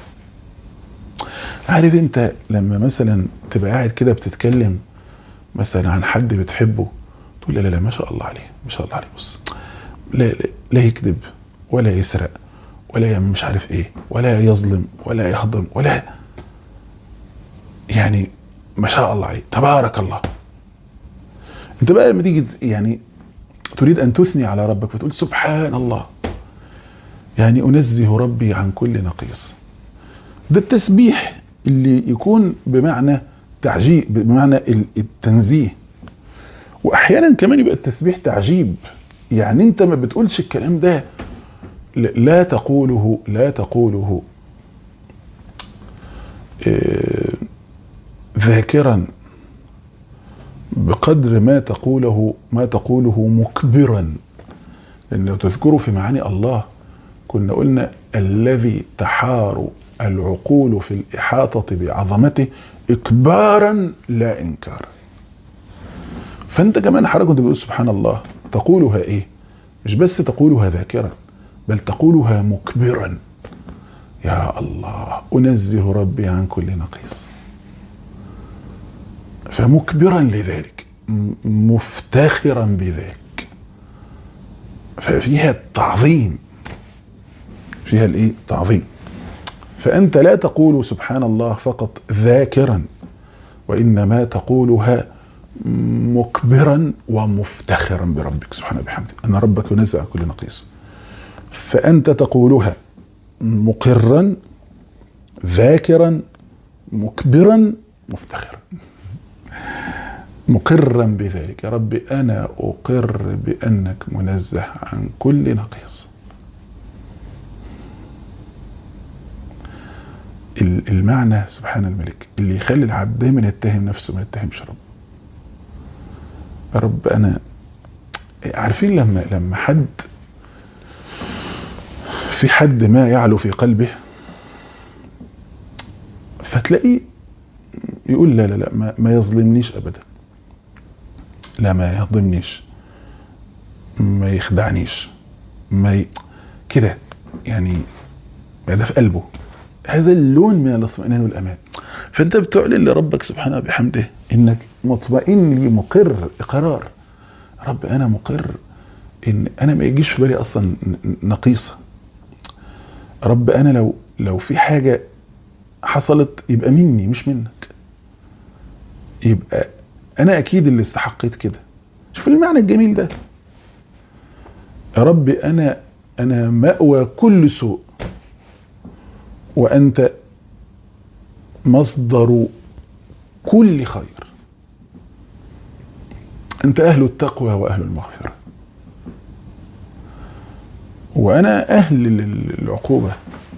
عارف انت لما مثلا تبقى قاعد كده بتتكلم مثلا عن حد بتحبه، تقول لا ما شاء الله عليه ما شاء الله عليه، بص لا يكذب ولا يسرق ولا يعمل مش عارف ايه ولا يظلم ولا يهضم ولا، يعني ما شاء الله عليه تبارك الله. انت بقى لما تيجي يعني تريد ان تثني على ربك فتقول سبحان الله، يعني انزه ربي عن كل نقيص. ده التسبيح اللي يكون بمعنى تعجيب، بمعنى التنزيه. واحيانا كمان يبقى التسبيح تعجيب، يعني انت ما بتقولش الكلام ده، لا تقوله ذاكرا بقدر ما تقوله مكبرا. لأن لو تذكروا في معاني الله كنا قلنا الذي تحار العقول في الإحاطة بعظمته إكبارا لا إنكارا. فأنت كمان حضرتك كنت بتقول سبحان الله تقولها إيه؟ مش بس تقولها ذاكرا، بل تقولها مكبرا. يا الله أنزه ربي عن كل نقيص، فمكبرا لذلك مفتخرا بذلك، ففيها التعظيم، فيها الايه؟ تعظيم. فأنت لا تقول سبحان الله فقط ذاكرا، وإنما تقولها مكبرا ومفتخرا بربك سبحانه وبحمده، أن ربك ينزه عن كل نقيص. فأنت تقولها مقرا ذاكرا مكبرا مفتخرا، مقرا بذلك. يا رب أنا أقر بأنك منزه عن كل نقيص. المعنى سبحان الملك اللي يخلي العبد دايما يتهم نفسه ما يتهمش رب. يا رب أنا عارفين لما حد في حد ما يعلو في قلبه فتلاقيه يقول لا ما يظلمنيش أبدا، لا ما يهضمنيش، ما يخدعنيش، كده يعني ده في قلبه هذا اللون من الاطمئنان والأمان. فأنت بتعلن لربك سبحانه وبحمده إنك مطمئن لي، مقر إقرار. رب أنا مقر إن أنا ما يجيش في بالي أصلا نقيصة. رب أنا لو في حاجة حصلت يبقى مني مش منك، يبقى أنا أكيد اللي استحقيت كده. شوف المعنى الجميل ده. يا رب أنا مأوى كل سوء، وأنت مصدر كل خير. أنت أهل التقوى وأهل المغفرة، وأنا أهل للعقوبة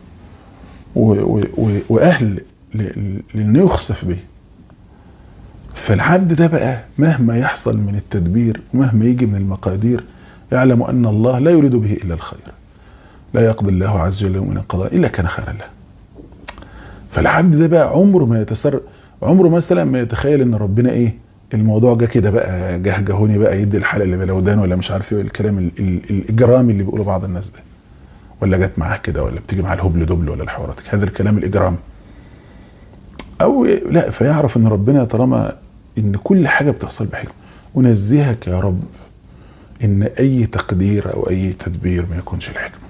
وأهل لأن يخسف به. فالعبد ده بقى مهما يحصل من التدبير ومهما يجي من المقادير يعلم أن الله لا يريد به إلا الخير، لا يقضي الله عز وجل من القضاء إلا كان خيرا له. فالعبد ده بقى عمره مثلا ما يتخيل ان ربنا ايه الموضوع جه كده بقى جهجهوني بقى يدي الحلقه اللي بلودان ولا مش عارف ايه الكلام الاجرامي اللي بيقوله بعض الناس ده، ولا جت معاه كده ولا بتيجي معاه الهبل دبل ولا الحوارات هذا الكلام الاجرامي او لا. فيعرف ان ربنا طالما ان كل حاجه بتحصل بحكمه. ونزهك يا رب ان اي تقدير او اي تدبير ما يكونش الحكمه.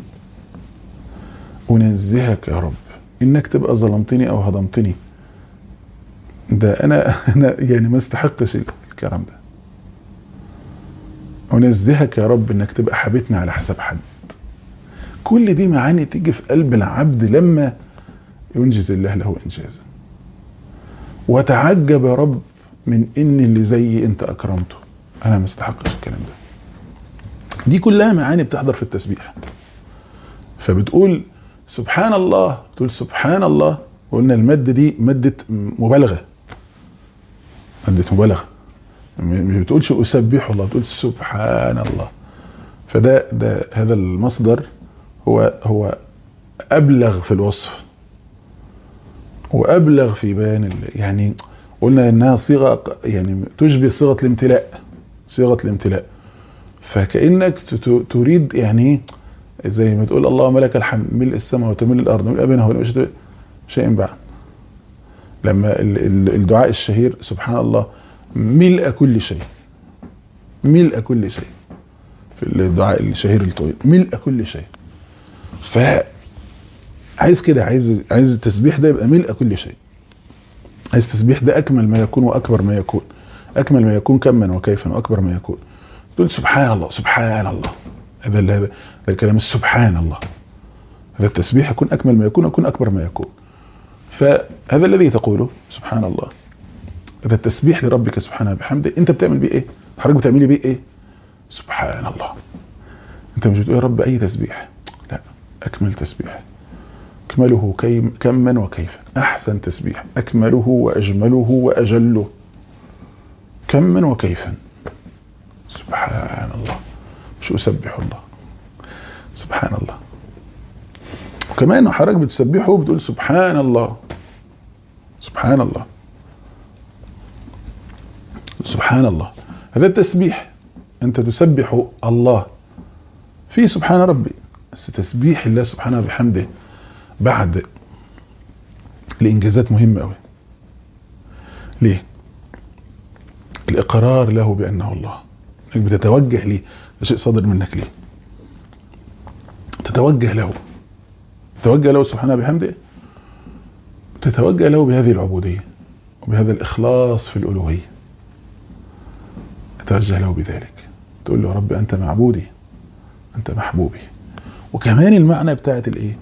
ونزهك يا رب انك تبقى ظلمتني او هضمتني، ده انا يعني ما استحقش الكلام ده. أنزهك يا رب إنك تبقى حبيتني على حساب حد. كل دي معاني تيجي في قلب العبد لما ينجز الله له إنجازا. وتعجب يا رب من إن اللي زيي أنت أكرمته، أنا ما استحقش الكلام ده. دي كلها معاني بتحضر في التسبيح. فبتقول سبحان الله، تقول سبحان الله، وقلنا المادة دي مادة مبالغة، مادة مبالغة، مش بتقولش أسبح الله، بتقول سبحان الله. فده هذا المصدر هو أبلغ في الوصف وأبلغ في بيان، يعني قلنا إنها صيغة يعني تشبه صيغة الامتلاء، صيغة الامتلاء. فكأنك تريد يعني زي ما تقول اللهم لك الحمد ملء السماء وتملء الأرض وملء بينها وملء شيء بعد. لما الدعاء الشهير سبحان الله ملء كل شيء، ملء كل شيء، في الدعاء الشهير الطويل ملء كل شيء. فعايز كده، عايز التسبيح ده يبقى ملء كل شيء، عايز التسبيح ده أكمل ما يكون وأكبر ما يكون، أكمل ما يكون كما وكيفا وأكبر ما يكون. تقول سبحان الله سبحان الله، هذا الكلام سبحان الله، هذا التسبيح يكون أكمل ما يكون ويكون أكبر ما يكون. فهذا الذي تقوله سبحان الله، هذا التسبيح لربك سبحانه بحمده. انت بتعمل بيه ايه؟ حضرتك بتعملي بيه ايه؟ سبحان الله. انت مش بتقول يا رب اي تسبيح، لا، اكمل تسبيح، اكمله كما وكيفا، احسن تسبيح، اكمله واجمله واجله كما وكيفا. سبحان الله، مش اسبح الله، سبحان الله. وكمان حضرتك بتسبحه بتقول سبحان الله، سبحان الله، سبحان الله. هذا التسبيح أنت تسبح الله في سبحان ربي، بس تسبيح الله سبحانه بحمده بعد الإنجازات مهمة أوي. ليه؟ الإقرار له بأنه الله، إنك بتتوجه ليه، ده شيء صادر منك، ليه تتوجه له، تتوجه له سبحانه بحمده، تتوجه له بهذه العبودية وبهذا الإخلاص في الألوهية، تتوجه له بذلك، تقول له يا رب أنت معبودي، أنت محبوبي. وكمان المعنى بتاعت الإيه؟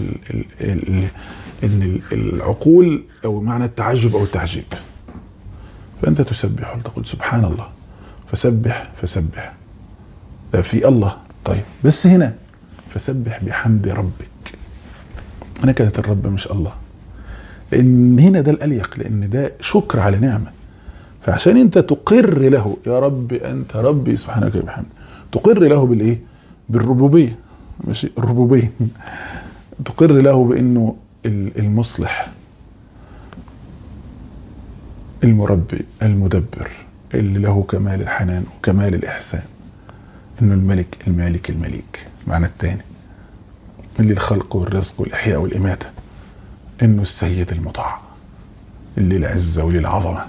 إن العقول أو معنى التعجب أو التعجيب. فأنت تسبح وتقول سبحان الله، فسبح ده في الله. طيب بس هنا فسبح بحمد ربك، هنا كانت الرب مش الله، لأن هنا ده الأليق، لأن ده شكر على نعمة. فعشان انت تقر له يا رب انت ربي سبحانك وبحمدك، تقر له بالايه؟ بالربوبيه، ماشي، الربوبيه. تقر له بانه المصلح، المربي، المدبر، اللي له كمال الحنان وكمال الاحسان، انه الملك المالك المليك، معنى الثاني اللي الخلق والرزق والاحياء والاماته، انه السيد المطاع اللي العزه ولي العظمه.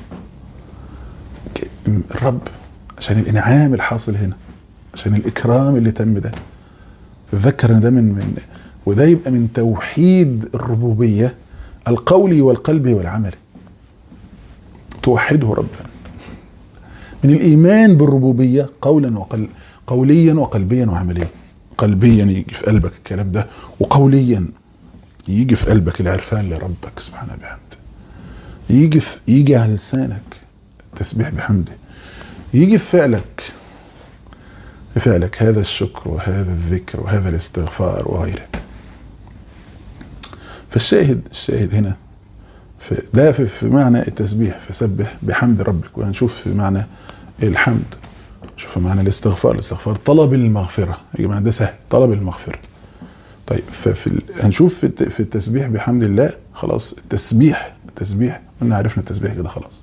الرب عشان الانعام الحاصل هنا، عشان الاكرام اللي تم ده. تذكر ان ده من وده يبقى من توحيد الربوبيه القولي والقلبي والعملي. توحده ربنا من الايمان بالربوبيه قوليا وقلبيا وعمليا. قلبيا يجي في قلبك الكلام ده، وقوليا يجي في قلبك العرفان لربك سبحانه بحمده، يجي على لسانك تسبيح بحمده، يجي في فعلك هذا الشكر وهذا الذكر وهذا الاستغفار وغيره. فالشاهد هنا في معنى التسبيح، فسبح بحمد ربك. وهنشوف في معنى الحمد، شوف في معنى الاستغفار طلب المغفرة. يا جماعة ده سهل، طلب المغفرة. طيب هنشوف في التسبيح بحمد الله. خلاص التسبيح قلنا عرفنا التسبيح كده خلاص.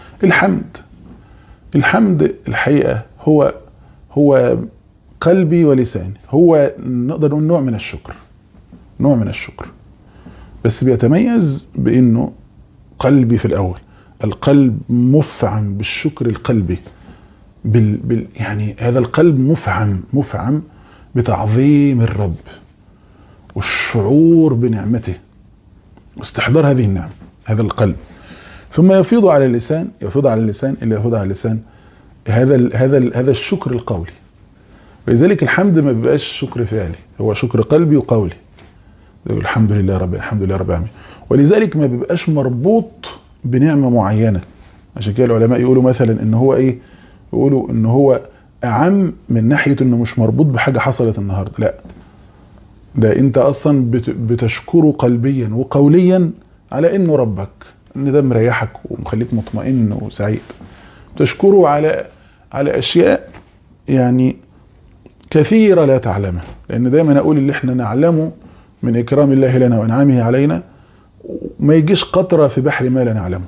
الحمد الحقيقة هو قلبي ولساني، هو نقدر نقول نوع من الشكر، بس بيتميز بأنه قلبي في الأول. القلب مفعم بالشكر القلبي، يعني هذا القلب مفعم بتعظيم الرب والشعور بنعمته واستحضار هذه النعمة، هذا القلب. ثم يفيض على اللسان هذا الشكر القولي. ولذلك الحمد ما بيبقاش شكر فعلي، هو شكر قلبي وقولي. الحمد لله رب العالمين. ولذلك ما بيبقاش مربوط بنعمة معينة. عشان كده العلماء يقولوا مثلا ان هو ايه، يقولوا ان هو اعم من ناحية انه مش مربوط بحاجة حصلت النهاردة، لا، ده انت اصلا بتشكره قلبيا وقوليا على انه ربك، ان ده مريحك ومخليك مطمئن وسعيد. تشكره على اشياء يعني كثيرة لا تعلمها، لان دايما اقول اللي احنا نعلمه من اكرام الله لنا وانعامه علينا ما يجيش قطرة في بحر ما لا نعلمه.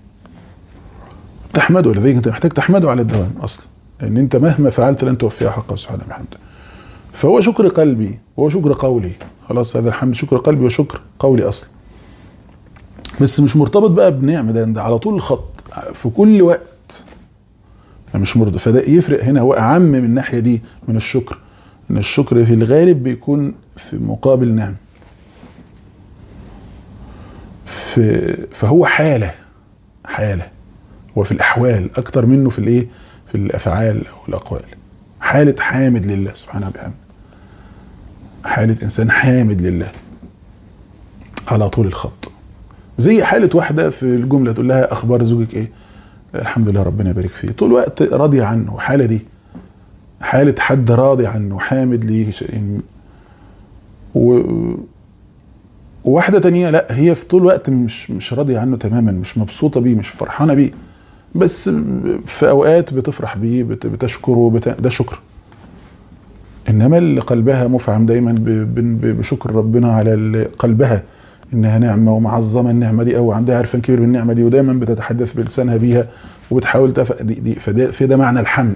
تحمده، لذلك انت محتاج تحمده على الدوام اصلا، لان انت مهما فعلت لن توفي حقه سبحانه وبحمده. فهو شكر قلبي وهو شكر قولي، خلاص هذا الحمد شكر قلبي وشكر قولي اصلا، بس مش مرتبط بقى بنعمة، ده على طول الخط في كل وقت، مش مرتبط. فده يفرق هنا، هو اعم من الناحية دي من الشكر، ان الشكر في الغالب بيكون في مقابل نعم، فهو حالة وفي الأحوال أكتر منه في الإيه، في الأفعال أو الأقوال. حالة حامد لله سبحانه وبحمده، حالة إنسان حامد لله على طول الخط. زي حالة واحدة في الجملة تقول لها أخبار زوجك إيه؟ الحمد لله ربنا يبارك فيه، طول الوقت راضي عنه. حالة دي حالة حد راضي عنه حامد ليه. وواحدة تانية لا، هي في طول الوقت مش راضية عنه تماما، مش مبسوطة بيه، مش فرحانة بيه، بس في أوقات بتفرح بيه، بتشكره، ده شكر. إنما اللي قلبها مفعم دايما بشكر ربنا على قلبها، إنها نعمة ومعظمة النعمة دي، أو عندها عرفان كبير بالنعمة دي، ودايما بتتحدث بلسانها بيها وبتحاول دي في ده معنى الحمد.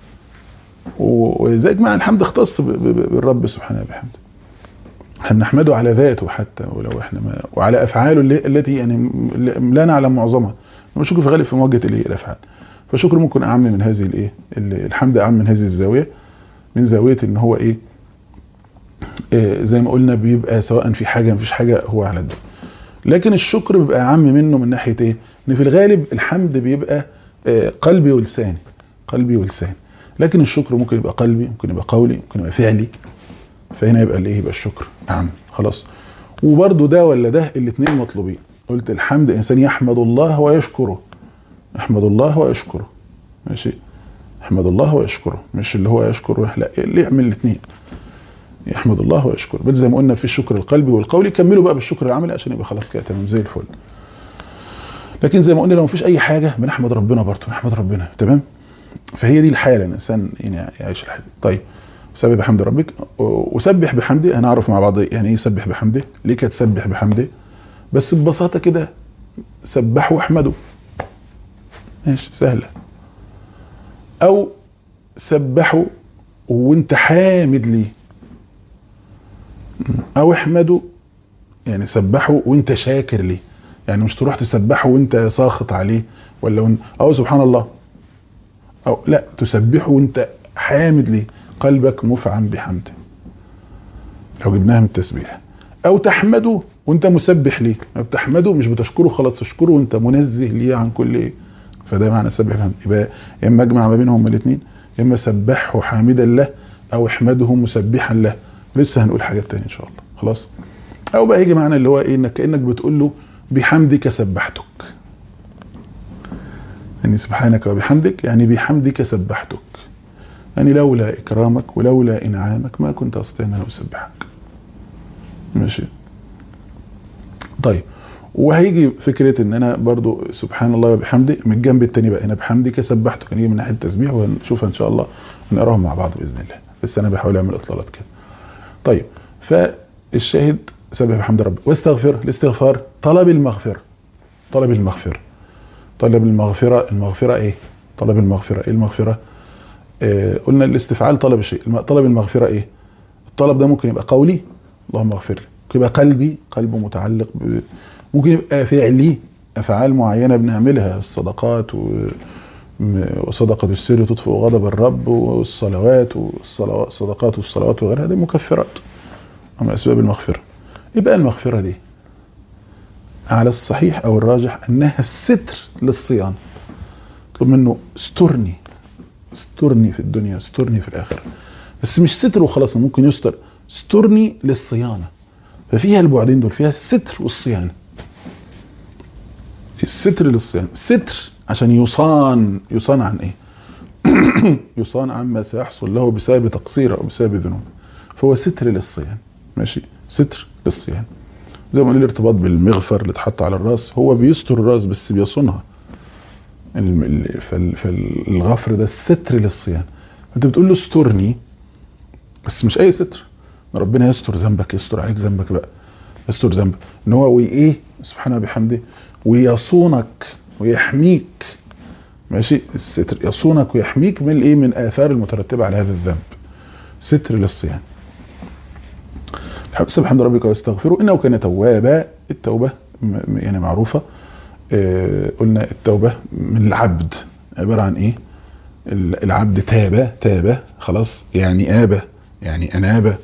ولذلك معنى الحمد اختص بالرب سبحانه وبحمده. هنحمده على ذاته حتى ولو احنا وعلى افعاله التي يعني لا نعلم معظمها. الشكر في غالب في مواجهه الافعال. فالشكر ممكن اعم من هذه الحمد اعم من هذه الزاويه، من زاويه ان هو زي ما قلنا بيبقى سواء في حاجه مفيش حاجه هو على ده. لكن الشكر بيبقى اعم منه من ناحيه ايه؟ ان في الغالب الحمد بيبقى قلبي ولساني، لكن الشكر ممكن يبقى قلبي، ممكن يبقى قولي، ممكن يبقى فعلي. فهنا يبقى يبقى الشكر اعم خلاص. وبرده ده ولا ده الاثنين مطلوبين. قلت الحمد انسان يحمد الله ويشكره، ماشي، يحمد الله ويشكره، مش اللي هو يشكره، لا، اللي يعمل الاثنين، يحمد الله ويشكره. بس زي ما قلنا في الشكر القلبي والقولي، كملوا بقى بالشكر العملي عشان يبقى خلاص كده تمام زي الفل. لكن زي ما قلنا لو مفيش اي حاجه بنحمد ربنا برضه، نحمد ربنا تمام. فهي دي الحاله، الانسان يعني يعيش الحاله. طيب سبح بحمد ربك، وسبح بحمده. هنعرف مع بعض يعني ايه سبح بحمده، ليه كانت تسبح بحمده، بس ببساطه كده سبحوا واحمدوا، ماشي سهله. او سبحوا وانت حامد ليه، او احمدوا يعني سبحوا وانت شاكر ليه، يعني مش تروح تسبحه وانت ساخط عليه ولا او سبحان الله، او لا، تسبحه وانت حامد ليه، قلبك مفعم بحمده لو جبناها من التسبيح. او تحمده وانت مسبح ليه، ما بتحمده مش بتشكره خلاص، تشكره وانت منزه ليه عن كل ايه. فده معنى سبح بحمده. يبقى يا اما اجمع ما بينهم الاثنين، يا اما سبحه حامدا له او احمده مسبحا له. لسه هنقول حاجات تانية ان شاء الله خلاص. او بقى يجي معنى اللي هو ايه، انك كانك بتقول له بحمدك سبحتك، يعني سبحانك وبحمدك، يعني بحمدك سبحتك، يعني لولا إكرامك ولولا إنعامك ما كنت أستطيع أن أسبحك. ماشي طيب. وهيجي فكرة إن أنا برضو سبحان الله وبحمده من الجنب التاني بقى، أنا بحمدك سبحتك، هنيجي من ناحية التسبيح وهنشوفها إن شاء الله ونقراهم مع بعض بإذن الله، بس أنا بحاول أعمل إطلالات كده. طيب فالشاهد سبح بحمد ربي. واستغفر، الاستغفار طلب المغفرة، المغفرة إيه؟ طلب المغفرة إيه المغفرة؟ قلنا الاستفعال طلب الشيء، طلب المغفرة ايه؟ الطلب ده ممكن يبقى قولي اللهم اغفر لي، ممكن يبقى قلبه متعلق ممكن يبقى فعلي، افعال معينة بنعملها، الصدقات وصدقة السر تطفئ غضب الرب، والصلوات الصدقات والصلوات وغيرها، دي مكفرات من اسباب المغفرة. يبقى المغفرة دي على الصحيح او الراجح انها الستر للصيام، اطلب منه استرني استرني في الدنيا، استرني في الآخرة. بس مش ستر وخلاص، ممكن يستر، استرني للصيانة. ففيها البعدين دول، فيها الستر والصيانة. الستر للصيانة، ستر عشان يصان عن ايه؟ يصان عما سيحصل له بسبب تقصيره او بسبب ذنوب. فهو ستر للصيانة، ماشي، ستر للصيانة. زي ما قلنا الارتباط بالمغفر اللي اتحط على الراس، هو بيستر الراس بس بيصونها. فالغفر ده الستر للصيانة. انت بتقول له استرني، بس مش اي ستر. ربنا يستر ذنبك، يستر عليك ذنبك بقى، يستر ذنبك ان هو وايه سبحانه بحمده، ويصونك ويحميك. ماشي، الستر يصونك ويحميك من الايه؟ من اثار المترتبه على هذا الذنب. ستر للصيانه. سبح حمد ربك واستغفره انه كان توابا. التوبه يعني معروفه. قلنا التوبه من العبد عباره عن ايه؟ العبد تاب خلاص، يعني آبه، يعني أنابه،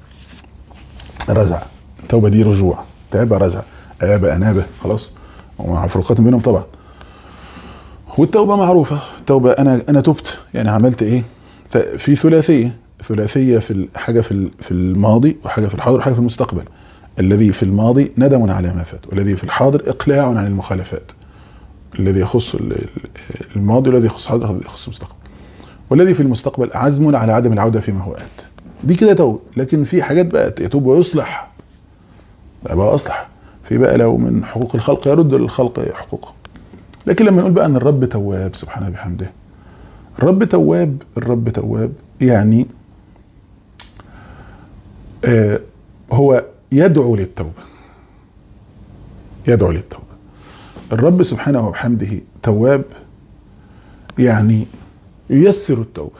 رجع. التوبة دي رجوع، تاب رجع، آبه أنابه، خلاص، ومع فروقات بينهم طبعا. والتوبة معروفة، التوبة أنا تبت، يعني عملت إيه؟ في ثلاثية في حاجة في الماضي، وحاجة في الحاضر، وحاجة في المستقبل. الذي في الماضي ندم على ما فات، والذي في الحاضر إقلاع عن المخالفات. الذي يخص الماضي، والذي يخص الحاضر، والذي يخص المستقبل. والذي في المستقبل عزم على عدم العودة فيما هو آت. دي كده توبة. لكن في حاجات بقى يتوب ويصلح، بقى أصلح. في بقى لو من حقوق الخلق يرد للخلق حقوقه. لكن لما نقول بقى أن الرب تواب سبحانه بحمده، الرب تواب يعني هو يدعو للتوبة. الرب سبحانه وبحمده تواب، يعني ييسر التوبة.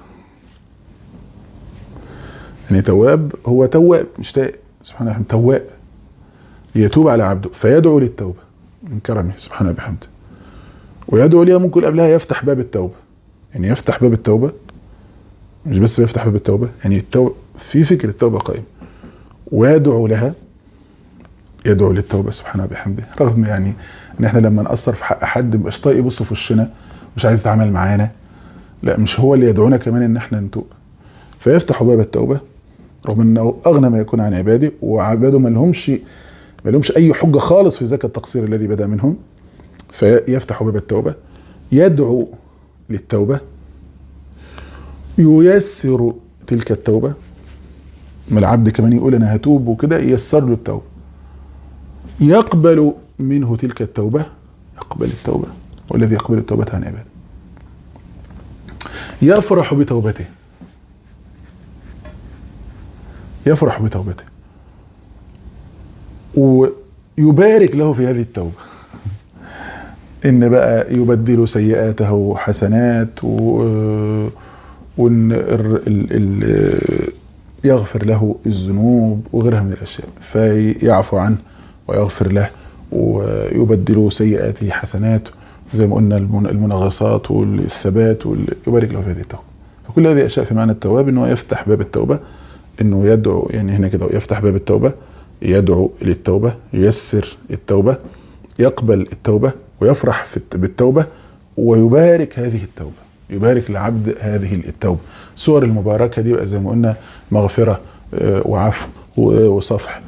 يعني تواب، هو تواب مش تائب سبحانه وبحمده، تواب يتوب على عبده فيدعو للتوبة من كرمه سبحانه وبحمده. ويدعو ليها ممكن قبلها يفتح باب التوبة. يعني يفتح باب التوبة، مش بس يفتح باب التوبة، يعني التوبة في فكرة التوبة قائم، ويدعو لها، يدعو للتوبة سبحانه وبحمده. رغم يعني ان احنا لما نقصر في حق حد مبقاش طايق يبص في وشنا، مش عايز يتعامل معانا، لا مش هو اللي يدعونا كمان ان احنا نتوب. فيفتح باب التوبة رغم انه اغنى ما يكون عن عباده، وعباده ما لهمش اي حجة خالص في ذاك التقصير الذي بدأ منهم. فيفتح باب التوبة، يدعو للتوبة، ييسر تلك التوبة. ما العبد كمان يقول انا هتوب وكده، ييسر له التوبة. يقبل منه تلك التوبة، يقبل التوبة، والذي يقبل التوبة عن عباده. يفرح بتوبته، ويبارك له في هذه التوبة. إن بقى يبدل سيئاته حسنات، وإن يغفر له الذنوب وغيرها من الأشياء، فيعفو عنه ويغفر له، ويبدل سيئاته حسنات، زي ما قلنا المنغصات والثبات، ويبارك له في هذه التوبة. فكل هذه أشياء في معنى التواب، إنه يفتح باب التوبة، إنه يدعو، يعني هنا كده يفتح باب التوبة، يدعو للتوبة، ييسر التوبة، يقبل التوبة، ويفرح بالتوبة، ويبارك هذه التوبة، يبارك لعبد هذه التوبة. صور المباركة دي بقى زي ما قلنا مغفرة وعفو وصفح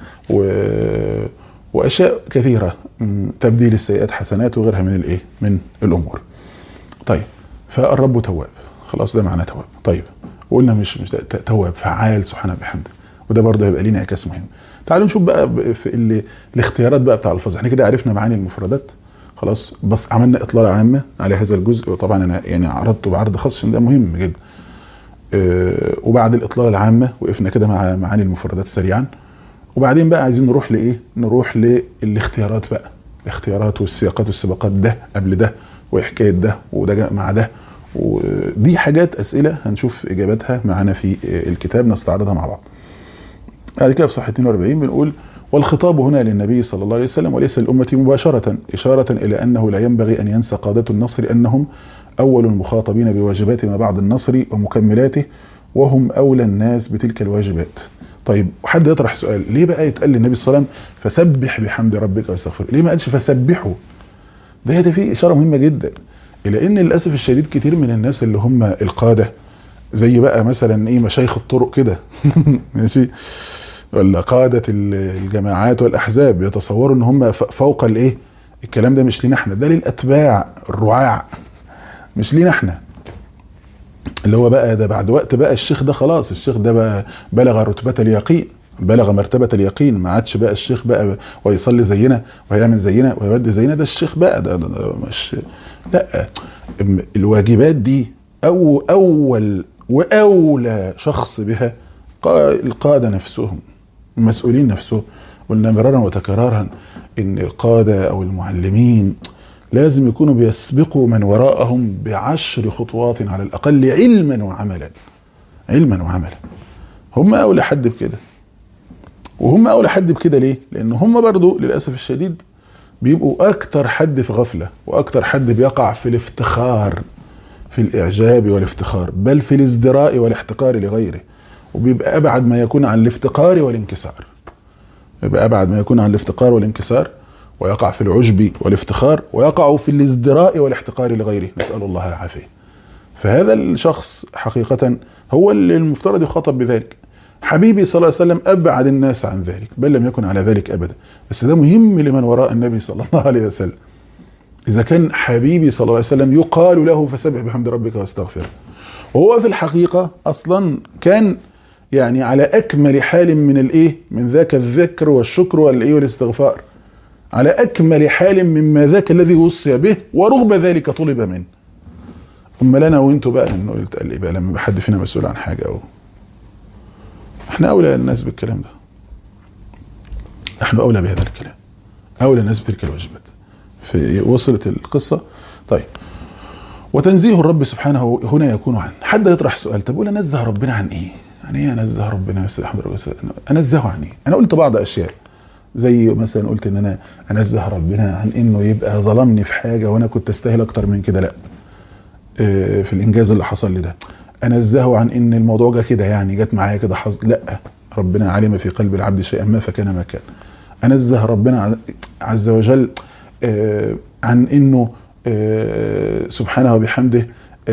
وأشياء كثيرة، تبديل السيئات حسنات وغيرها من الأمور. طيب، فالرب تواب، خلاص ده معنى تواب. طيب، وقلنا مش تواب فعال سبحانه بحمده، وده برضه هيبقى لينا انعكاس مهم. تعالوا نشوف بقى في الاختيارات بقى بتاع الفاظ. احنا كده عرفنا معاني المفردات خلاص، بس عملنا اطلاله عامه على هذا الجزء، وطبعا انا يعني عرضته بعرض خاص عشان ده مهم جدا. وبعد الاطلاله العامه وقفنا كده مع معاني المفردات سريعا، وبعدين بقى عايزين نروح لايه؟ نروح للاختيارات بقى، الاختيارات والسياقات والسباقات، ده قبل ده، وحكايه ده، وده مع ده، ودي حاجات اسئله هنشوف اجاباتها معانا في الكتاب، نستعرضها مع بعض. بعد كده في صفحه 42 بنقول: والخطاب هنا للنبي صلى الله عليه وسلم وليس للأمة مباشرة، إشارة إلى أنه لا ينبغي أن ينسى قادة النصر أنهم أول المخاطبين بواجبات ما بعد النصر ومكملاته، وهم أولى الناس بتلك الواجبات. طيب، وحد يطرح سؤال: ليه بقى يتقال للنبي صلى الله عليه وسلم فسبح بحمد ربك واستغفره؟ ليه ما قالش فسبحوا؟ ده فيه إشارة مهمة جدا، الى ان للاسف الشديد كتير من الناس اللي هم القاده، زي بقى مثلا ايه مشايخ الطرق كده ماشي، ولا قاده الجماعات والاحزاب، يتصوروا ان هم فوق الايه. الكلام ده مش لينا احنا، ده للاتباع الرعاع، مش لينا احنا. اللي هو بقى ده بعد وقت بقى الشيخ ده خلاص، الشيخ ده بقى بلغ رتبة اليقين، بلغ مرتبة اليقين، ما عادش بقى الشيخ بقى ويصلي زينا ويعمل زينا ويودي زينا، ده الشيخ بقى ده مش، لا. الواجبات دي اول واولى شخص بها القادة نفسهم، المسؤولين نفسهم. قلنا مرارا وتكرارا ان القادة او المعلمين لازم يكونوا بيسبقوا من وراءهم ب10 خطوات على الأقل، علما وعملا. علما وعملا. هم أولى حد بكده. وهم أولى حد بكده ليه؟ لأن هم برضو للأسف الشديد بيبقوا أكتر حد في غفلة، وأكتر حد بيقع في الافتخار، في الإعجاب والافتخار، بل في الازدراء والاحتقار لغيره. وبيبقى أبعد ما يكون عن الافتقار والانكسار. بيبقى أبعد ما يكون عن الافتقار والانكسار، ويقع في العجب والافتخار، ويقع في الازدراء والاحتقار لغيره، نسأل الله العافية. فهذا الشخص حقيقة هو اللي المفترض يخاطب بذلك. حبيبي صلى الله عليه وسلم أبعد الناس عن ذلك، بل لم يكن على ذلك أبدا. بس ده مهم لمن وراء النبي صلى الله عليه وسلم. إذا كان حبيبي صلى الله عليه وسلم يقال له فسبح بحمد ربك واستغفره، وهو في الحقيقة أصلا كان يعني على أكمل حال من الإيه، من ذاك الذكر والشكر والإيه والاستغفار، على أكمل حال مما ذاك الذي وصي به، ورغم ذلك طلب منه. أما لنا وانتوا بقى إنه قال لي بقى لما حد فينا مسؤول عن حاجة أو احنا أولى الناس بالكلام ده، نحن أولى بهذا الكلام، أولى الناس بتلك الواجبات. وصلت القصة. طيب، وتنزيه الرب سبحانه هنا يكون عن حد يطرح سؤال، طب ولا نزه ربنا عن إيه؟ يعني إيه أنزه ربنا؟ أنزهه عن إيه؟ أنا قلت بعض أشياء، زي مثلا قلت ان انا انزه ربنا عن انه يبقى ظلمني في حاجه وانا كنت استاهل اكتر من كده، لا. في الانجاز اللي حصل لي ده انزهه عن ان الموضوع جه كده، يعني جت معايا كده حظ، لا. ربنا علم في قلب العبد شيئا ما فكان ما كان. انزه ربنا عز وجل عن انه سبحانه وبحمده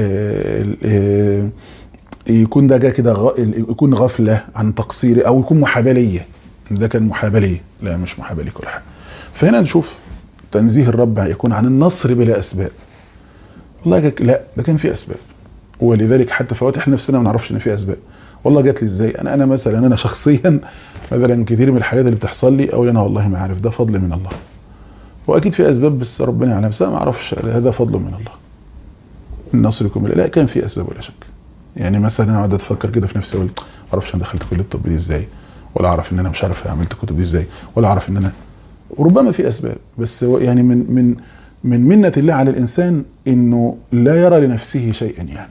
يكون ده جه كده، يكون غفله عن تقصيري، او يكون محاباه ليا، ده كان محاباه لي، لا مش محاباه لي كل حاجه. فهنا نشوف تنزيه الرب يكون عن النصر بلا اسباب. والله لا، ده كان في اسباب، ولذلك حتى فواتح نفسنا ما نعرفش ان في اسباب. والله جات لي ازاي؟ انا مثلا انا شخصيا مثلا كتير من الحاجات اللي بتحصل لي اقول انا والله ما عارف، ده فضل من الله. واكيد في اسباب بس ربنا يعلم، بس انا ما اعرفش، هذا فضل من الله. النصر يكون لا، كان في اسباب ولا شك. يعني مثلا انا اقعد اتفكر كده في نفسي اقول ما اعرفش انا دخلت كليه الطب دي ازاي، ولا اعرف ان انا مش عارف عملت الكتب دي ازاي، ولا اعرف ان انا، وربما في اسباب، بس يعني من منة الله على الانسان انه لا يرى لنفسه شيئا، يعني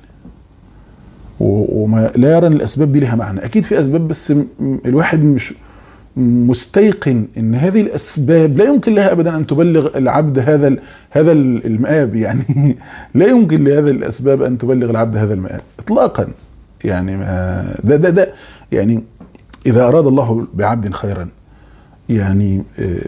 وما لا يرى ان الاسباب دي لها معنى. اكيد في اسباب، بس الواحد مش مستيقن ان هذه الاسباب لا يمكن لها ابدا ان تبلغ العبد هذا المآب، يعني لا يمكن لهذه الاسباب ان تبلغ العبد هذا المآب اطلاقا. يعني ده يعني إذا أراد الله بعبد خيرا، يعني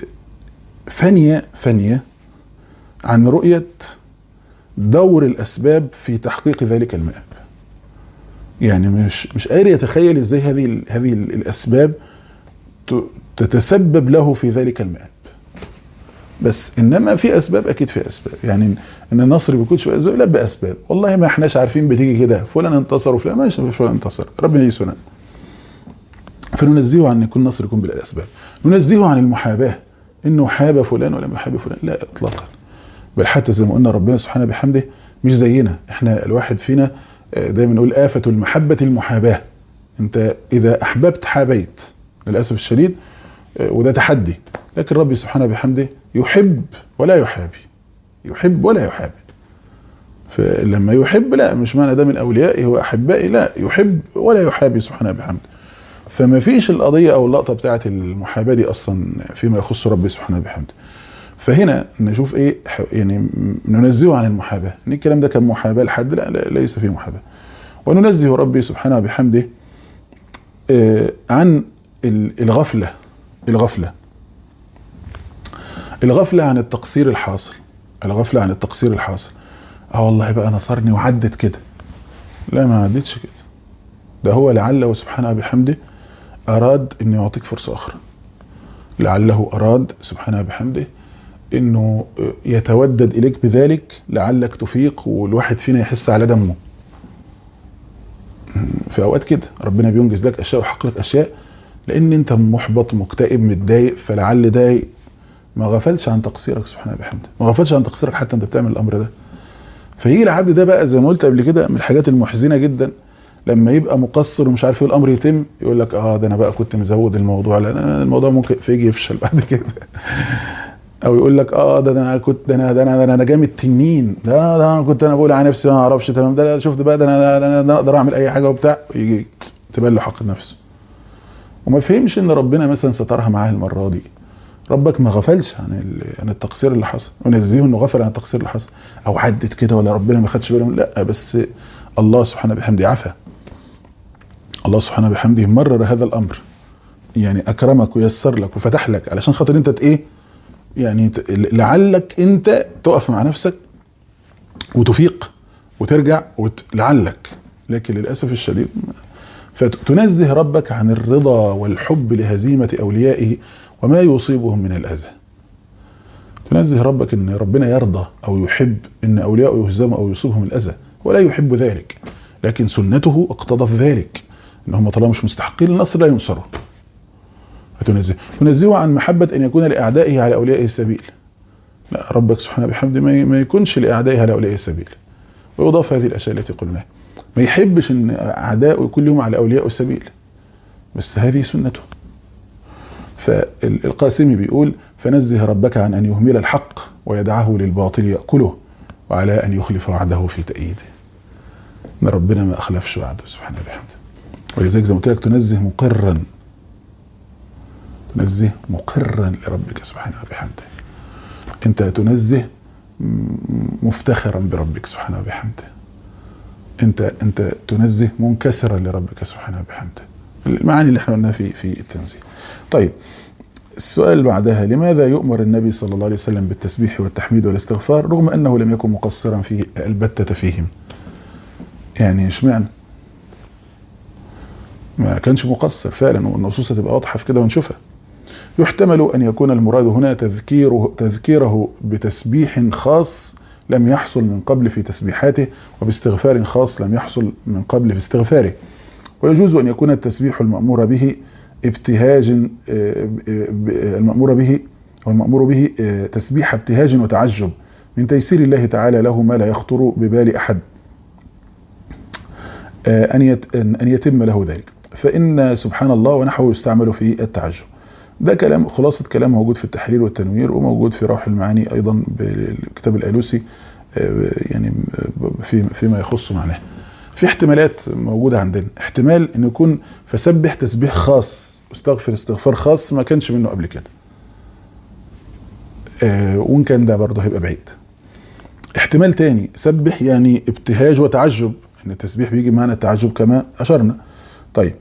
فنية عن رؤية دور الأسباب في تحقيق ذلك المآب. يعني مش قادر يتخيل إزاي هذه الأسباب تتسبب له في ذلك المآب. بس إنما في أسباب، أكيد في أسباب. يعني إن النصر بيكونش في أسباب، لا بأسباب. والله ما إحناش عارفين بتيجي كده، فلان انتصر وفلان ماشي، فلان انتصر، ربنا يسونا. فننزهه عن كل نصر يكون بالاسباب. ننزهه عن المحاباه، انه حاب فلان ولم يحاب فلان، لا اطلاقا. بل حتى زي ما قلنا ربنا سبحانه بحمده مش زينا احنا. الواحد فينا دايما نقول آفة المحبة المحاباة. انت اذا احببت حابيت، للاسف الشديد، وده تحدي. لكن ربي سبحانه بحمده يحب ولا يحابي، يحب ولا يحابي. فلما يحب، لا مش معنى ده من اوليائه واحبائه، لا، يحب ولا يحابي سبحانه بحمده. فما فيش القضية أو اللقطة بتاعت المحاباة دي أصلا فيما يخص ربي سبحانه بحمده. فهنا نشوف إيه، يعني ننزهه عن المحاباة. إن الكلام ده كان محاباة لحد، لا ليس فيه محاباة. وننزه ربي سبحانه بحمده عن الغفلة عن التقصير الحاصل. الغفلة عن التقصير الحاصل. والله بقى نصرني وعدت كده. لا، ما عدتش كده. ده هو لعله سبحانه بحمده أراد أن يعطيك فرصة أخرى. لعله أراد سبحانه بحمده أنه يتودد إليك بذلك لعلك تفيق والواحد فينا يحس على دمه. في أوقات كده ربنا بينجز لك أشياء ويحقق لك أشياء لأن أنت محبط مكتئب متضايق، فلعل ده ما غفلش عن تقصيرك سبحانه بحمده، ما غفلش عن تقصيرك حتى أنت بتعمل الأمر ده. فيجي العبد ده بقى زي ما قلت قبل كده من الحاجات المحزنة جدا لما يبقى مقصر ومش عارف ايه الامر يتم يقول لك ده انا بقى كنت مزود الموضوع، لا الموضوع ممكن فيجي يفشل بعد كده. او يقول لك ده انا كنت ده انا جامد تنين، ده انا كنت انا بقول على نفسي ما اعرفش تمام، ده شفت بقى ده انا اقدر اعمل اي حاجه وبتاع، يجي تبان له حق نفسه وما فهمش ان ربنا مثلا سترها معاه المره دي. ربك ما غفلش عن التقصير اللي حصل، ونزيه انه غفل عن التقصير اللي حصل او عدت كده ولا ربنا ما خدش باله، لا، بس الله سبحانه بحمده عفا. الله سبحانه بحمده مرر هذا الامر، يعني اكرمك ويسر لك وفتح لك علشان خاطر انت يعني لعلك انت تقف مع نفسك وتفيق وترجع لعلك. لكن للاسف الشديد فتنزه ربك عن الرضا والحب لهزيمه اوليائه وما يصيبهم من الاذى. تنزه ربك ان ربنا يرضى او يحب ان اولياءه يهزموا او يصيبهم الاذى، ولا يحب ذلك، لكن سنته اقتضت ذلك انهم طالما مش مستحقين للنصر لا ينصروا. فتنزهه عن محبه ان يكون لاعدائه على اوليائه سبيل. لا، ربك سبحانه بحمده ما يكونش لاعدائه على اوليائه سبيل. ويضاف هذه الاشياء التي قلناها، ما يحبش ان اعدائه يكون لهم على اوليائه سبيل، بس هذه سنته. فالقاسمي بيقول فنزه ربك عن ان يهمل الحق ويدعه للباطل ياكله، وعلى ان يخلف وعده في تأييده. ان ربنا ما اخلفش وعده سبحانه بحمده. ولذلك زي ما قلت لك تنزه مقرا لربك سبحانه بحمده. انت تنزه مفتخرا بربك سبحانه بحمده. انت تنزه منكسرا لربك سبحانه بحمده. المعاني اللي احنا قلناها في التنزيه. طيب، السؤال بعدها: لماذا يؤمر النبي صلى الله عليه وسلم بالتسبيح والتحميد والاستغفار رغم انه لم يكن مقصرا فيه البتة فيهم؟ يعني اشمعنى؟ ما كانش مقصر فعلا، والنصوص هتبقى واضحه في كده ونشوفها. يحتمل ان يكون المراد هنا تذكيره بتسبيح خاص لم يحصل من قبل في تسبيحاته، وباستغفار خاص لم يحصل من قبل في استغفاره. ويجوز ان يكون التسبيح المأمور به المأمور به تسبيح ابتهاج وتعجب من تيسير الله تعالى له ما لا يخطر ببال احد ان يتم له ذلك، فإن سبحان الله ونحوه يستعمل في التعجب. ده كلام، خلاصة كلام موجود في التحرير والتنوير، وموجود في روح المعاني أيضا بالكتاب الآلوسي، يعني فيما يخص معناه. في احتمالات موجودة عندنا، احتمال أن يكون فسبح تسبيح خاص واستغفر استغفار خاص ما كانش منه قبل كده، وإن كان ده برضه هيبقى بعيد. احتمال تاني سبح يعني ابتهاج وتعجب، ان التسبيح بيجي معنى التعجب كما اشرنا. طيب،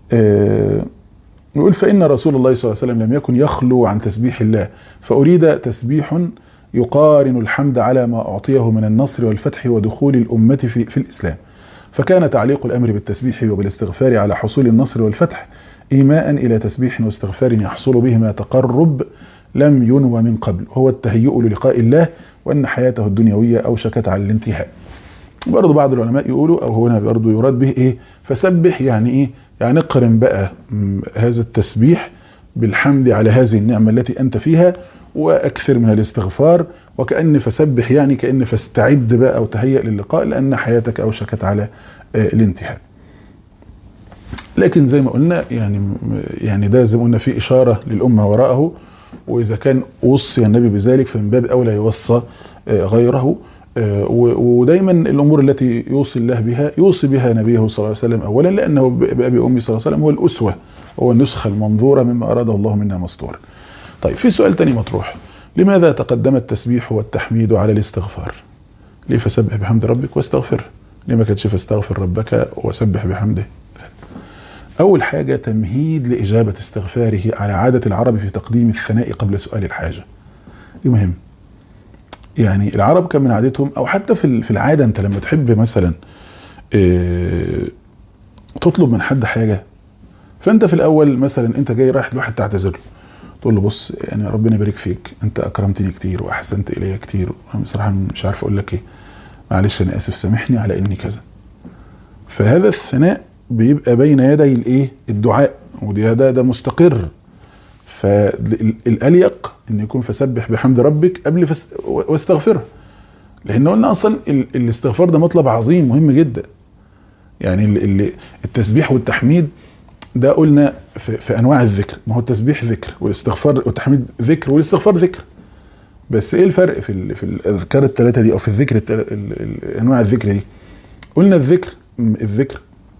نقول فإن رسول الله صلى الله عليه وسلم لم يكن يخلو عن تسبيح الله، فأريد تسبيح يقارن الحمد على ما أعطيه من النصر والفتح ودخول الأمة في الإسلام، فكان تعليق الأمر بالتسبيح وبالاستغفار على حصول النصر والفتح إيماء إلى تسبيح واستغفار يحصل بهما تقرب لم ينوى من قبل، وهو التهيؤ للقاء الله، وأن حياته الدنيوية أوشكت على الانتهاء. برضو بعض العلماء يقولوا، أو هنا برضو يراد به إيه؟ فسبح يعني إيه؟ يعني اقرن بقى هذا التسبيح بالحمد على هذه النعمة التي أنت فيها، وأكثر من الاستغفار، وكأن فسبح يعني كأن فاستعد بقى وتهيأ للقاء، لأن حياتك أوشكت على الانتهاء. لكن زي ما قلنا يعني ده زي ما قلنا فيه إشارة للأمة وراءه، وإذا كان وصي النبي بذلك فمن باب أولى يوصى غيره. ودايما الأمور التي يوصي الله بها يوصي بها نبيه صلى الله عليه وسلم أولا، لأنه بأبي أمي صلى الله عليه وسلم هو الأسوة، هو النسخة المنظورة مما أراده الله منا مستورا. طيب، في سؤال تاني مطروح: لماذا تقدم التسبيح والتحميد على الاستغفار؟ ليه فسبح بحمد ربك واستغفره؟ ليه ما كانتش فاستغفر ربك وسبح بحمده؟ أول حاجة تمهيد لإجابة استغفاره على عادة العرب في تقديم الثناء قبل سؤال الحاجة. دي مهم. يعني العرب كان من عادتهم، او حتى في العاده انت لما تحب مثلا تطلب من حد حاجه، فانت في الاول مثلا انت جاي رايح لواحد تعتذر له، تقول له بص يعني ربنا يبارك فيك، انت اكرمتني كتير واحسنت الي كتير، انا بصراحه مش عارف اقول لك ايه، معلش انا اسف سامحني على اني كذا. فهذا الثناء بيبقى بين يدي الايه الدعاء، ودي ده مستقر. فالاليق ان يكون فسبح بحمد ربك قبل واستغفره، لان قلنا اصلا الاستغفار ده مطلب عظيم مهم جدا. يعني التسبيح والتحميد ده قلنا في انواع الذكر، ما هو التسبيح ذكر والاستغفار والتحميد ذكر والاستغفار ذكر، بس ايه الفرق في الاذكار الثلاثه دي او في الذكر انواع الذكر دي؟ قلنا الذكر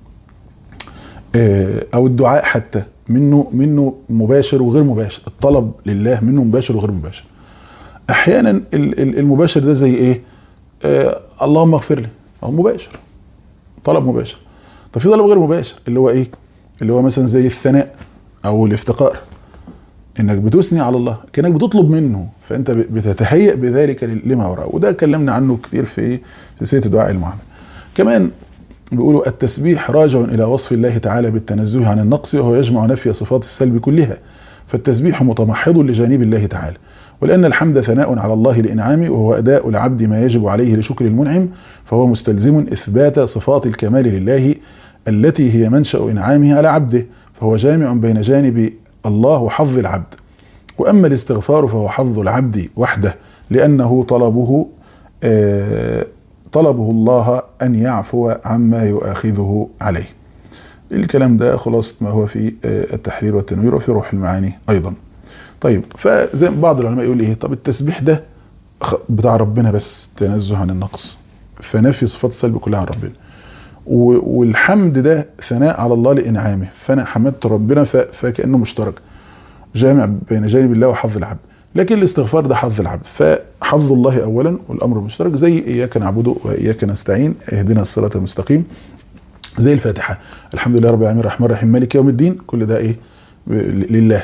او الدعاء حتى منه مباشر وغير مباشر، الطلب لله منه مباشر وغير مباشر. احيانا المباشر ده زي ايه؟ اللهم اغفر لي، او مباشر، طلب مباشر. طب في طلب غير مباشر اللي هو ايه؟ اللي هو مثلا زي الثناء او الافتقار، انك بتثني على الله كأنك بتطلب منه، فانت بتتهيأ بذلك لما وراءه، وده اتكلمنا عنه كتير في سلسلة دعاء المعاملة. كمان بيقولوا التسبيح راجع الى وصف الله تعالى بالتنزه عن النقص، وهو يجمع نفي صفات السلب كلها، فالتسبيح متمحض لجانب الله تعالى، ولأن الحمد ثناء على الله لإنعامه، وهو أداء العبد ما يجب عليه لشكر المنعم، فهو مستلزم إثبات صفات الكمال لله التي هي منشأ إنعامه على عبده، فهو جامع بين جانب الله وحظ العبد. وأما الاستغفار فهو حظ العبد وحده، لأنه طلبه الله أن يعفو عما يؤاخذه عليه. الكلام ده خلاصة ما هو في التحرير والتنوير وفي روح المعاني أيضا. طيب، فزي بعض العلماء يقول ايه؟ طب التسبيح ده بتاع ربنا بس، تنزه عن النقص، فنفي صفات السلب كلها عن ربنا. والحمد ده ثناء على الله لإنعامه، فأنا حمدت ربنا فكأنه مشترك جامع بين جانب الله وحظ العبد. لكن الاستغفار ده حظ العبد، فحظ الله أولا والأمر مشترك، زي إياك نعبد وإياك نستعين اهدنا الصراط المستقيم، زي الفاتحة الحمد لله رب العالمين الرحمن الرحيم مالك يوم الدين، كل ده ايه؟ لله.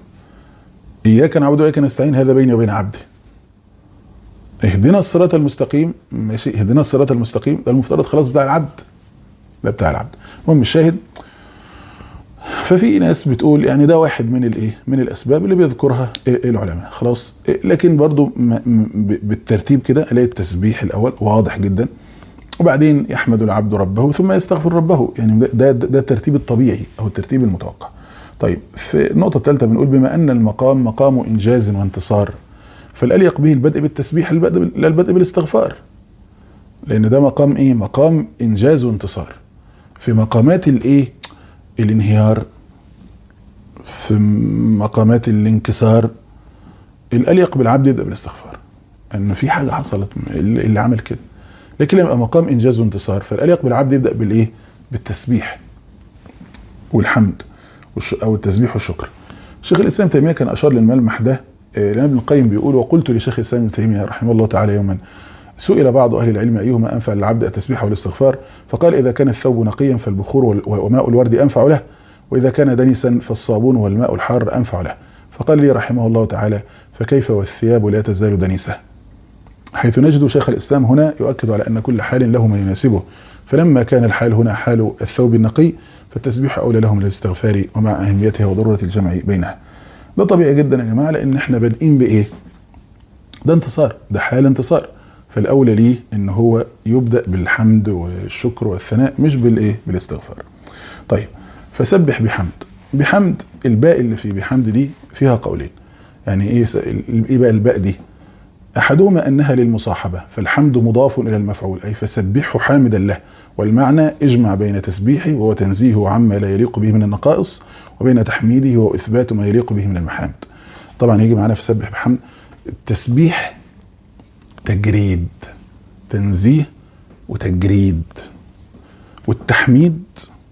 إياك نعبد وإياك نستعين هذا بيني وبين عبدي. اهدنا الصراط المستقيم، ماشي، اهدنا الصراط المستقيم ده المفترض خلاص بتاع العبد، ده بتاع العبد. المهم الشاهد، ففي ناس بتقول يعني ده واحد من الأسباب اللي بيذكرها العلماء خلاص. لكن برضو بالترتيب كده الاقي التسبيح الأول واضح جدا، وبعدين يحمد العبد ربه ثم يستغفر ربه، يعني ده الترتيب الطبيعي أو الترتيب المتوقع. طيب، في النقطة الثالثة بنقول بما أن المقام مقام إنجاز وانتصار، فالأليق به البدء بالتسبيح لا البدء بالاستغفار، لأن ده مقام إيه؟ مقام إنجاز وانتصار. في مقامات الإيه؟ الانهيار، في مقامات الانكسار، الأليق بالعبد يبدأ بالاستغفار، أن في حاجة حصلت اللي عمل كده. لكن لما مقام إنجاز وانتصار، فالأليق بالعبد يبدأ بالإيه؟ بالتسبيح والحمد أو التسبيح والشكر. شيخ الإسلام تيمية كان أشار للملمح ده، لأن ابن القيم بيقول: وقلت لشيخ الإسلام تيمية رحمه الله تعالى يوما، سئل بعض أهل العلم أيهما أنفع للعبد التسبيح والاستغفار؟ فقال: إذا كان الثوب نقيا فالبخور وماء الورد أنفع له، وإذا كان دنسا فالصابون والماء الحار أنفع له. فقال لي رحمه الله تعالى: فكيف والثياب لا تزال دنيسة؟ حيث نجد شيخ الإسلام هنا يؤكد على أن كل حال له ما يناسبه، فلما كان الحال هنا حال الثوب النقي فالتسبيح أولى لهم للاستغفار، ومع أهميتها وضرورة الجمع بينها. ده طبيعي جدا يا جماعة، لأن احنا بادئين بإيه؟ ده انتصار، ده حال انتصار، فالأولى ليه إن هو يبدأ بالحمد والشكر والثناء، مش بالإيه؟ بالاستغفار. طيب، فسبح بحمد الباء اللي في بحمد دي فيها قولين. يعني إيه بقى الباء دي؟ أحدهما أنها للمصاحبة، فالحمد مضاف إلى المفعول، أي فسبحه حامدا له، والمعنى اجمع بين تسبيحه وهو تنزيهه عما لا يليق به من النقائص، وبين تحميده وإثبات ما يليق به من المحامد. طبعا يجي معنا في سبح بحمد التسبيح تجريد، تنزيه وتجريد، والتحميد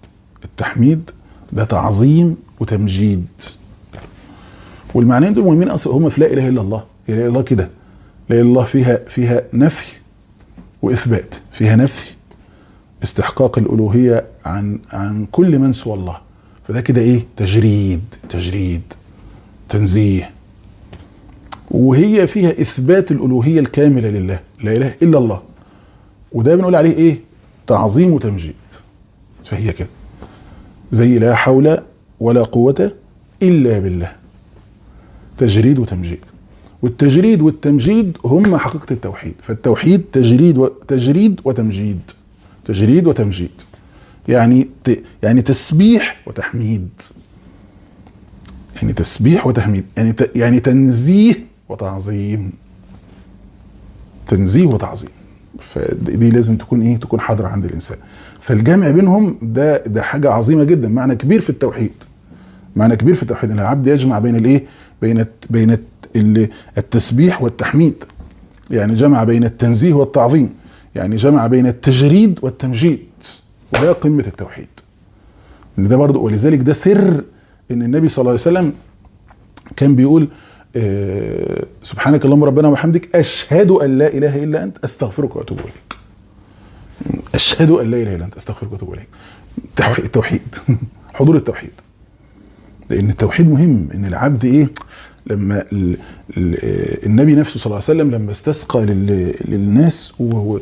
ده تعظيم وتمجيد. والمعنيين دول مهمين اصلا، هم في لا اله الا الله. لا اله الا الله كده، لا اله الا الله فيها نفي واثبات، فيها نفي استحقاق الالوهيه عن كل من سوى الله، فده كده ايه؟ تجريد، تنزيه. وهي فيها إثبات الألوهية الكاملة لله، لا إله إلا الله، وده بنقول عليه إيه؟ تعظيم وتمجيد. فهي كده زي لا حول ولا قوة إلا بالله، تجريد وتمجيد. والتجريد والتمجيد هم حقيقة التوحيد. فالتوحيد تجريد وتمجيد، تجريد وتمجيد، يعني تسبيح وتحميد، يعني تسبيح وتحميد، يعني تنزيه وتعظيم، تنزيه وتعظيم. فدي لازم تكون ايه؟ تكون حاضرة عند الانسان. فالجمع بينهم ده حاجة عظيمة جدا، معنى كبير في التوحيد، معنى كبير في التوحيد ان العبد يجمع بين الايه؟ بين التسبيح والتحميد، يعني جمع بين التنزيه والتعظيم، يعني جمع بين التجريد والتمجيد، وده قمة التوحيد. ان ده برضه، ولذلك ده سر ان النبي صلى الله عليه وسلم كان بيقول سبحانك اللهم ربنا وبحمدك اشهد ان لا اله الا انت استغفرك واتوب اليك. اشهد ان لا اله الا انت استغفرك واتوب اليك. التوحيد حضور التوحيد، لان التوحيد مهم. ان العبد ايه؟ لما النبي نفسه صلى الله عليه وسلم لما استسقى للناس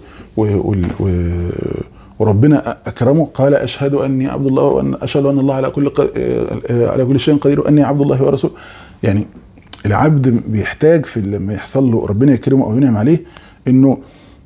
وربنا اكرمه قال اشهد اني عبد الله وان اشهد ان الله على كل شيء قدير واني عبد الله ورسوله. يعني العبد بيحتاج في لما يحصل له ربنا يكرمه او ينعم عليه انه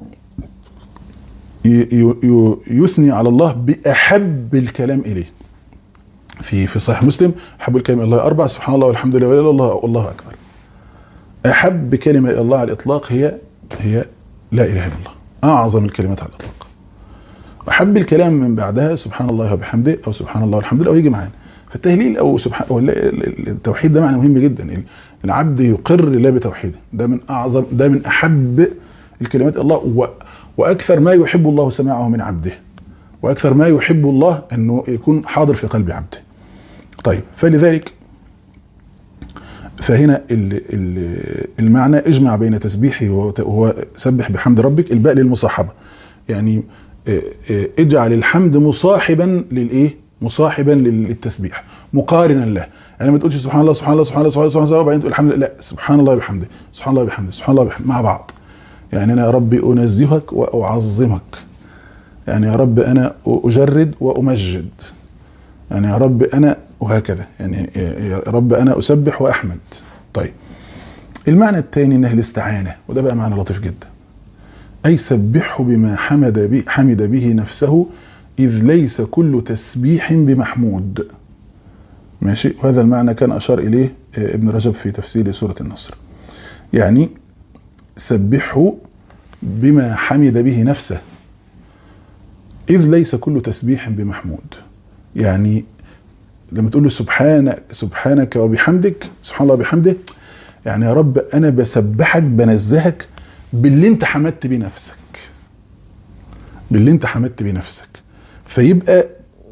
يثني على الله باحب الكلام اليه. في صحيح مسلم احب الكلام الى الله اربع: سبحان الله والحمد لله ولا اله الا الله والله اكبر. احب كلمه الى الله على الاطلاق هي لا اله الا الله، اعظم الكلمات على الاطلاق. احب الكلام من بعدها سبحان الله وبحمده او سبحان الله والحمد لله، او يجي معانا فالتهليل او سبحان التوحيد. ده معنى مهم جدا، العبد يقر لله بتوحيده، ده من اعظم، ده من احب الكلمات الى الله، واكثر ما يحب الله سماعه من عبده، واكثر ما يحب الله انه يكون حاضر في قلب عبده. طيب، فلذلك فهنا المعنى اجمع بين تسبيحه وهو سبح بحمد ربك، الباء للمصاحبه، يعني اجعل الحمد مصاحبا للايه؟ مصاحبا للتسبيح، مقارنا له. يعني ما تقولش سبحان الله سبحان الله سبحان الله سبحان الله سبحان الله وبعدين تقول الحمد لله، لا، سبحان الله وبحمده سبحان الله وبحمده سبحان الله وبحمده مع بعض. يعني انا يا ربي انزهك واعظمك، يعني يا رب انا اجرد وامجد، يعني يا رب انا، وهكذا، يعني يا رب انا اسبح واحمد. طيب، المعنى الثاني انها الاستعانه، وده بقى معنى لطيف جدا، اي سبحه بما حمد به نفسه، اذ ليس كل تسبيح بمحمود. ماشي، وهذا المعنى كان اشار اليه ابن رجب في تفسير سوره النصر. يعني سبحه بما حمد به نفسه، إذ ليس كل تسبيح بمحمود. يعني لما تقول له سبحانك وبحمدك، سبحان الله وبحمده، يعني يا رب أنا بسبحك بنزهك باللي أنت حمدت بيه نفسك، باللي أنت حمدت بيه نفسك، فيبقى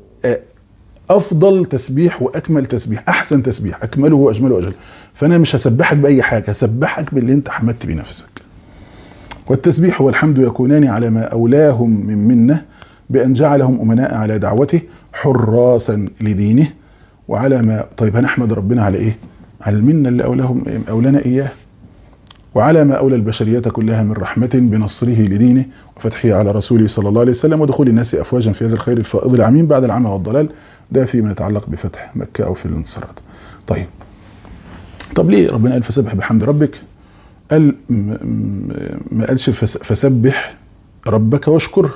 أفضل تسبيح وأكمل تسبيح، أحسن تسبيح، أكمله وأجمله وأجل. فأنا مش هسبحك بأي حاجة، هسبحك باللي أنت حمدت بيه نفسك. والتسبيح والحمد يكونان على ما أولاهم من منه، بأن جعلهم أمناء على دعوته حراسا لدينه، وعلى ما، طيب هنحمد ربنا على إيه؟ على المنة اللي أولانا إياه، وعلى ما أولى البشرية كلها من رحمة بنصره لدينه وفتحه على رسوله صلى الله عليه وسلم، ودخول الناس أفواجا في هذا الخير الفائض العميم بعد العمى والضلال. ده فيما يتعلق بفتح مكة أو في الانتصارات. طب ليه ربنا قال فسبح بحمد ربك؟ قال ما قالش فسبح ربك واشكره.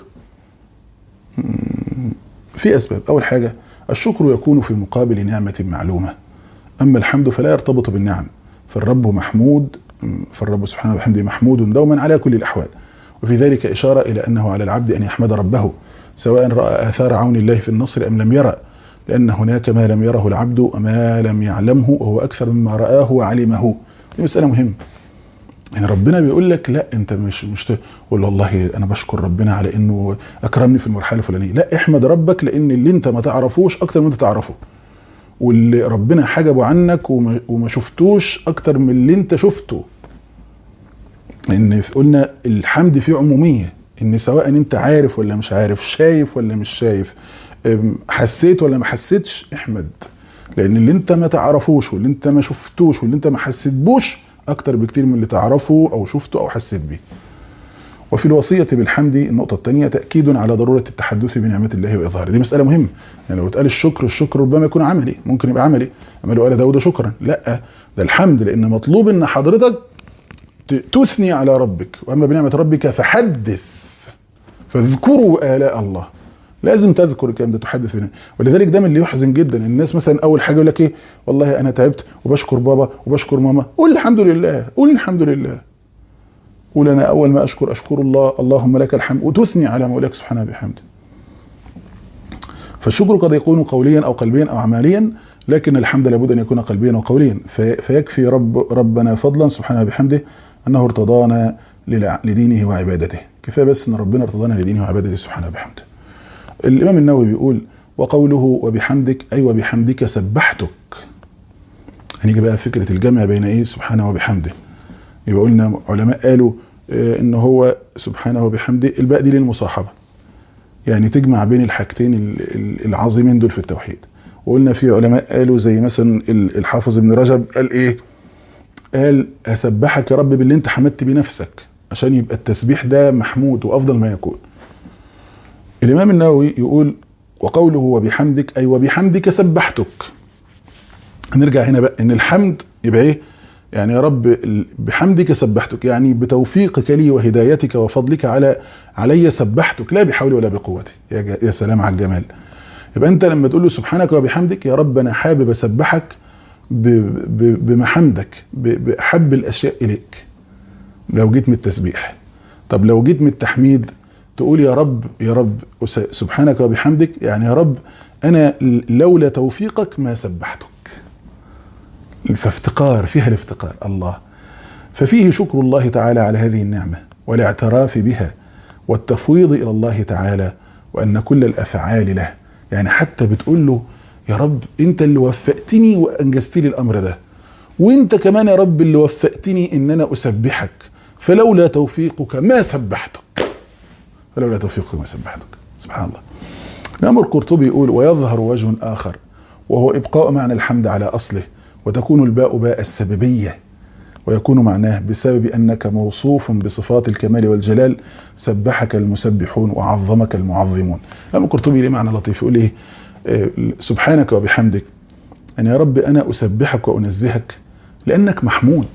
في أسباب. أول حاجة، الشكر يكون في مقابل نعمة معلومة، أما الحمد فلا يرتبط بالنعم، فالرب محمود، فالرب سبحانه وبحمده محمود دوما على كل الأحوال. وفي ذلك إشارة إلى أنه على العبد أن يحمد ربه سواء رأى آثار عون الله في النصر أم لم يرى، لأن هناك ما لم يره العبد وما لم يعلمه، وهو أكثر مما رآه وعلمه. دي مسألة مهمة. يعني ربنا بيقول لك لا، انت مش تقول والله انا بشكر ربنا على انه اكرمني في المرحله الفلانيه، لا، احمد ربك لان اللي انت ما تعرفوش اكتر من انت تعرفه، واللي ربنا حجبه عنك وما شفتوش اكتر من اللي انت شفته. لان قلنا الحمد فيه عموميه، ان سواء انت عارف ولا مش عارف، شايف ولا مش شايف، حسيت ولا ما حسيتش، احمد، لان اللي انت ما تعرفوش واللي انت ما شفتوش واللي انت ما حسيتبوش اكتر بكتير من اللي تعرفه او شفته او حسيت بيه. وفي الوصية بالحمد النقطة الثانية تأكيد على ضرورة التحدث بنعمة الله وإظهاره. دي مسألة مهمة. يعني لو اتقال الشكر ربما يكون عملي، ممكن يبقى عملي، أما لو قال داود شكرا، لا، ده الحمد، لأن مطلوب إن حضرتك تثني على ربك، وأما بنعمة ربك فحدث، فاذكروا آلاء الله. لازم تذكر الكلام ده، تحدث بنا. ولذلك ده من اللي يحزن جدا الناس، مثلا أول حاجة يقول لك إيه، والله أنا تعبت وبشكر بابا وبشكر ماما. قول الحمد لله، قول الحمد لله. قول أنا أول ما أشكر الله، اللهم لك الحمد، وتثني على مولاك سبحانه بحمده. فالشكر قد يكون قوليا أو قلبيا أو عمليا، لكن الحمد لابد أن يكون قلبيا وقوليا. فيكفي ربنا فضلا سبحانه بحمده أنه ارتضانا لدينه وعبادته. كفاية بس أن ربنا ارتضانا لدينه وعبادته سبحانه بحمده. الإمام النووي بيقول وقوله وبحمدك أي وبحمدك سبحتك. هنيجي بقى فكرة الجمع بين إيه سبحانه وبحمده. يبقى قلنا علماء قالوا إن هو سبحانه وبحمده الباء دي للمصاحبة، يعني تجمع بين الحاجتين العظيمين دول في التوحيد. وقلنا في علماء قالوا زي مثلا الحافظ ابن رجب قال إيه، قال أسبحك يا رب باللي أنت حمدت بنفسك، عشان يبقى التسبيح ده محمود وأفضل ما يكون. الإمام النووي يقول وقوله وبحمدك أي وبحمدك سبحتك. هنرجع هنا بقى إن الحمد يبقى إيه، يعني يا رب بحمدك سبحتك، يعني بتوفيقك لي وهدايتك وفضلك علي سبحتك، لا بحولي ولا بقوتي. يا سلام على الجمال. يبقى أنت لما تقول له سبحانك وبحمدك، يا رب أنا حابب أسبحك بمحمدك، بأحب الأشياء إليك لو جيت من التسبيح. طب لو جيت من التحميد تقول يا رب سبحانك وبحمدك، يعني يا رب أنا لولا توفيقك ما سبحتك. فافتقار فيها الافتقار الله. ففيه شكر الله تعالى على هذه النعمة والاعتراف بها والتفويض إلى الله تعالى، وأن كل الأفعال له. يعني حتى بتقول له يا رب أنت اللي وفقتني وأنجزت لي الأمر ده، وأنت كمان يا رب اللي وفقتني إن أنا أسبحك، فلولا توفيقك ما سبحتك، فلولا توفيقك ما سبحتك. سبحان الله. الإمام القرطبي يقول ويظهر وجه آخر وهو إبقاء معنى الحمد على أصله، وتكون الباء باء السببية، ويكون معناه بسبب أنك موصوف بصفات الكمال والجلال سبحك المسبحون وعظمك المعظمون. الإمام القرطبي ليه معنى لطيف، يقول إيه سبحانك وبحمدك، أن يا رب أنا أسبحك وأنزهك لأنك محمود،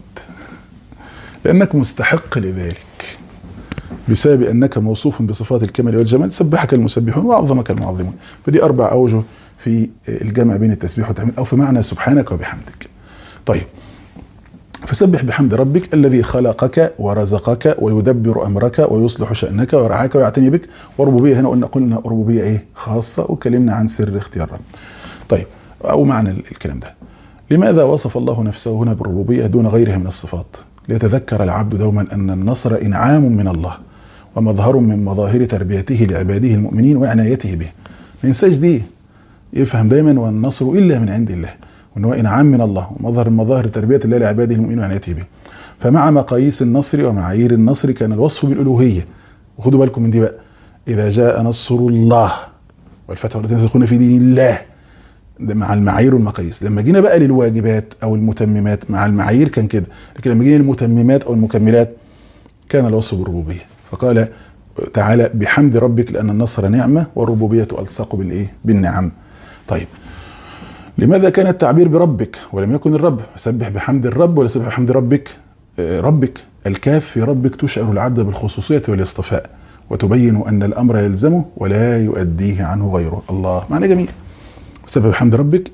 لأنك مستحق لذلك، بسبب أنك موصوف بصفات الكمال والجمال سبحك المسبحون وعظمك المعظمون. فدي 4 أوجه في الجمع بين التسبيح والتحميد، أو في معنى سبحانك وبحمدك. طيب، فسبح بحمد ربك الذي خلقك ورزقك ويدبر أمرك ويصلح شأنك ويرعاك ويعتني بك. وربوبية هنا قلنا ربوبية إيه خاصة، وكلمنا عن سر اختيار رب. طيب، أو معنى الكلام ده، لماذا وصف الله نفسه هنا بالربوبية دون غيرها من الصفات؟ ليتذكر العبد دوما أن النصر إنعام من الله ومظهر من مظاهر تربيته لعباده المؤمنين وعنايته به. ما ينساش دي، يفهم دايما والنصر إلا من عند الله، وأن هو إنعام من الله ومظهر من مظاهر تربية الله لعباده المؤمنين وعنايته به. فمع مقاييس النصر ومعايير النصر كان الوصف بالألوهية. وخدوا بالكم من دي بقى، إذا جاء نصر الله والفتح والذين يدخلون في دين الله، مع المعايير والمقاييس. لما جينا بقى للواجبات أو المتممات مع المعايير كان كده، لكن لما جينا للمتممات أو المكملات كان الوصف بالربوبية. فقال تعالى بحمد ربك لأن النصر نعمة والربوبية ألصق بالإيه؟ بالنعم. طيب، لماذا كان التعبير بربك ولم يكن الرب؟ سبح بحمد الرب ولا سبح بحمد ربك؟ ربك، الكاف في ربك تشعر العبد بالخصوصية والاصطفاء، وتبين أن الأمر يلزمه ولا يؤديه عنه غيره. الله، معنى جميل. سبح بحمد ربك،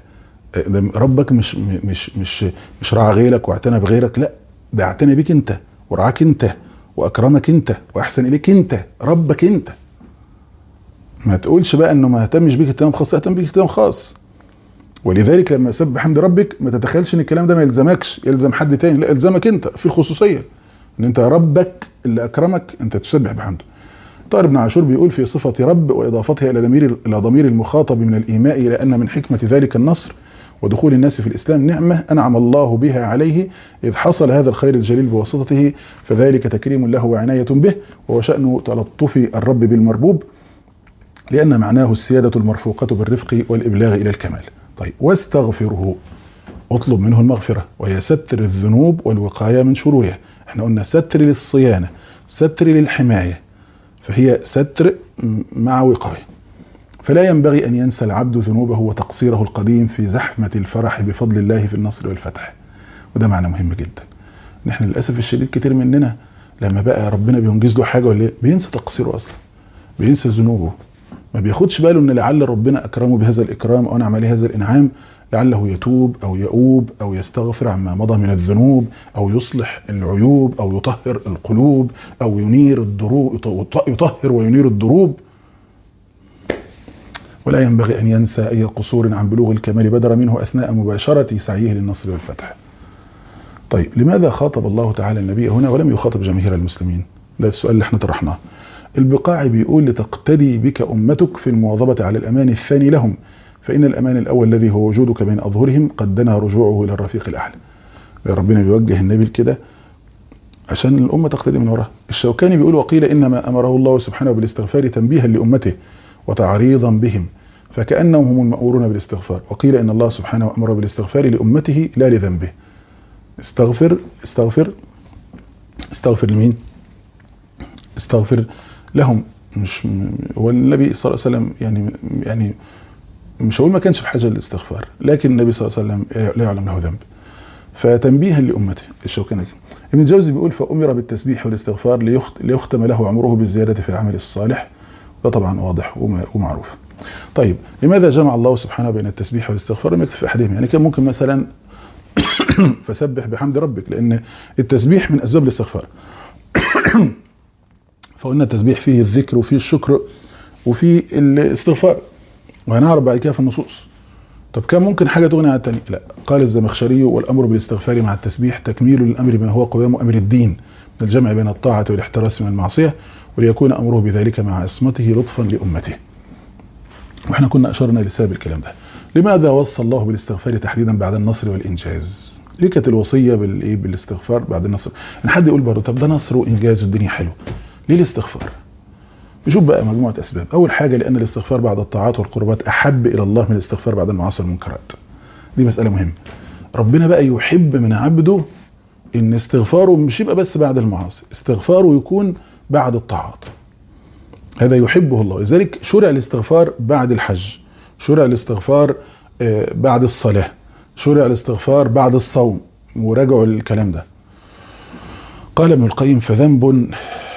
ربك مش رعى غيرك واعتنى بغيرك، لا، ده اعتنى بك انت ورعاك انت واكرمك انت واحسن اليك انت، ربك انت. ما تقولش بقى انه ما اهتمش بيك اهتمام خاص، اهتم بيك اهتمام خاص. ولذلك لما سبح بحمد ربك ما تتخيلش ان الكلام ده ما يلزمكش، يلزم حد تاني، لا، يلزمك انت في الخصوصيه، ان انت ربك اللي اكرمك انت تسبح بحمده. طاهر بن عاشور بيقول في صفة رب وإضافتها إلى ضمير المخاطب من الإيماء إلى أن من حكمة ذلك النصر ودخول الناس في الإسلام نعمة أنعم الله بها عليه إذ حصل هذا الخير الجليل بواسطته، فذلك تكريم له وعناية به، وهو شأن تلطف الرب بالمربوب، لأن معناه السيادة المرفوقة بالرفق والإبلاغ إلى الكمال. طيب، واستغفره، اطلب منه المغفرة، وهي ستر الذنوب والوقاية من شرورها. احنا قلنا ستر للصيانة، ستر للحماية، فهي ستر مع وقاية. فلا ينبغي أن ينسى العبد ذنوبه وتقصيره القديم في زحمة الفرح بفضل الله في النصر والفتح. وده معنى مهم جدا. نحن للأسف الشديد كتير مننا لما بقى ربنا بينجز له حاجة ولا بينسى تقصيره أصلا، بينسى ذنوبه، ما بياخدش باله ان لعل ربنا اكرمه بهذا الاكرام او انعم عليه هذا الانعام، لعله يتوب او يؤوب او يستغفر عما مضى من الذنوب، او يصلح العيوب، او يطهر القلوب، او ينير الدروب، يطهر وينير الدروب. ولا ينبغي ان ينسى اي قصور عن بلوغ الكمال بدر منه اثناء مباشرة سعيه للنصر والفتح. طيب لماذا خاطب الله تعالى النبي هنا ولم يخاطب جماهير المسلمين؟ ده السؤال اللي احنا طرحناه. البقاعي بيقول لتقتدي بك أمتك في المواظبة على الأمان الثاني لهم، فإن الأمان الأول الذي هو وجودك بين أظهرهم قد دنا رجوعه إلى الرفيق الأعلى. ربنا بيوجه النبي كده عشان الأمة تقتدي من وراه. الشوكاني بيقول وقيل إنما أمره الله سبحانه بالاستغفار تنبيها لأمته وتعريضا بهم، فكأنهم هم المأمورون بالاستغفار. وقيل إن الله سبحانه أمر بالاستغفار لأمته لا لذنبه. استغفر لمين؟ استغفر لهم. مش هو النبي صلى الله عليه وسلم يعني مش هقول ما كانش بحاجه للاستغفار، لكن النبي صلى الله عليه وسلم لا يعلم له ذنب، فتنبيها لامته. الشوكاني ابن الجوزي بيقول فامر بالتسبيح والاستغفار ليختم له عمره بالزياده في العمل الصالح. ده طبعا واضح ومعروف. طيب لماذا جمع الله سبحانه بين التسبيح والاستغفار؟ لم يكتفي احدهما. يعني كان ممكن مثلا فسبح بحمد ربك، لان التسبيح من اسباب الاستغفار. فقلنا التسبيح فيه الذكر وفيه الشكر وفيه الاستغفار، وهنعرف بعد كده في النصوص. طب كان ممكن حاجه تغني عن الثانيه؟ لا. قال الزمخشري والامر بالاستغفار مع التسبيح تكميل للامر بما هو قوام امر الدين من الجمع بين الطاعه والاحتراس من المعصيه، وليكون امره بذلك مع عصمته لطفا لامته. واحنا كنا اشرنا لسبب الكلام ده. لماذا وصى الله بالاستغفار تحديدا بعد النصر والانجاز؟ ليه كانت الوصيه بالاستغفار بعد النصر؟ ان حد يقول برضه طب ده نصر وانجاز والدنيا حلو، ليه الاستغفار؟ نشوف بقى مجموعة أسباب. أول حاجة لأن الاستغفار بعد الطاعات والقربات أحب إلى الله من الاستغفار بعد المعاصي والمنكرات. دي مسألة مهمة. ربنا بقى يحب من عبده إن استغفاره مش يبقى بس بعد المعاصي، استغفاره يكون بعد الطاعات. هذا يحبه الله. لذلك شرع الاستغفار بعد الحج، شرع الاستغفار بعد الصلاة، شرع الاستغفار بعد الصوم، وراجعوا الكلام ده. قال ابن القيم فذنب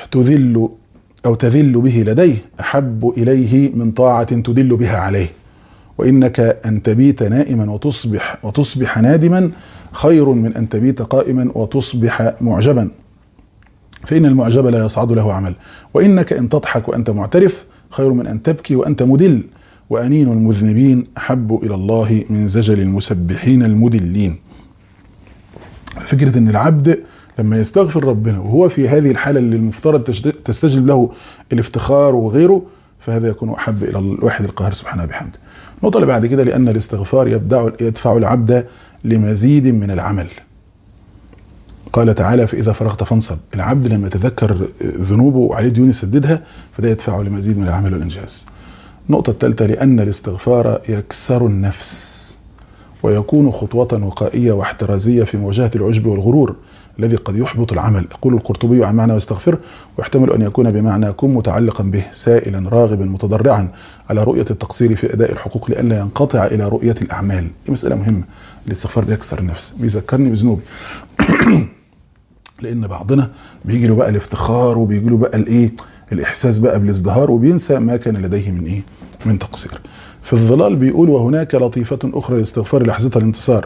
تذل به لديه أحب إليه من طاعة تدل بها عليه، وإنك أن تبيت نائما وتصبح نادما خير من أن تبيت قائما وتصبح معجبا، فإن المعجب لا يصعد له عمل، وإنك أن تضحك وأنت معترف خير من أن تبكي وأنت مدل، وأنين المذنبين أحب إلى الله من زجل المسبحين المدلين. فكرة أن العبد لما يستغفر ربنا وهو في هذه الحالة اللي المفترض تستجلب له الافتخار وغيره، فهذا يكون أحب إلى الواحد القاهر سبحانه بحمده. النقطة اللي بعد كده لأن الاستغفار يدفع العبد لمزيد من العمل. قال تعالى فإذا فرغت فانصب. العبد لما يتذكر ذنوبه وعليه ديون يسددها فده يدفعه لمزيد من العمل والإنجاز. النقطة الثالثة لأن الاستغفار يكسر النفس ويكون خطوة وقائية واحترازية في مواجهة العجب والغرور الذي قد يحبط العمل. يقول القرطبي عن معنى واستغفر ويحتمل أن يكون بمعنى كن متعلقا به سائلا راغبا متضرعا على رؤية التقصير في أداء الحقوق لئلا ينقطع إلى رؤية الأعمال. دي مسألة مهمة. الاستغفار بيكسر النفس، بيذكرني بذنوبي. لأن بعضنا بيجي له بقى الافتخار وبيجي له بقى الإحساس بقى بالازدهار وبينسى ما كان لديه من تقصير. في الظلال بيقول وهناك لطيفة أخرى لاستغفار لحظة الانتصار.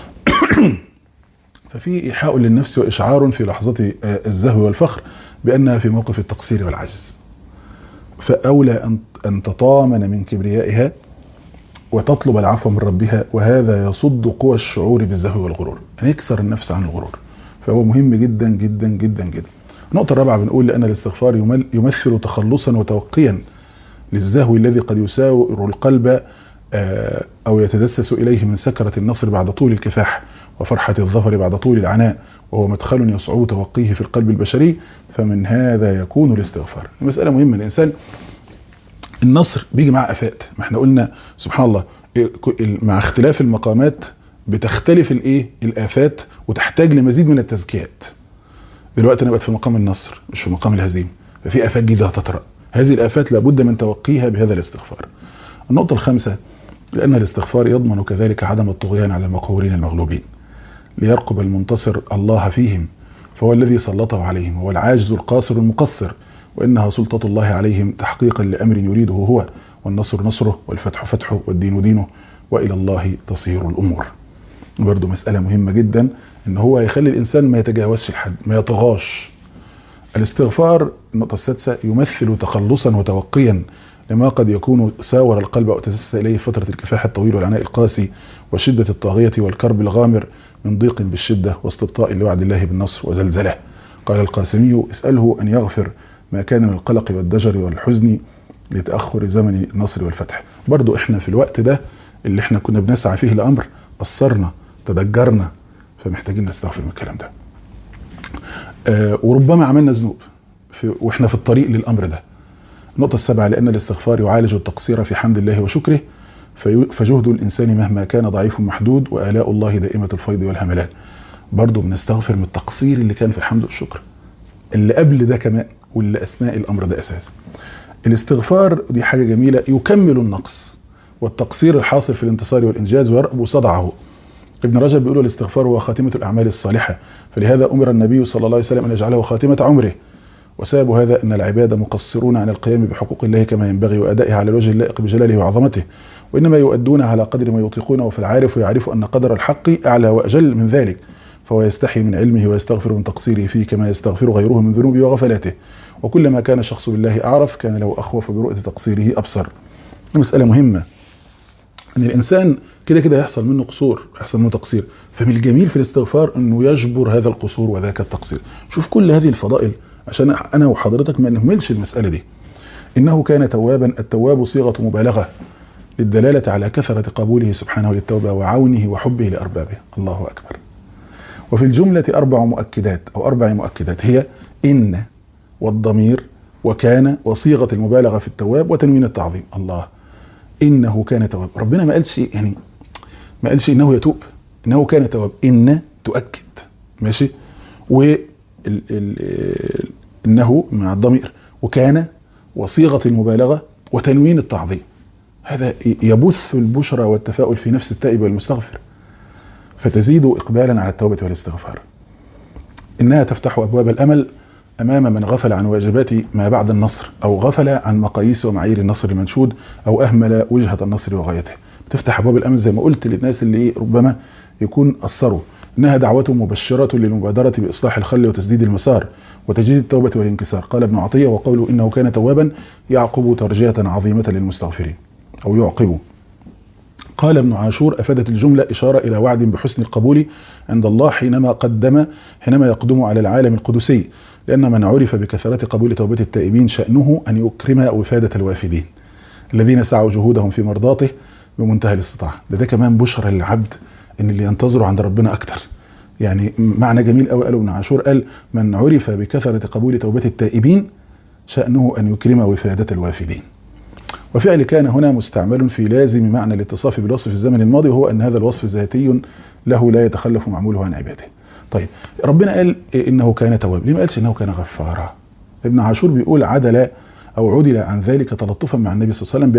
ففي إيحاء للنفس وإشعار في لحظة الزهو والفخر بأنها في موقف التقصير والعجز، فأولى أن تطامن من كبريائها وتطلب العفو من ربها، وهذا يصد قوى الشعور بالزهو والغرور، أن يكسر النفس عن الغرور. فهو مهم جدا جدا جدا جدا. النقطة الرابعة بنقول لأن الاستغفار يمثل تخلصا وتوقيا للزهو الذي قد يساور القلب أو يتدسس إليه من سكرة النصر بعد طول الكفاح وفرحة الظفر بعد طول العناء، وهو مدخل يصعب توقيه في القلب البشري، فمن هذا يكون الاستغفار. المسألة مهمة. الإنسان النصر بيجي مع آفات، ما احنا قلنا سبحان الله مع اختلاف المقامات بتختلف الآفات وتحتاج لمزيد من التزكيات. دلوقتي أنا بقت في مقام النصر مش في مقام الهزيمة، ففي آفات جديدة هتطرأ، هذه الآفات لابد من توقيها بهذا الاستغفار. النقطة الخامسة، لأن الاستغفار يضمن كذلك عدم الطغيان على المقهورين المغلوبين، ليرقب المنتصر الله فيهم، فهو الذي سلطه عليهم، هو العاجز القاصر المقصر، وإنها سلطة الله عليهم تحقيقا لأمر يريده هو، والنصر نصره والفتح فتحه والدين دينه، وإلى الله تصير الأمور. برضو مسألة مهمة جدا، إن هو يخلي الإنسان ما يتجاوزش الحد، ما يطغاش. الاستغفار النقطة السادسة يمثل تخلصا وتوقيا لما قد يكون ساور القلب أو تسس إليه فترة الكفاح الطويل والعناء القاسي وشدة الطاغية والكرب الغامر من ضيق بالشدة واستبطاء لوعد الله بالنصر وزلزله. قال القاسمي: اسأله أن يغفر ما كان من القلق والضجر والحزن لتأخر زمن النصر والفتح. برضو احنا في الوقت ده اللي احنا كنا بنسعى فيه لأمر قصرنا تدجرنا، فمحتاجين نستغفر من الكلام ده. وربما عملنا ذنوب واحنا في الطريق للأمر ده. النقطة السابعة، لأن الاستغفار يعالج التقصير في حمد الله وشكره، فجهد الإنسان مهما كان ضعيف محدود، وآلاء الله دائمة الفيض والهملان. برضو بنستغفر من التقصير اللي كان في الحمد والشكر، اللي قبل ده كمان واللي أثناء الأمر ده أساسا. الاستغفار دي حاجة جميلة يكمل النقص والتقصير الحاصل في الانتصار والإنجاز ويرأب صدعه. ابن رجب بيقول: الاستغفار هو خاتمة الأعمال الصالحة، فلهذا أمر النبي صلى الله عليه وسلم أن يجعله خاتمة عمره. وسبب هذا أن العباد مقصرون عن القيام بحقوق الله كما ينبغي وأدائها على الوجه اللائق بجلاله وعظمته، وإنما يؤدون على قدر ما يطيقونه، فالعارف يعرف أن قدر الحق أعلى وأجل من ذلك، فهو يستحي من علمه ويستغفر من تقصيره فيه كما يستغفر غيره من ذنوبه وغفلاته. وكلما كان الشخص بالله أعرف كان له أخوف برؤية تقصيره أبصر. مسألة مهمة، أن الإنسان كده كده يحصل منه قصور، يحصل منه تقصير، فمن الجميل في الاستغفار أنه يجبر هذا القصور وذاك التقصير. شوف كل هذه الفضائل عشان أنا وحضرتك ما نهملش المسألة دي. إنه كان توابا، التواب صيغة مبالغة للدلالة على كثرة قبوله سبحانه للتوبة وعونه وحبه لأربابه. الله أكبر. وفي الجملة 4 مؤكدات أو 4 مؤكدات، هي إن والضمير وكان وصيغة المبالغة في التواب وتنوين التعظيم. الله، إنه كان تواب. ربنا ما قالش إنه يتوب، إنه كان تواب. إن تؤكد، ماشي، إنه مع الضمير، وكان وصيغة المبالغة وتنوين التعظيم. هذا يبث البشرى والتفاؤل في نفس التائب والمستغفر، فتزيد إقبالا على التوبة والاستغفار. إنها تفتح أبواب الأمل أمام من غفل عن واجبات ما بعد النصر، أو غفل عن مقاييس ومعايير النصر المنشود، أو أهمل وجهة النصر وغايته. بتفتح أبواب الأمل زي ما قلت للناس اللي ربما يكون قصروا. إنها دعوة مبشرة للمبادرة بإصلاح الخل وتسديد المسار وتجديد التوبة والانكسار. قال ابن عطية: وقوله إنه كان توابا يعقب ترجية عظيمة للمستغفرين، أو يعقب. قال ابن عاشور: أفادت الجملة إشارة إلى وعد بحسن القبول عند الله حينما يقدم على العالم القدسي، لأن من عرف بكثرة قبول توبة التائبين شأنه أن يكرم وفادة الوافدين الذين سعوا جهودهم في مرضاته بمنتهى الاستطاعة. ده كمان بشرى للعبد إن اللي ينتظروا عند ربنا أكتر. يعني معنى جميل قوي قاله ابن عاشور، قال: من عرف بكثرة قبول توبة التائبين شأنه أن يكرم وفادة الوافدين. وفعل كان هنا مستعمل في لازم معنى الاتصاف بالوصف في الزمن الماضي، وهو أن هذا الوصف ذاتي له لا يتخلف معموله عن عباده. طيب ربنا قال إنه كان تواب، ليه ما قالش إنه كان غفارا؟ ابن عاشور بيقول عدل عن ذلك تلطفا مع النبي صلى الله عليه وسلم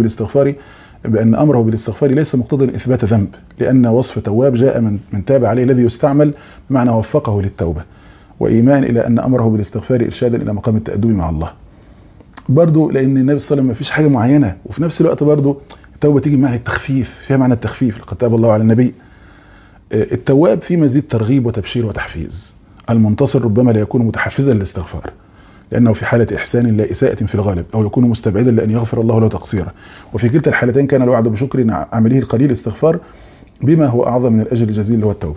بأن أمره بالاستغفار ليس مقتضى إثبات ذنب، لأن وصف تواب جاء من تاب عليه الذي يستعمل بمعنى وفقه للتوبة، وإيمان إلى أن أمره بالاستغفار إرشادا إلى مقام التأدب مع الله. برضو لأن النبي صلى الله عليه وسلم ما فيش حاجة معينة، وفي نفس الوقت برضو التوبة تيجي بمعنى التخفيف، فيها معنى التخفيف، لقد تاب الله على النبي. التواب فيه مزيد ترغيب وتبشير وتحفيز. المنتصر ربما لا يكون متحفزا للاستغفار، لأنه في حالة إحسان لا إساءة في الغالب، أو يكون مستبعدا لأن يغفر الله له تقصيره. وفي كلتا الحالتين كان الوعد بشكر عمله القليل استغفار بما هو أعظم من الأجر الجزيل اللي هو التوبة.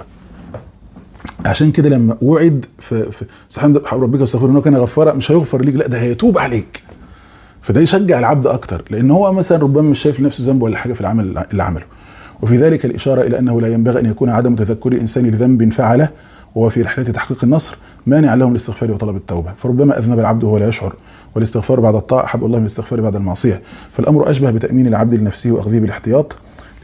عشان كده لما وعد في سبحان ربك واستغفر إنه كان غفارا، مش هيغفر ليك، لا ده هيتوب عليك. فده يشجع العبد أكتر، لأن هو مثلا ربما مش شايف لنفسه ذنب ولا حاجة في العمل اللي عمله. وفي ذلك الإشارة إلى أنه لا ينبغي أن يكون عدم تذكر الإنسان لذنب فعله وهو في رحلة تحقيق النصر مانع لهم الاستغفار وطلب التوبة. فربما أذنب العبد وهو لا يشعر، والاستغفار بعد الطاعة أحب الله من الاستغفار بعد المعصية. فالأمر أشبه بتأمين العبد لنفسه وأخذه بالاحتياط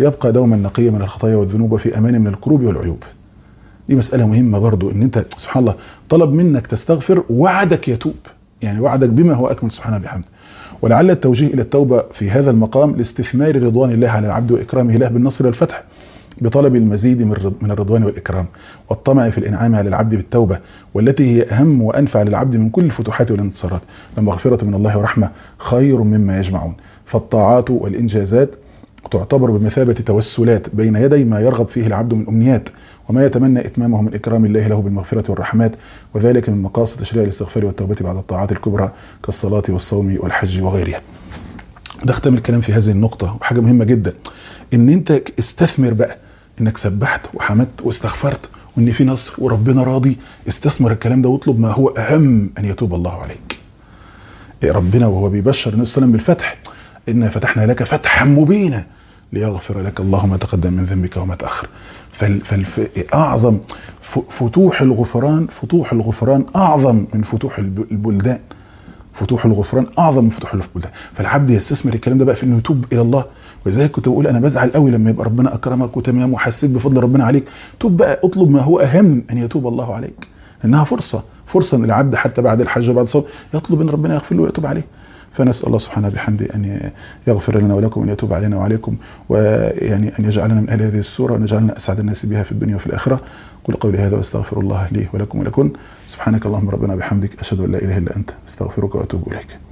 يبقى دوما نقيا من الخطايا والذنوب وفي امان من الكروب والعيوب. دي مسألة مهمة برضو، ان انت سبحان الله طلب منك تستغفر، وعدك يتوب، يعني وعدك بما هو اكمل سبحانه بحمده. ولعل التوجيه الى التوبة في هذا المقام لاستثمار رضوان الله على العبد واكرامه له بالنصر والفتح، بطلب المزيد من الرضوان والاكرام، والطمع في الانعام على العبد بالتوبة، والتي هي اهم وانفع للعبد من كل الفتوحات والانتصارات. فمغفرة من الله ورحمة خير مما يجمعون. فالطاعات والانجازات تعتبر بمثابة توسلات بين يدي ما يرغب فيه العبد من امنيات، وما يتمنى إتمامه من إكرام الله له بالمغفرة والرحمات، وذلك من مقاصد تشريع الاستغفار والتوبة بعد الطاعات الكبرى كالصلاة والصوم والحج وغيرها. ده ختم الكلام في هذه النقطة، وحاجة مهمة جدا إن أنت استثمر بقى إنك سبحت وحمدت واستغفرت وإن في نصر وربنا راضي. استثمر الكلام ده واطلب ما هو أهم، أن يتوب الله عليك. ربنا وهو بيبشر النبي صلى الله عليه وسلم بالفتح: إنا فتحنا لك فتحا مبينا ليغفر لك الله ما تقدم من ذنبك وما تأخر. أعظم فتوح الغفران أعظم من فتوح البلدان. فتوح الغفران أعظم من فتوح البلدان. فالعبد يستثمر الكلام ده بقى في إنه يتوب إلى الله. وزي كنت بقول أنا بزعل قوي لما يبقى ربنا أكرمك وتمام وحسيت بفضل ربنا عليك، توب بقى، اطلب ما هو أهم، أن يتوب الله عليك. إنها فرصة للعبد حتى بعد الحج وبعد الصوم يطلب إن ربنا يغفر له ويتوب عليه. فنسأل الله سبحانه بحمده أن يغفر لنا ولكم، وأن يتوب علينا وعليكم، ويعني أن يجعلنا من أهل هذه السورة، وأن يجعلنا أسعد الناس بها في الدنيا وفي الآخرة. قل قولي هذا واستغفر الله لي ولكم ولكن. سبحانك اللهم ربنا بحمدك، أشهد أن لا إله إلا أنت، استغفرك وأتوب إليك.